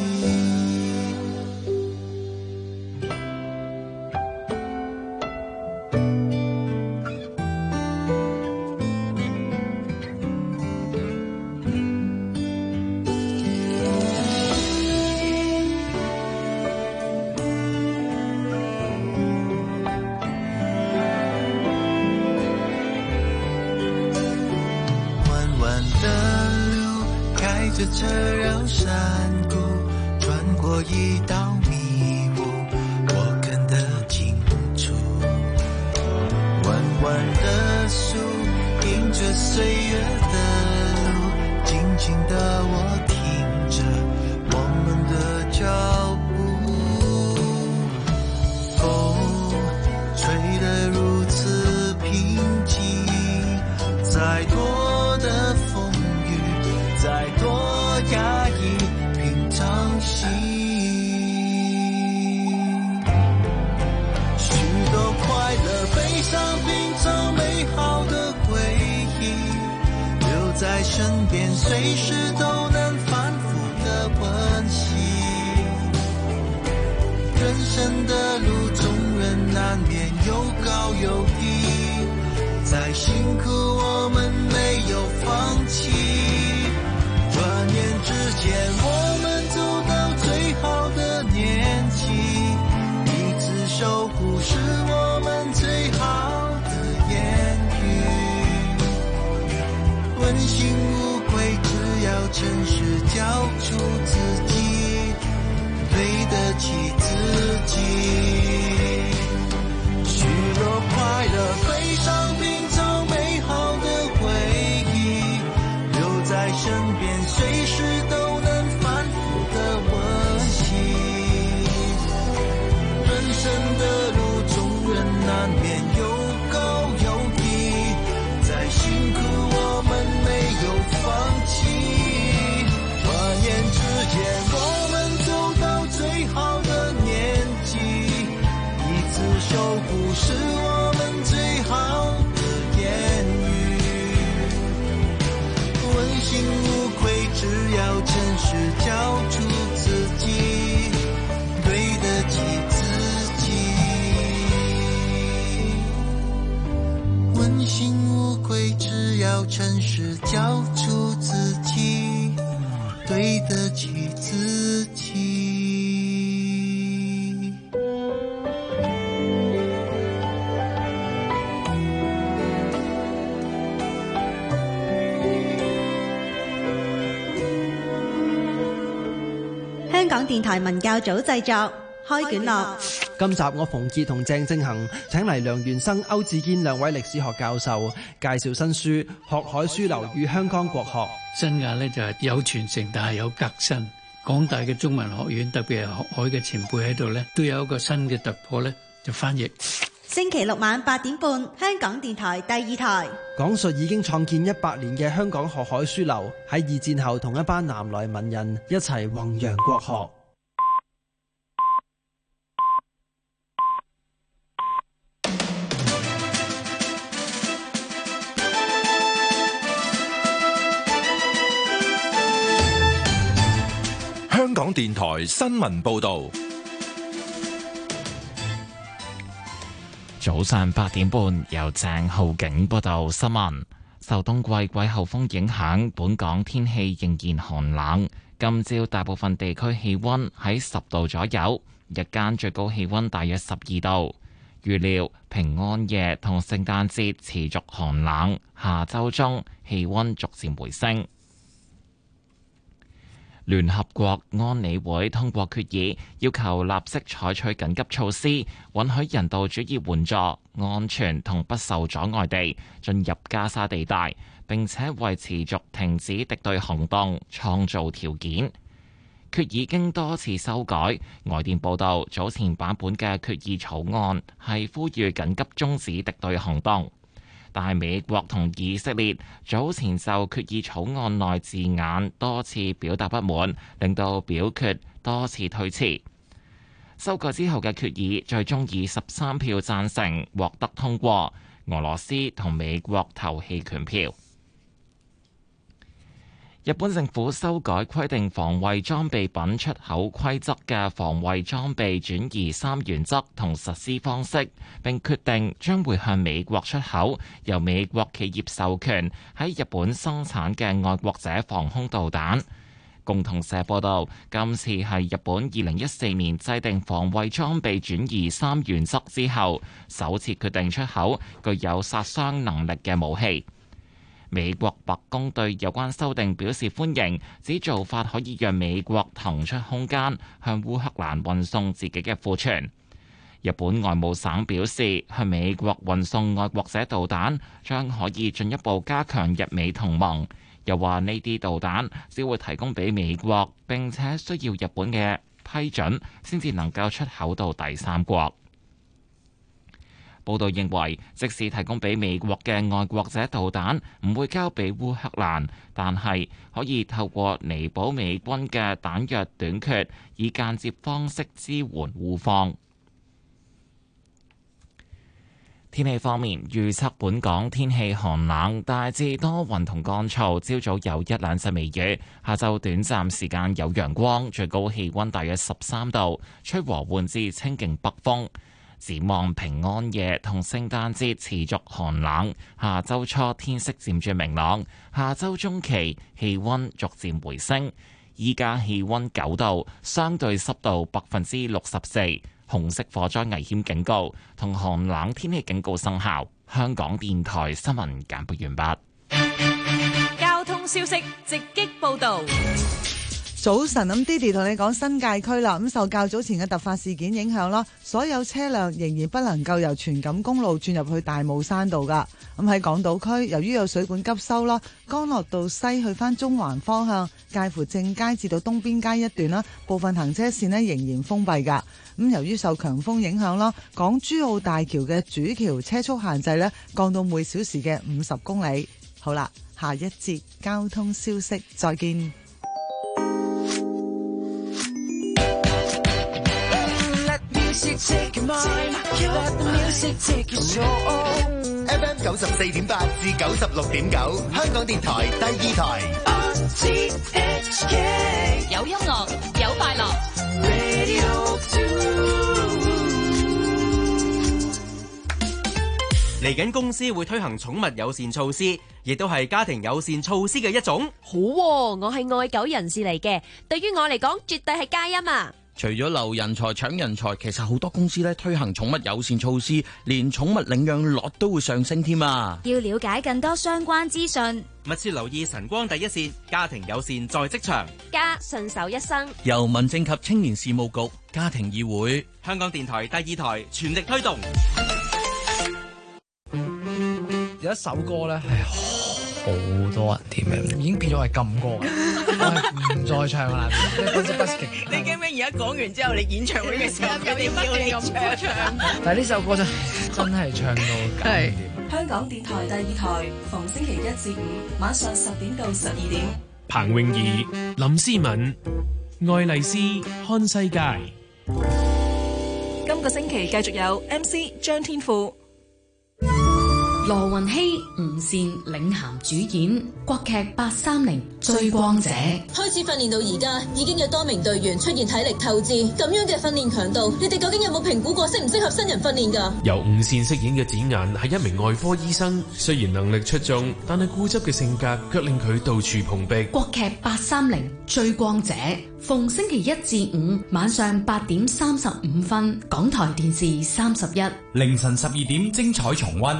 着车绕山谷，穿过一道迷雾，我看得清楚。弯弯的树，迎着岁月的路，静静的我听着我们的脚步。风吹得如此平静，再多的风雨，再多压抑，平常心。许多快乐、悲伤，品尝美好的回忆，留在身边，随时都能反复的温习。人生的路，纵然难免有高有低，再辛苦我们没有放弃。转眼之间，我们走到最好的年纪，彼此守护是我们最好的言语。问心无愧，只要诚实交出自己，对得起自己。许多快乐、悲伤，品尝美好的回忆，留在身边，随时都能反复的温习。人生的路，纵然难免有高有低，再辛苦我们没有放弃。转眼之间，我们走到最好的年纪，彼此守护是我们最好的言语。问心无愧，只要诚实交出自己，对得起自己。问心无愧，只要诚实交出自己，对得起自己。 香港電台文教組製作，開卷樂。 今集我馮傑同鄭正恒請嚟梁元生、歐志堅兩位歷史學教授介紹新書《學海書樓與香港國學》。 新亞呢就係有傳承，但係有革新。港大嘅中文學院，特別係學海嘅前輩喺度呢，都有一個新嘅突破呢，就翻譯。 星期六晚八點半，香港電台第二台講述已經創建一百年嘅香港學海書樓喺二戰後同一班南來文人一齊弘揚國學。 香港電台新聞報道。 早上八點半，由鄭浩景報道新聞。受冬季季候風影響，本港天氣仍然寒冷。今朝大部分地區氣溫喺十度左右，日間最高氣溫大約十二度。 預料平安夜同聖誕節持續寒冷，下週中氣溫逐漸回升。聯合國安理會通過決議，要求立即採取緊急措施，允許人道主義援助安全同不受阻礙地進入加沙地帶，並且為持續停止敵對行動創造條件。決議經多次修改，外電報道早前版本嘅決議草案係呼籲緊急終止敵對行動。但係美國同以色列早前就決議草案內字眼多次表達不滿，令到表決多次推遲。修改之後嘅決議最終以十三票贊成獲得通過，俄羅斯同美國投棄權票。日本政府修改規定防衛裝備品出口規則嘅防衛裝備轉移三原則同實施方式，並決定將會向美國出口由美國企業授權喺日本生產嘅愛國者防空導彈。共同社報道，今次係日本二零一四年制定防衛裝備轉移三原則之後，首次決定出口具有殺傷能力嘅武器。美國白宮對有關修訂表示歡迎，指做法可以讓美國騰出空間，向烏克蘭運送自己嘅庫存。日本外務省表示，向美國運送愛國者導彈將可以進一步加強日美同盟。又話呢啲導彈只會提供俾美國，並且需要日本嘅批准先至能夠出口到第三國。報道認為，即使提供俾美國嘅愛國者導彈唔會交俾烏克蘭，但係可以透過彌補美軍嘅彈藥短缺，以間接方式支援烏方。天氣方面，預測本港天氣寒冷，大致多雲同乾燥，朝早有一兩陣微雨，下晝短暫時間有陽光，最高氣溫大約十三度，吹和緩至清勁北風。展望平安夜同聖誕節持續寒冷，下周初天色漸轉明朗，下周中期氣溫逐漸回升。依家氣溫九度，相對濕度百分之六十四，紅色火災危險警告同寒冷天氣警告生效。香港電台新聞簡報完畢。 交通消息直擊報道。 早晨，咁 Didi 同你講新界區啦，咁受較早前嘅突發事件影響啦，所有車輛仍然不能夠由荃錦公路轉入去大帽山道噶。咁喺港島區，由於有水管急修啦，干諾道西去翻中環方向，介乎正街至到東邊街一段啦，部分行車線呢仍然封閉噶。咁由於受強風影響啦，港珠澳大橋嘅主橋車速限制呢降到每小時嘅五十公里。好啦，下一節交通消息，再見。 Take your mind, let the music take your soul. F M 九十四點八至九十六點九，香港電台第二台。 R T H K 有音樂，有快樂。 Radio two。 嚟緊公司會推行寵物友善措施，亦都係家庭友善措施嘅一種。 好喎，我係愛狗人士嚟嘅，對於我嚟講絕對係佳音啊！ 除咗留人才搶人才，其實好多公司咧推行寵物友善措施，連寵物領養率都會上升添啊！ 要了解更多相關資訊， 密切留意晨光第一線，家庭友善在職場， 家順手一生。 由民政及青年事務局、家庭議會、 香港電台第二台全力推動。 有一首歌咧係好多人添嘅，已經變咗係禁歌，我係唔再唱啦。即係嗰隻 busking。 你驚咩？而家講完之後，你演唱會嘅時候，有啲乜你咁唱？ 但係呢首歌真真係唱到搞唔掂。 香港電台第二台，逢星期一至五晚上十點到十二點。 彭詠儀、林思敏、愛麗絲、看世界。 今個星期繼續有 M C 張天賦。 羅雲熙、吳倩領銜主演國劇八三零追光者。 開始訓練到而家，已經有多名隊員出現體力透支，咁樣嘅訓練強度，你哋究竟有冇評估過適唔適合新人訓練㗎？ 由吳倩飾演嘅展顏係一名外科醫生，雖然能力出眾，但係固執嘅性格卻令佢到處碰壁。 國劇八三零追光者，逢星期一至五晚上八點三十五分，港台電視三十一， 凌晨十二點精彩重溫。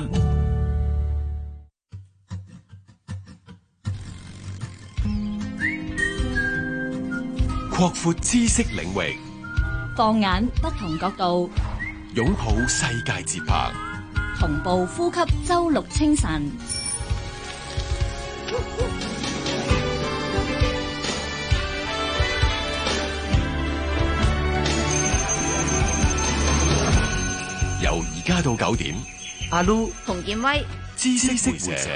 擴闊知識領域， 放眼不同角度， 擁抱世界節拍， 同步呼吸周六清晨。 由而家到九點， 阿 Lu 洪建威， 知識會社。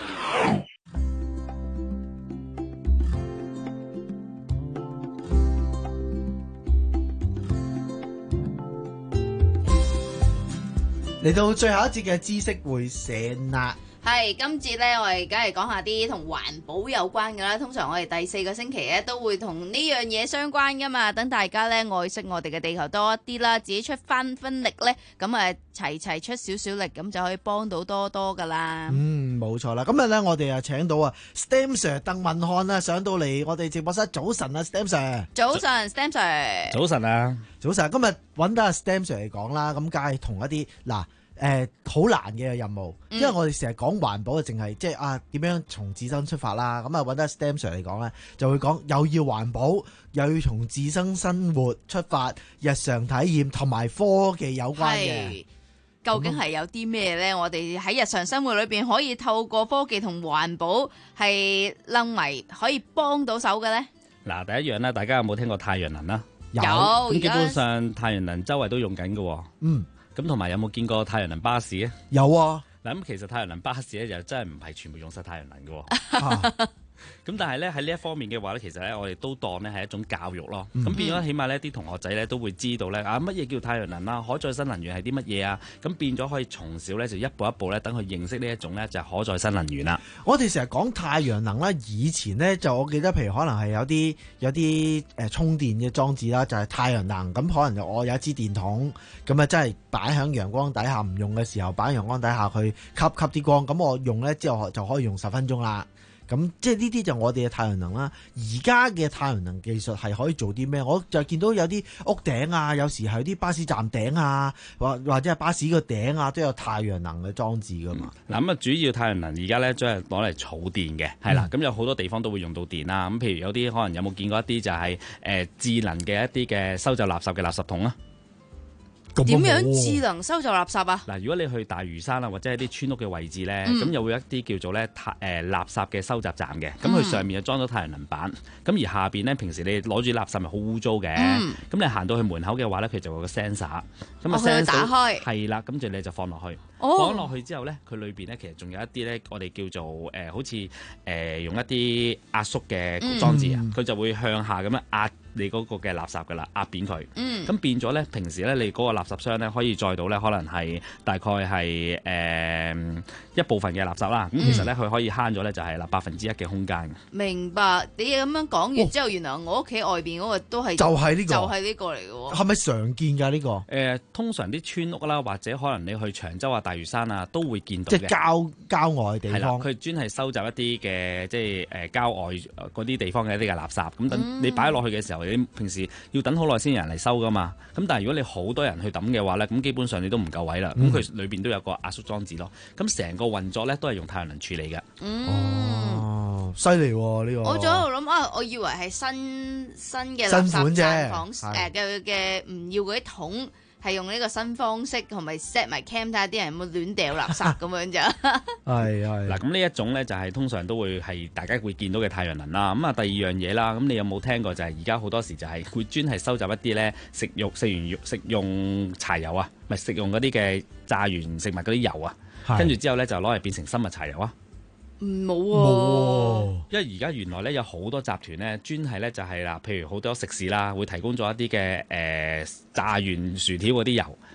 嚟到最後一節嘅知識會社啦。 係今節咧，我哋梗係講下啲同環保有關嘅啦。通常我哋第四個星期咧都會同呢樣嘢相關噶嘛，等大家咧愛惜我哋嘅地球多一啲啦，自己出翻分力咧，咁啊齊齊出少少力，咁就可以幫到多多噶啦。 嗯，冇錯啦。今日咧我哋啊請到啊 STEM Sir 鄧文翰啊上到嚟我哋直播室。早晨啊 STEM Sir。 早晨 STEM Sir。 早晨啊， 早晨。今日揾到阿 STEM Sir 嚟講啦，咁梗係同一啲嗱。誒好、呃、難嘅任務，因為我哋成日講環保，就淨係即係啊點樣從自身出發啦。咁啊揾得 STEM Sir 嚟講咧，就會講又要環保，又要從自身生活出發，日常體驗同埋科技有關嘅。 究竟係有啲咩咧？我哋喺日常生活裏邊可以透過科技同環保係冧埋，可以幫到手嘅咧？ 嗱，第一樣咧，大家有冇聽過太陽能啦？ 有， 咁基本上太陽能周圍都用緊嘅。 嗯。 咁同埋有冇見過太陽能巴士咧？ 有啊！ 嗱，咁其實太陽能巴士咧就真係唔係全部用晒太陽能嘅。啊咁但係咧喺呢一方面嘅話咧，其實咧我哋都當咧係一種教育咯。咁、嗯、變咗起碼呢啲同學仔咧都會知道咧啊乜嘢叫太陽能啦，可再生能源係啲乜嘢啊？咁變咗可以從小咧就一步一步咧等佢認識呢一種咧就係可再生能源啦。 我哋成日講太陽能啦，以前咧就我記得譬如可能係有啲有啲誒充電嘅裝置啦，就係、是、太陽能。咁可能就我有一支電筒，咁啊真係擺喺陽光底下唔用嘅時候，擺喺陽光底下去吸吸啲光，咁我用咧之後就可以用十分鐘啦。咁即係呢啲就我哋嘅太陽能啦。而家嘅太陽能技術係可以做啲咩？我就見到有啲屋頂啊，有時係啲巴士站頂啊，或或者係巴士個頂啊，都有太陽能嘅裝置噶嘛。 嗱咁啊，主要太陽能而家咧，將係攞嚟儲電嘅，係啦。咁、嗯、有好多地方都會用到電啦。咁譬如有啲可能有冇見過一啲就係、是、誒、呃、智能嘅一啲嘅收集垃圾嘅垃圾桶啊？ 點樣智能收集垃圾啊？ 嗱，如果你去大嶼山啊，或者係啲村屋嘅位置咧，咁、嗯、又會有一啲叫做咧太誒垃圾嘅收集站嘅，咁佢、嗯、上面就裝咗太陽能板，咁而下邊咧平時你攞住垃圾咪好污糟嘅，咁、嗯、你行到去門口嘅話咧，佢就會有個 sensor， 咁啊 sensor 打開，係啦，咁就你就放落去，哦、放落去之後咧，佢裏邊咧其實仲有一啲咧，我哋叫做誒、呃、好似誒、呃、用一啲壓縮嘅裝置啊，佢、嗯、就會向下咁樣壓你嗰個嘅垃圾噶啦，壓扁佢，咁、嗯、變咗咧，平時咧你嗰個垃圾箱咧可以載到咧，可能係大概係誒、呃、一部分嘅垃圾啦。咁、嗯、其實咧佢可以慳咗咧就係嗱百分之一嘅空間。 明白，你咁樣講完之後，哦、原來我屋企外邊嗰個都係就係呢個， 就係呢個嚟嘅喎。 係咪常見㗎呢個？誒、 呃，通常啲村屋啦，或者可能你去長洲啊、大嶼山啊，都會見到嘅。 即係郊郊外地方。 佢專係收集一啲嘅即係誒郊外嗰啲地方嘅一啲嘅垃圾。咁等你擺落去嘅時候，你平時要等好耐先有人嚟收噶嘛。咁但係如果你好多人去抌嘅話咧，咁基本上你都唔夠位啦。咁佢裏邊都有個壓縮裝置咯。咁成個運作咧都係用太陽能處理嘅。 嗯、 哦，犀利喎呢個！ 我仲喺度諗啊，我以為係新新嘅垃圾站房誒嘅嘅唔要嗰啲桶。係用呢個新方式，同埋 set 埋 cam 睇下啲人有冇亂掉垃圾咁樣咋。 係係。嗱，咁呢一種咧就係通常都會係大家會見到嘅太陽能啦。咁啊第二樣嘢啦，咁你有冇聽過就係而家好多時就係會專係收集一啲咧食肉食完肉食用柴油啊，咪食用嗰啲嘅炸完食物嗰啲油啊，跟住之後咧就攞嚟變成生物柴油啊。 冇喎， 因為而家原來咧有好多集團咧，專係咧就係啦，譬如好多食肆啦，會提供咗一啲嘅誒炸完薯條嗰啲油，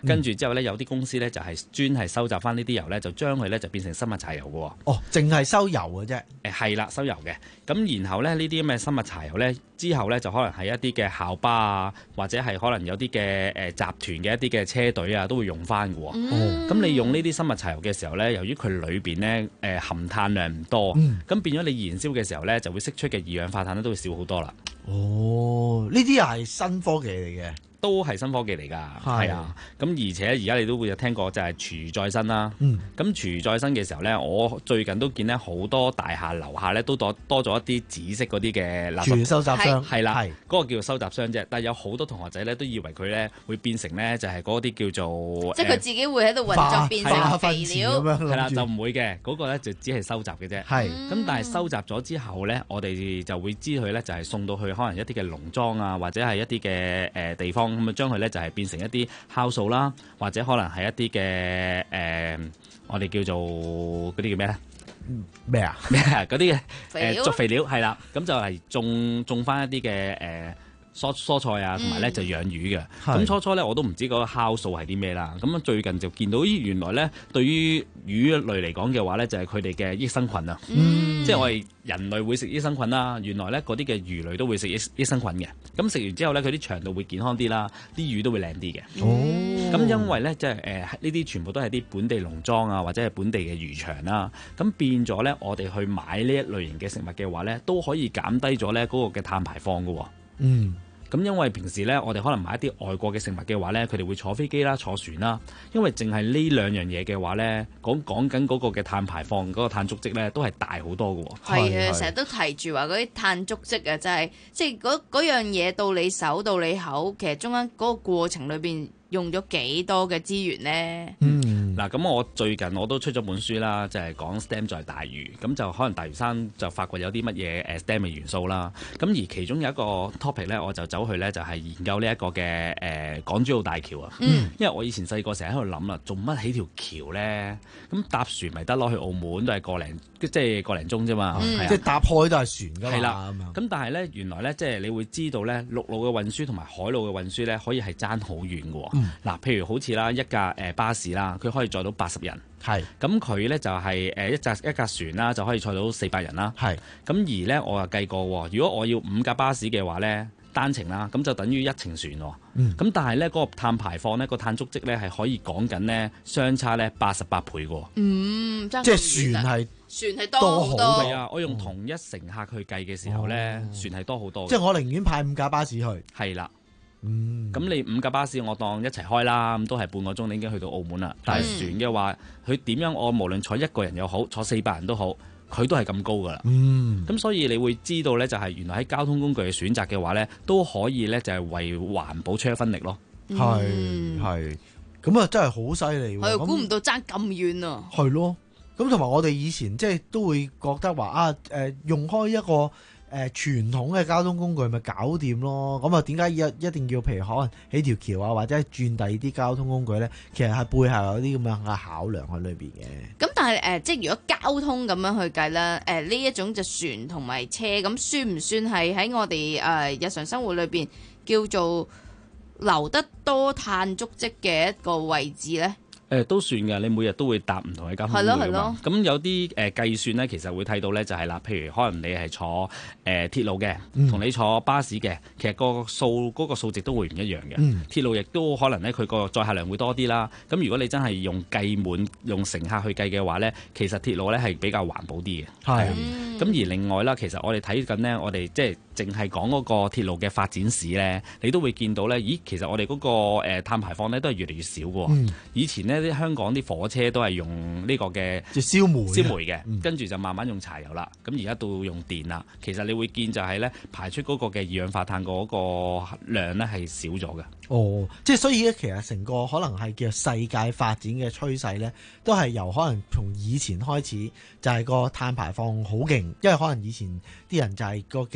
跟住之後咧有啲公司咧就係專係收集翻呢啲油咧，就將佢咧就變成生物柴油嘅喎。 哦，淨係收油嘅啫。 誒係啦，收油嘅。咁然後咧呢啲咁嘅生物柴油咧，之後咧就可能係一啲嘅校巴啊，或者係可能有啲嘅誒集團嘅一啲嘅車隊啊，都會用翻嘅喎。 嗯咁你用呢啲生物柴油嘅時候咧，由於佢裏邊咧誒含碳量唔多，咁、 嗯、 變咗你燃燒嘅時候咧，就會釋出嘅二氧化碳咧都會少好多啦。 哦，呢啲又係新科技嚟嘅。 都係新科技嚟㗎，係啊，咁而且而家你都會有聽過就係廚餘再生啦。 嗯， 咁廚餘再生嘅時候咧，我最近都見咧好多大廈樓下咧都多多咗一啲紫色嗰啲嘅垃圾廚餘收集箱， 係啦，嗰、嗰個叫做收集箱啫。但係有好多同學仔咧都以為佢咧會變成咧就係嗰啲叫做即係佢自己會喺度運作變成肥料， 係啦，就唔會嘅。嗰、嗰個咧就只係收集嘅啫。 係咁，但係收集咗之後咧，我哋就會知佢咧就係送到去可能一啲嘅農莊啊，或者係一啲嘅誒地方咁啊，將佢咧就係變成一啲酵素啦，或者可能係一啲嘅誒，我哋叫做嗰啲叫咩咧？ 咩啊？ 咩啊？嗰啲嘅肥料誒，肥料係啦，咁就係種種翻一啲嘅誒蔬蔬菜啊，同埋咧就養魚嘅。咁、 係初初咧我都唔知嗰個酵素係啲咩啦。咁啊最近就見到，咦原來咧對於魚類嚟講嘅話咧，就係佢哋嘅益生菌啊。 嗯即係我哋人類會食益生菌啦，原來咧嗰啲嘅魚類都會食益益生菌嘅。咁食完之後咧，佢啲腸道會健康啲啦，啲魚都會靚啲嘅。 哦， 咁因為咧，即係誒呢啲全部都係啲本地農莊啊，或者係本地嘅漁場啦。咁變咗咧，我哋去買呢一類型嘅食物嘅話咧，都可以減低咗咧嗰個嘅碳排放㗎喎。 嗯。 咁因為平時咧，我哋可能買一啲外國嘅食物嘅話咧，佢哋會坐飛機啦、坐船啦。因為淨係呢兩樣嘢嘅話咧，講講緊嗰個嘅碳排放嗰、嗰個碳足跡咧，都係大好多嘅喎。 係啊，成日都提住話嗰啲碳足跡啊，就係即係嗰嗰樣嘢到你手到你口，其實中間嗰個過程裏邊用咗幾多嘅資源咧？ 嗯，嗱，咁我最近我都出咗本書啦，就係、是、講 STEM 在大嶼，咁就可能大嶼山就發掘有啲乜嘢誒 STEM 嘅元素啦。咁而其中有一個 topic 咧，我就走去咧就係研究呢一個嘅誒、呃、港珠澳大橋啊。嗯，因為我以前細個成日喺度諗啦，做乜起條橋咧？咁搭船咪得咯，去澳門都係個零即係個零鐘啫嘛。 嗯啊、 即係搭開都係船㗎嘛。 係啦，咁但係咧，原來咧即係你會知道咧，陸路嘅運輸同埋海路嘅運輸咧，可以係爭好遠嘅喎。嗱、嗯，譬如好似啦，一架誒巴士啦，佢可以載到八十人， 係咁佢咧就係誒一架一架船啦，就可以載到四百人啦， 係咁而咧我又計過，如果我要五架巴士嘅話咧，單程啦，咁就等於一程船喎。 嗯， 咁但係咧嗰個碳排放咧個碳足跡咧係可以講緊咧相差咧八十八倍嘅。 嗯，即係船係船係多好多。 係啊，我用同一乘客去計嘅時候咧，哦、船係多好多。 即係我寧願派五架巴士去。 係啦。 嗯， 咁你五架巴士我當一齊開啦，咁都係半個鐘你已經去到澳門啦。但係船嘅話，佢點樣我無論坐一個人又好，坐四百人都好，佢都係咁高噶啦。 嗯， 咁所以你會知道咧，就係原來喺交通工具嘅選擇嘅話咧，都可以咧就係為環保出一分力咯。 係係，咁啊真係好犀利喎！ 我又估唔到爭咁遠啊！ 係咯，咁同埋我哋以前即係都會覺得話啊，誒、呃、用開一個。誒傳統嘅交通工具咪搞掂咯，咁啊點解一一定要譬如可能起條橋啊，或者係轉第二啲交通工具咧？其實係背後有啲咁樣嘅考量喺裏邊嘅。 咁但係誒、呃，即係如果交通咁樣去計啦，誒呢一種就船同埋車，咁算唔算係喺我哋誒、呃、日常生活裏邊叫做留得多碳足跡嘅一個位置咧？ 誒、呃、都算嘅，你每日都會搭唔同嘅交通工具嘛。咁有啲誒、呃、計算咧，其實會睇到咧，就係、是、啦，譬如可能你係坐誒、呃、鐵路嘅，同、嗯、你坐巴士嘅，其實個數嗰、那個數值都會唔一樣嘅。嗯、鐵路亦都可能咧，佢個載客量會多啲啦。咁如果你真係用計滿用乘客去計嘅話咧，其實鐵路咧係比較環保啲嘅。係。咁而另外啦，其實我哋睇緊呢，我哋即係淨係講嗰個鐵路嘅發展史咧，你都會見到咧，咦，其實我哋嗰、那個、呃、碳排放咧都係越嚟越少嘅。嗯、以前呢，啲香港啲火車都係用呢個嘅即係燒煤， 燒煤嘅，嗯、跟住就慢慢用柴油啦。咁而家到用電啦，其實你會見就係咧排出嗰個嘅二氧化碳嗰個量咧係少咗嘅。 哦，即係所以咧，其實成個可能係叫世界發展嘅趨勢咧，都係由可能從以前開始就係個碳排放好勁，因為可能以前啲人就係個技術問題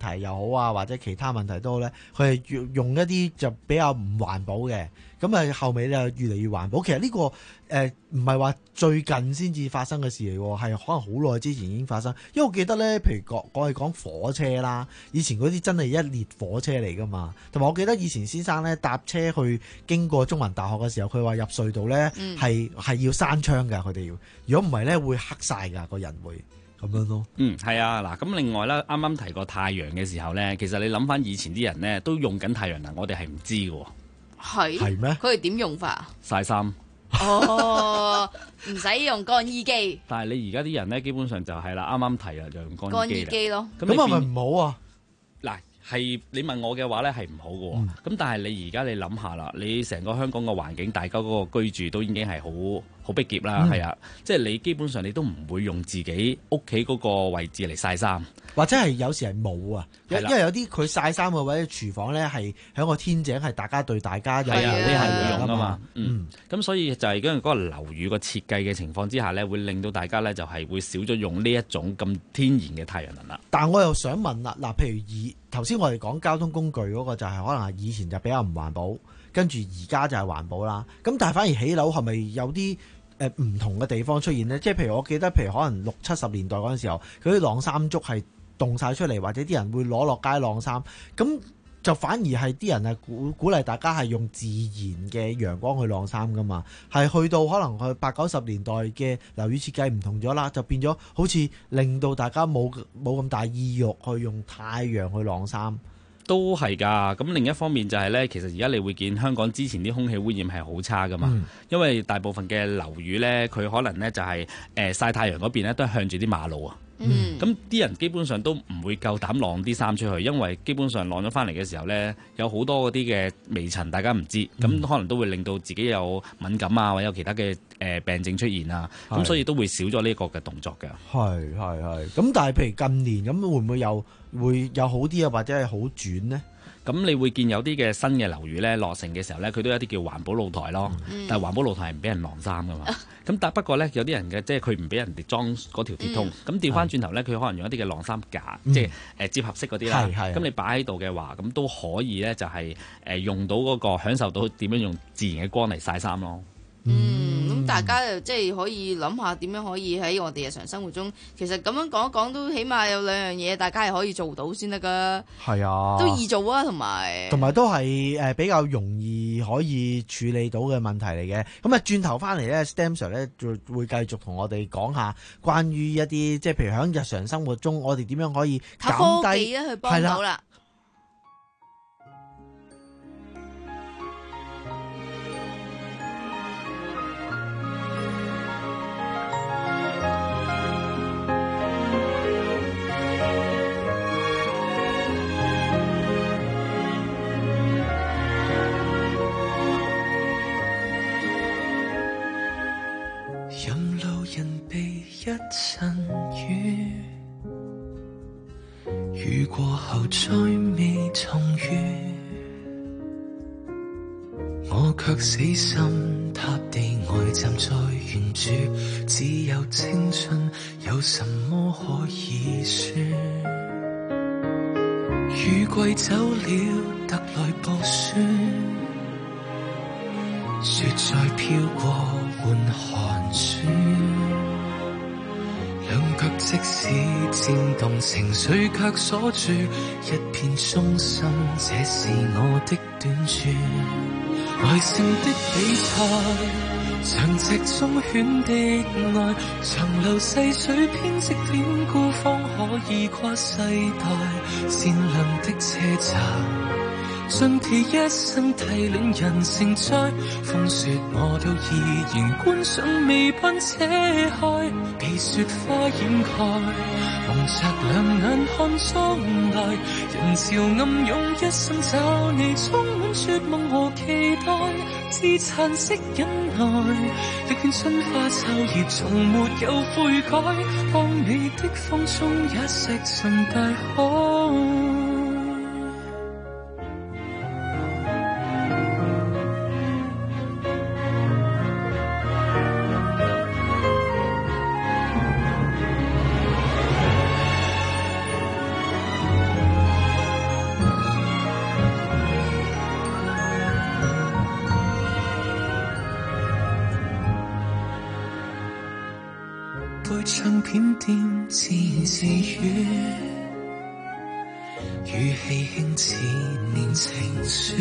題又好啊，或者其他問題都好咧，佢係用用一啲就比較唔環保嘅。咁啊後尾咧越嚟越環保。其實呢、這個誒唔係話最近先至發生嘅事嚟喎，係可能好耐之前已經發生。因為我記得咧，譬如講我係講火車啦，以前嗰啲真係一列火車嚟噶嘛。同埋我記得以前先生咧搭車去經過中文大學嘅時候，佢話入隧道咧係係要閂窗㗎，佢哋要。如果唔係咧會黑晒㗎，個人會。咁樣咯， 嗯，係啊，嗱，咁另外咧，啱啱提過太陽嘅時候咧，其實你諗翻以前啲人咧都用緊太陽能，我哋係唔知嘅喎。 係係咩？ 佢哋點用法？ 曬衫。 哦，唔使用乾衣機。 但係你而家啲人咧，基本上就係啦，啱啱提啦，就用乾乾衣機衣機咯。 咁咁係咪唔好啊？ 嗱，係你問我嘅話咧，係唔好嘅喎。咁、嗯、但係你而家你諗下啦，你成個香港嘅環境，大家嗰個居住都已經係好好逼仄啦，係、嗯、啊，即係你基本上你都唔會用自己屋企嗰個位置嚟曬衫， 或者係有時係冇啊，因為有啲佢曬衫嘅位廚房咧係喺個天井，係大家對大家有啲係會用噶嘛， 嗯，咁、嗯、所以就係因為嗰個樓宇個設計嘅情況之下咧，會令到大家咧就係會少咗用呢一種咁天然嘅太陽能啦。 但我又想問啦，嗱，譬如以頭先我哋講交通工具嗰個就係可能係以前就比較唔環保，跟住而家就係環保啦。咁但係反而起樓係咪有啲誒唔同嘅地方出現呢？即係譬如我記得，譬如可能六七十年代嗰陣時候，佢啲晾衫竹係凍晒出嚟，或者啲人會攞落街晾衫，咁就反而係啲人係鼓鼓勵大家係用自然嘅陽光去晾衫噶嘛。係去到可能去八九十年代嘅樓宇設計唔同咗啦，就變咗好似令到大家冇冇咁大意欲去用太陽去晾衫。 都係㗎，咁另一方面就係咧，其實而家你會見香港之前啲空氣污染係好差㗎嘛、嗯，因為大部分嘅樓宇咧，佢可能咧就係誒曬太陽嗰邊咧都係向住啲馬路啊。嗯，咁啲人基本上都唔會夠膽晾啲衫出去，因為基本上晾咗翻嚟嘅時候咧，有好多嗰啲嘅微塵，大家唔知，咁、嗯、可能都會令到自己有敏感啊，或者有其他嘅誒病症出現啊，咁所以都會少咗呢個嘅動作嘅。 係係係，咁但係譬如近年咁會唔會又會有好啲啊，或者係好轉呢？ 咁你會見有啲嘅新嘅樓宇咧落成嘅時候咧，佢都有一啲叫環保露台咯。嗯、但係環保露台係唔俾人晾衫噶嘛。咁、啊、但不過咧，有啲人嘅即係佢唔俾人哋裝嗰條鐵通。咁調翻轉頭咧，佢可能用一啲嘅晾衫架，嗯、即係誒摺合式嗰啲啦。咁你擺喺度嘅話，咁都可以咧，就係誒用到嗰、嗰個享受到點樣用自然嘅光嚟曬衫咯。 嗯，咁大家就即係可以諗下點樣可以喺我哋日常生活中，其實咁樣講一講都起碼有兩樣嘢，大家係可以做到先得噶。係啊，都易做啊，同埋同埋都係誒比較容易可以處理到嘅問題嚟嘅。咁啊，轉頭翻嚟咧 ，Stam Sir 咧就會繼續同我哋講下關於一啲即係譬如喺日常生活中，我哋點樣可以減低科技啊去幫到啦。 一陣雨，雨過後再未重遇，我卻死心塌地呆站在原處，只有青春有什麼可以說？雨季走了，特來暴雪，雪再飄過換寒暑。兩腳即使漸動，情緒卻鎖住一片忠心，這是我的短處。耐性的比賽，像隻忠犬的愛，長流細水編織典故，方可以跨世代。善良的車站，盡其一生提領人成災，風雪我都依然觀賞，未奔車開，被雪花掩蓋，蒙着兩眼看將來，人潮暗湧，一生找你，充滿絕望和期待，自殘式忍耐，歷遍春花秋葉，從沒有悔改，當你的風中也石沉大海。 杯唱片店自言自語，語氣輕似念情書。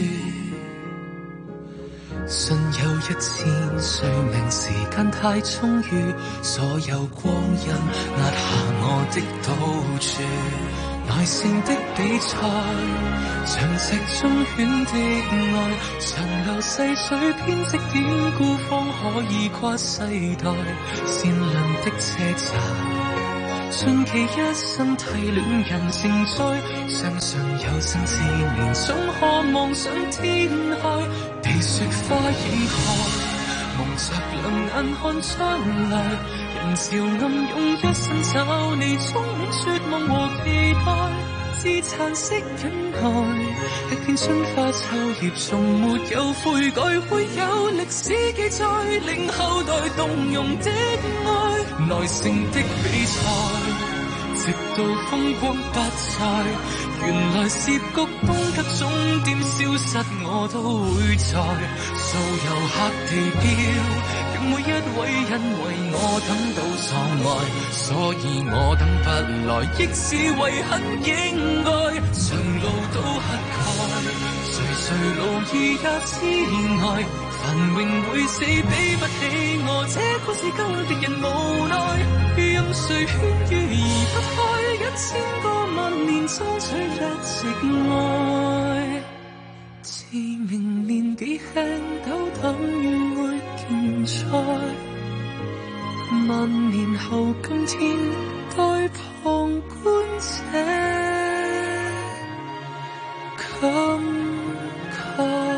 信有一千歲命時間太充裕，所有光陰壓下我的賭注。耐性的比賽，像石中犬的愛，長流細水編織典故，方可以跨世代。善良的車站，盡其一生替戀人承載，相信有生之年總渴望上天開，被雪花掩蓋。蒙着兩眼看將來，人潮暗湧一生找你，充滿絕望和期待。自殘式忍耐，一片春花秋葉從沒有悔改，會有歷史記載，令後代動容的愛。耐性的比賽，直到風光不再，原來涉谷東德終點消失，我都會在掃遊客地標，讓每一位因為我等到喪愛，所以我等不來，亦是遺憾應該，長路都乞丐，垂垂老矣也痴呆，繁榮會死比不起我，這故事夠敵人無奈。任誰勸喻而不開，一千個萬年爭取一直愛。自明年紀輕都等於愛競賽，萬年後今天待旁觀者感慨。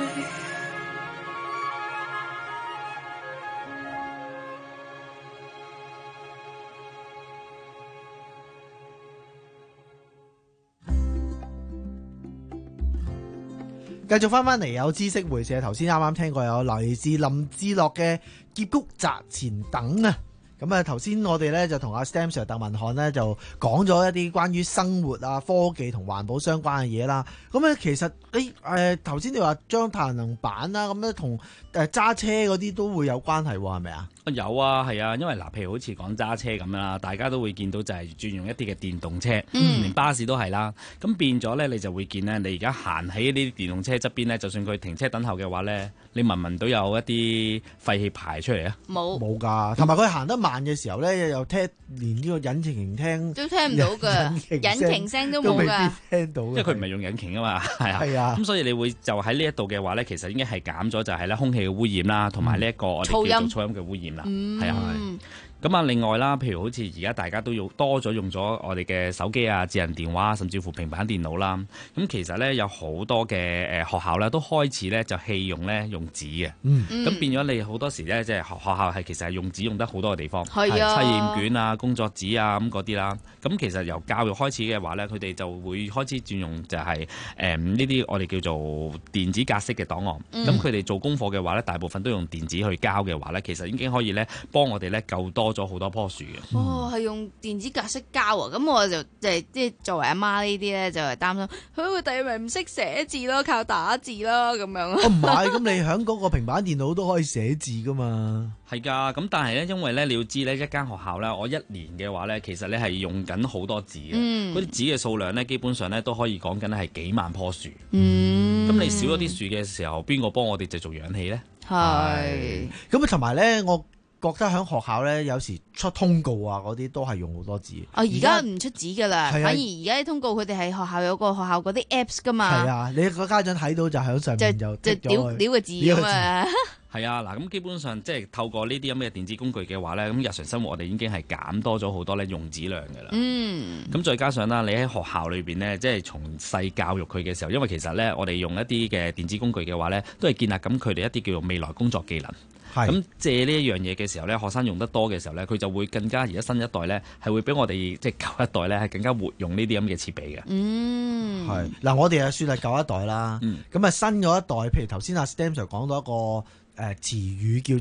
繼續翻翻嚟有知識會社，頭先啱啱聽過有來自林志樂嘅劫谷擲錢等啊。咁啊，頭先我哋咧就同阿 Stam Sir 鄧文翰咧就講咗一啲關於生活啊、科技同環保相關嘅嘢啦。咁咧其實誒誒頭先你話將太陽能板啦，咁咧同誒揸車嗰啲都會有關係喎，係咪啊？ 有啊，係啊，因為嗱，譬如好似講揸車咁啦，大家都會見到就係轉用一啲嘅電動車， 嗯、 連巴士都係啦。咁變咗咧，你就會見咧，你而家行喺呢啲電動車側邊咧，就算佢停車等候嘅話咧，你聞唔聞到有一啲廢氣排出嚟啊？ 冇冇㗎，同埋佢行得慢嘅時候咧，又聽連呢個引擎聽都聽唔到㗎，引擎聲都冇㗎， 聽到， 因為佢唔係用引擎啊嘛，係啊， 係啊， 咁所以你會就喺呢一度嘅話咧，其實已經係減咗就係咧空氣嘅污染啦，同埋呢一個我哋叫做噪音嘅污染啦，係啊。咁啊，另外啦，譬如好似而家大家都用多咗用咗我哋嘅手機啊、智能電話，甚至乎平板電腦啦。咁其實咧有好多嘅誒學校咧都開始咧就棄用咧用紙嘅。咁、嗯、變咗你好多時咧即係學學校係其實係用紙用得好多嘅地方，係啊，測驗卷啊、工作紙啊咁嗰啲啦。咁其實由教育開始嘅話咧，佢哋就會開始轉用就係誒呢啲我哋叫做電子格式嘅檔案。咁佢哋做功課嘅話咧，大部分都用電子去交嘅話咧，其實已經可以咧幫我哋咧救多咗好多棵樹嘅。 哦，係用電子格式交啊！咁我就即係即係作為阿媽呢啲咧，就係擔心佢會第日咪唔識寫字咯，靠打字咯咁樣。 哦，唔係，咁你喺嗰個平板電腦都可以寫字噶嘛？ 係㗎，咁但係咧，因為咧你要知咧，一間學校咧，我一年嘅話咧，其實咧係用緊好多紙嘅。嗯，嗰啲紙嘅數量咧，基本上咧都可以講緊係幾萬棵樹。嗯，咁你少咗啲樹嘅時候，邊個幫我哋製造氧氣咧？ 係。 咁啊，同埋咧，我覺得喺學校咧，有時出通告啊，嗰啲都係用好多紙。 哦，而家唔出紙噶啦， 啊、 反而而家啲通告佢哋係學校有個學校嗰啲 apps 噶嘛。 係啊，你個家長睇到就喺上面就就屌屌個字咁啊。 係啊，嗱咁基本上即係透過呢啲咁嘅電子工具嘅話咧，咁日常生活我哋已經係減多咗好多咧用紙量㗎啦。嗯。咁再加上啦，你喺學校裏邊咧，即係從細教育佢嘅時候，因為其實咧我哋用一啲嘅電子工具嘅話咧，都係建立咁佢哋一啲叫做未來工作技能。咁借呢一樣嘢嘅時候咧，學生用得多嘅時候咧，佢就會更加而家新一代咧係會比我哋即係舊一代咧係更加活用呢啲咁嘅設備嘅。 嗯， 係嗱，我哋啊算係舊一代啦。咁啊、嗯、新嗰一代，譬如頭先阿 Stam Sir 講到一個誒詞語叫做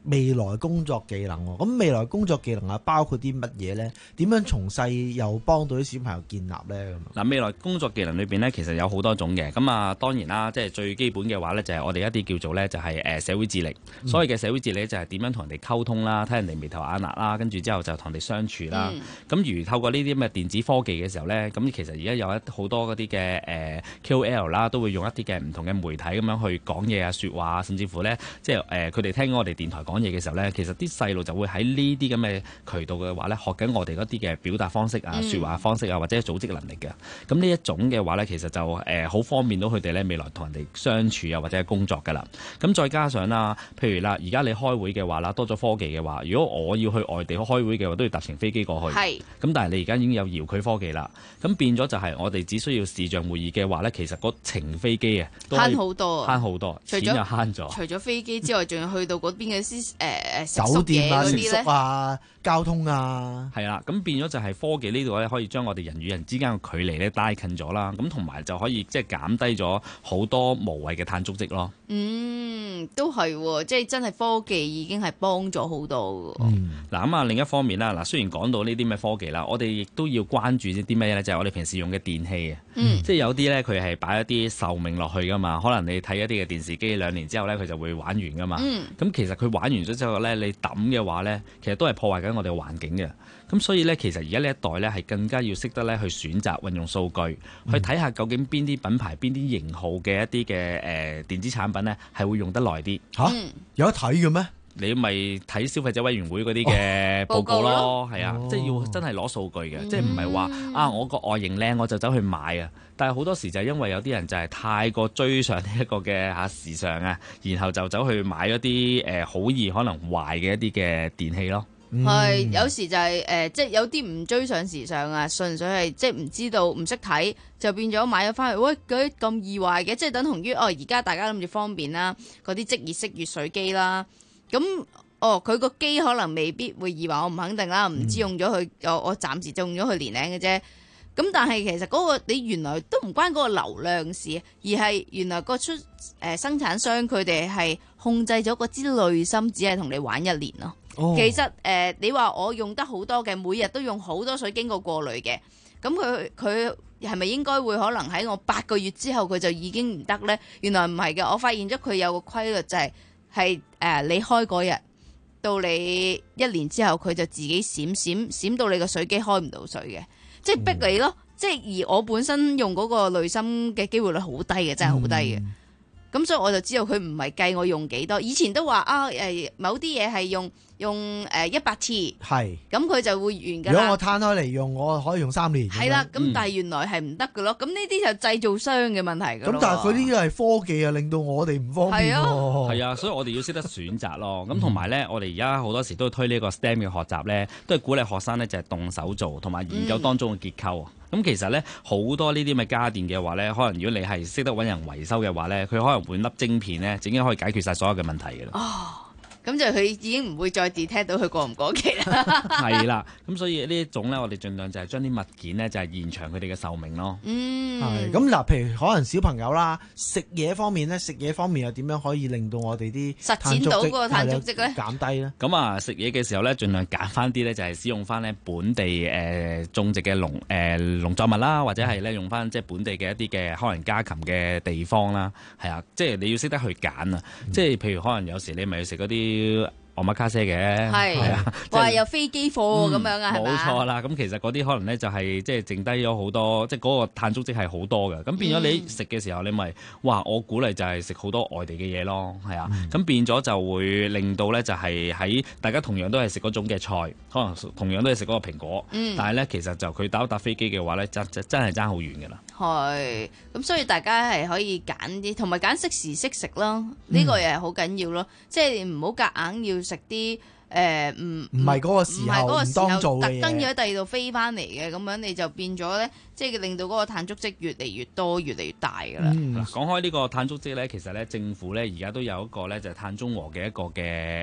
未來工作技能喎。咁未來工作技能啊，包括啲乜嘢咧？點樣從細又幫到啲小朋友建立咧？咁嗱，未來工作技能裏邊咧，其實有好多種嘅。咁啊，當然啦，即係最基本嘅話咧，就係我哋一啲叫做咧，就係誒社會智力。 嗯所謂嘅社會智力就係點樣同人哋溝通啦，睇人哋眉頭眼額啦，跟住之後就同人哋相處啦。咁、嗯、如透過呢啲咁嘅電子科技嘅時候咧，咁其實而家有一好多嗰啲嘅誒 K O L 啦，都會用一啲嘅唔同嘅媒體咁樣去講嘢啊、説話啊，甚至乎咧，即係誒佢哋聽我哋電台講嘢嘅時候咧，其實啲細路就會喺呢啲咁嘅渠道嘅話咧，學緊我哋嗰啲嘅表達方式啊、説話方式啊，或者組織能力嘅。咁呢一種嘅話咧，其實就誒好、呃、方便到佢哋咧未來同人哋相處啊，或者係工作㗎啦。咁再加上啦，譬如啦，而家你開會嘅話啦，多咗科技嘅話，如果我要去外地開會嘅話，都要搭乘飛機過去。係。咁但係你而家已經有遙距科技啦，咁變咗就係我哋只需要視像會議嘅話咧，其實嗰程飛機啊， 慳好多， 慳好多，錢又慳咗。 除咗飛機之外，仲要去到嗰邊嘅誒誒酒店啊、食宿啊、交通啊， 係啦，咁變咗就係科技呢度咧，可以將我哋人與人之間嘅距離咧拉近咗啦，咁同埋就可以即係減低咗好多無謂嘅碳足跡咯。 嗯，都係喎，即係真係科技已經係幫咗好多嘅。 嗱咁啊，另一方面啦，嗱雖然講到呢啲咩科技啦，我哋亦都要關注啲咩咧？就係、是、我哋平時用嘅電器啊，嗯、即係有啲咧佢係擺一啲壽命落去噶嘛，可能你睇一啲嘅電視機兩年之後咧，佢就會玩完噶嘛。咁、嗯、其實佢玩完咗之後咧，你抌嘅話咧，其實都係破壞緊我哋嘅環境嘅。咁所以咧，其實而家呢一代咧係更加要識得咧去選擇運用數據，嗯、去睇下究竟邊啲品牌、邊啲型號嘅一啲嘅誒電子產品咧係會用得耐啲。 嚇、啊，有得睇嘅咩？ 你咪睇消費者委員會嗰啲嘅報告咯，係、哦、啊， 哦、 即係要真係攞數據嘅，嗯、即係唔係話啊我個外形靚我就走去買啊。但係好多時就係因為有啲人就係太過追上呢一個嘅嚇時尚啊，然後就走去買一啲誒好易可能壞嘅一啲嘅電器咯。 係、嗯、有時就係、是、誒、呃，即係有啲唔追上時尚啊，純粹係即係唔知道唔識睇，就變咗買咗翻去，喂佢咁易壞嘅，即係等同於哦而家大家諗住方便啦，嗰啲即熱式熱水機啦。咁哦，佢個機可能未必會易壞，我唔肯定啦，唔知用咗佢，我我暫時就用咗佢年零嘅啫。咁但係其實嗰、那個你原來都唔關嗰個流量事，而係原來個出誒、呃、生產商佢哋係控制咗嗰支濾芯，只係同你玩一年咯。哦、其實誒、呃、你話我用得好多嘅，每日都用好多水經過過濾嘅，咁佢佢係咪應該會可能喺我八個月之後佢就已經唔得呢？原來唔係嘅，我發現咗佢有個規律就係、是。係誒、呃，你開嗰日到你一年之後，佢就自己閃閃閃到你個水機開唔到水嘅，即係逼你咯。嗯、即係而我本身用嗰個濾芯嘅機會率好低嘅，真係好低嘅。咁、嗯、所以我就知道佢唔係計我用幾多。以前都話啊誒，某啲嘢係用用誒一百次，係咁佢就會完㗎啦。 如果我攤開嚟用，我可以用三年。 係啦，咁、嗯、但係原來係唔得㗎咯。咁呢啲就製造商嘅問題㗎。 咁但係佢呢啲係科技啊，令到我哋唔方便喎。 係啊，所以我哋要識得選擇咯。咁同埋咧，我哋而家好多時都推呢個 S T E M 嘅學習咧，都係鼓勵學生咧就係動手做，同埋研究當中嘅結構。咁、嗯、其實咧好多呢啲咁嘅家電嘅話咧，可能如果你係識得揾人維修嘅話咧，佢可能換粒晶片咧，已經可以解決晒所有嘅問題㗎啦。 哦。咁就佢已經唔會再 detect 到佢過唔過期啦。 係啦，咁所以呢一種咧，我哋盡量就係將啲物件咧，就係延長佢哋嘅壽命咯。 嗯， 係咁嗱，譬如可能小朋友啦，食嘢方面咧，食嘢方面又點樣可以令到我哋啲實踐到嗰個碳足跡咧減低咧？ 咁啊，食嘢嘅時候咧，盡量揀翻啲咧，就係使用翻咧本地誒、呃、種植嘅農誒農作物啦，或者係咧用翻即係本地嘅一啲嘅可能家禽嘅地方啦。係啊，即係你要識得去揀啊！嗯、即係譬如可能有時你咪要食嗰啲。啲奧馬卡西嘅係啊， 話有飛機貨咁樣啊，係冇錯啦。咁其實嗰啲可能咧就係即係剩低咗好多，即係嗰個碳足跡係好多嘅。咁變咗你食嘅時候，你咪哇！我鼓勵就係食好多外地嘅嘢咯，係啊。咁變咗就會令到咧就係喺大家同樣都係食嗰種嘅菜，可能同樣都係食嗰個蘋果，但係咧其實就佢搭一搭飛機嘅話咧，真真真係爭好遠㗎啦。 係，咁所以大家係可以揀啲，同埋揀適時適食咯。呢、嗯、個又係好緊要咯，即係唔好夾硬要食啲誒唔唔係嗰個時候唔當做嘅嘢，特登要喺第二度飛翻嚟嘅，咁樣你就變咗咧，即係令到嗰個碳足跡越嚟越多，越嚟越大㗎啦。 嗯、講開呢個碳足跡咧，其實咧政府咧而家都有一個咧就係碳中和嘅一個嘅誒、呃、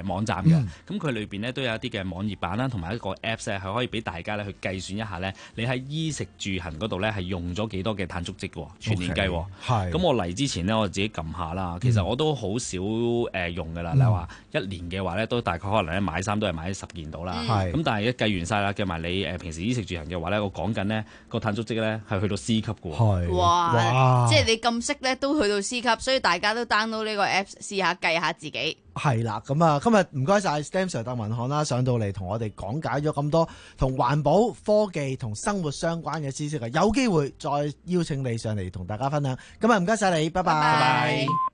誒網站嘅，咁佢裏邊咧都有一啲嘅網頁版啦，同埋一個 Apps 咧係可以俾大家咧去計算一下咧，你喺衣食住行嗰度咧係用咗幾多嘅碳足跡喎，全年計喎。 係。 咁我嚟之前呢，我自己撳下啦，其實我都好少誒用㗎啦。你話一年嘅話咧，都大概可能咧買衫都係買十件到啦。 係。 咁但係一計完晒啦，計埋你誒平時衣食住行嘅話咧，我講緊呢個碳足跡咧係去到 C 級嘅喎。 係。 哇！ 哇即係你咁識咧，都去到 C 級，所以大家都 download 呢個 Apps 試下計下自己。 係啦，咁啊，今日唔該晒 STEM Sir 鄧文翰啦，上到嚟同我哋講解咗咁多同環保、科技同生活相關嘅知識啊，有機會再邀請你上嚟同大家分享。咁啊，唔該晒你，拜拜。 拜拜。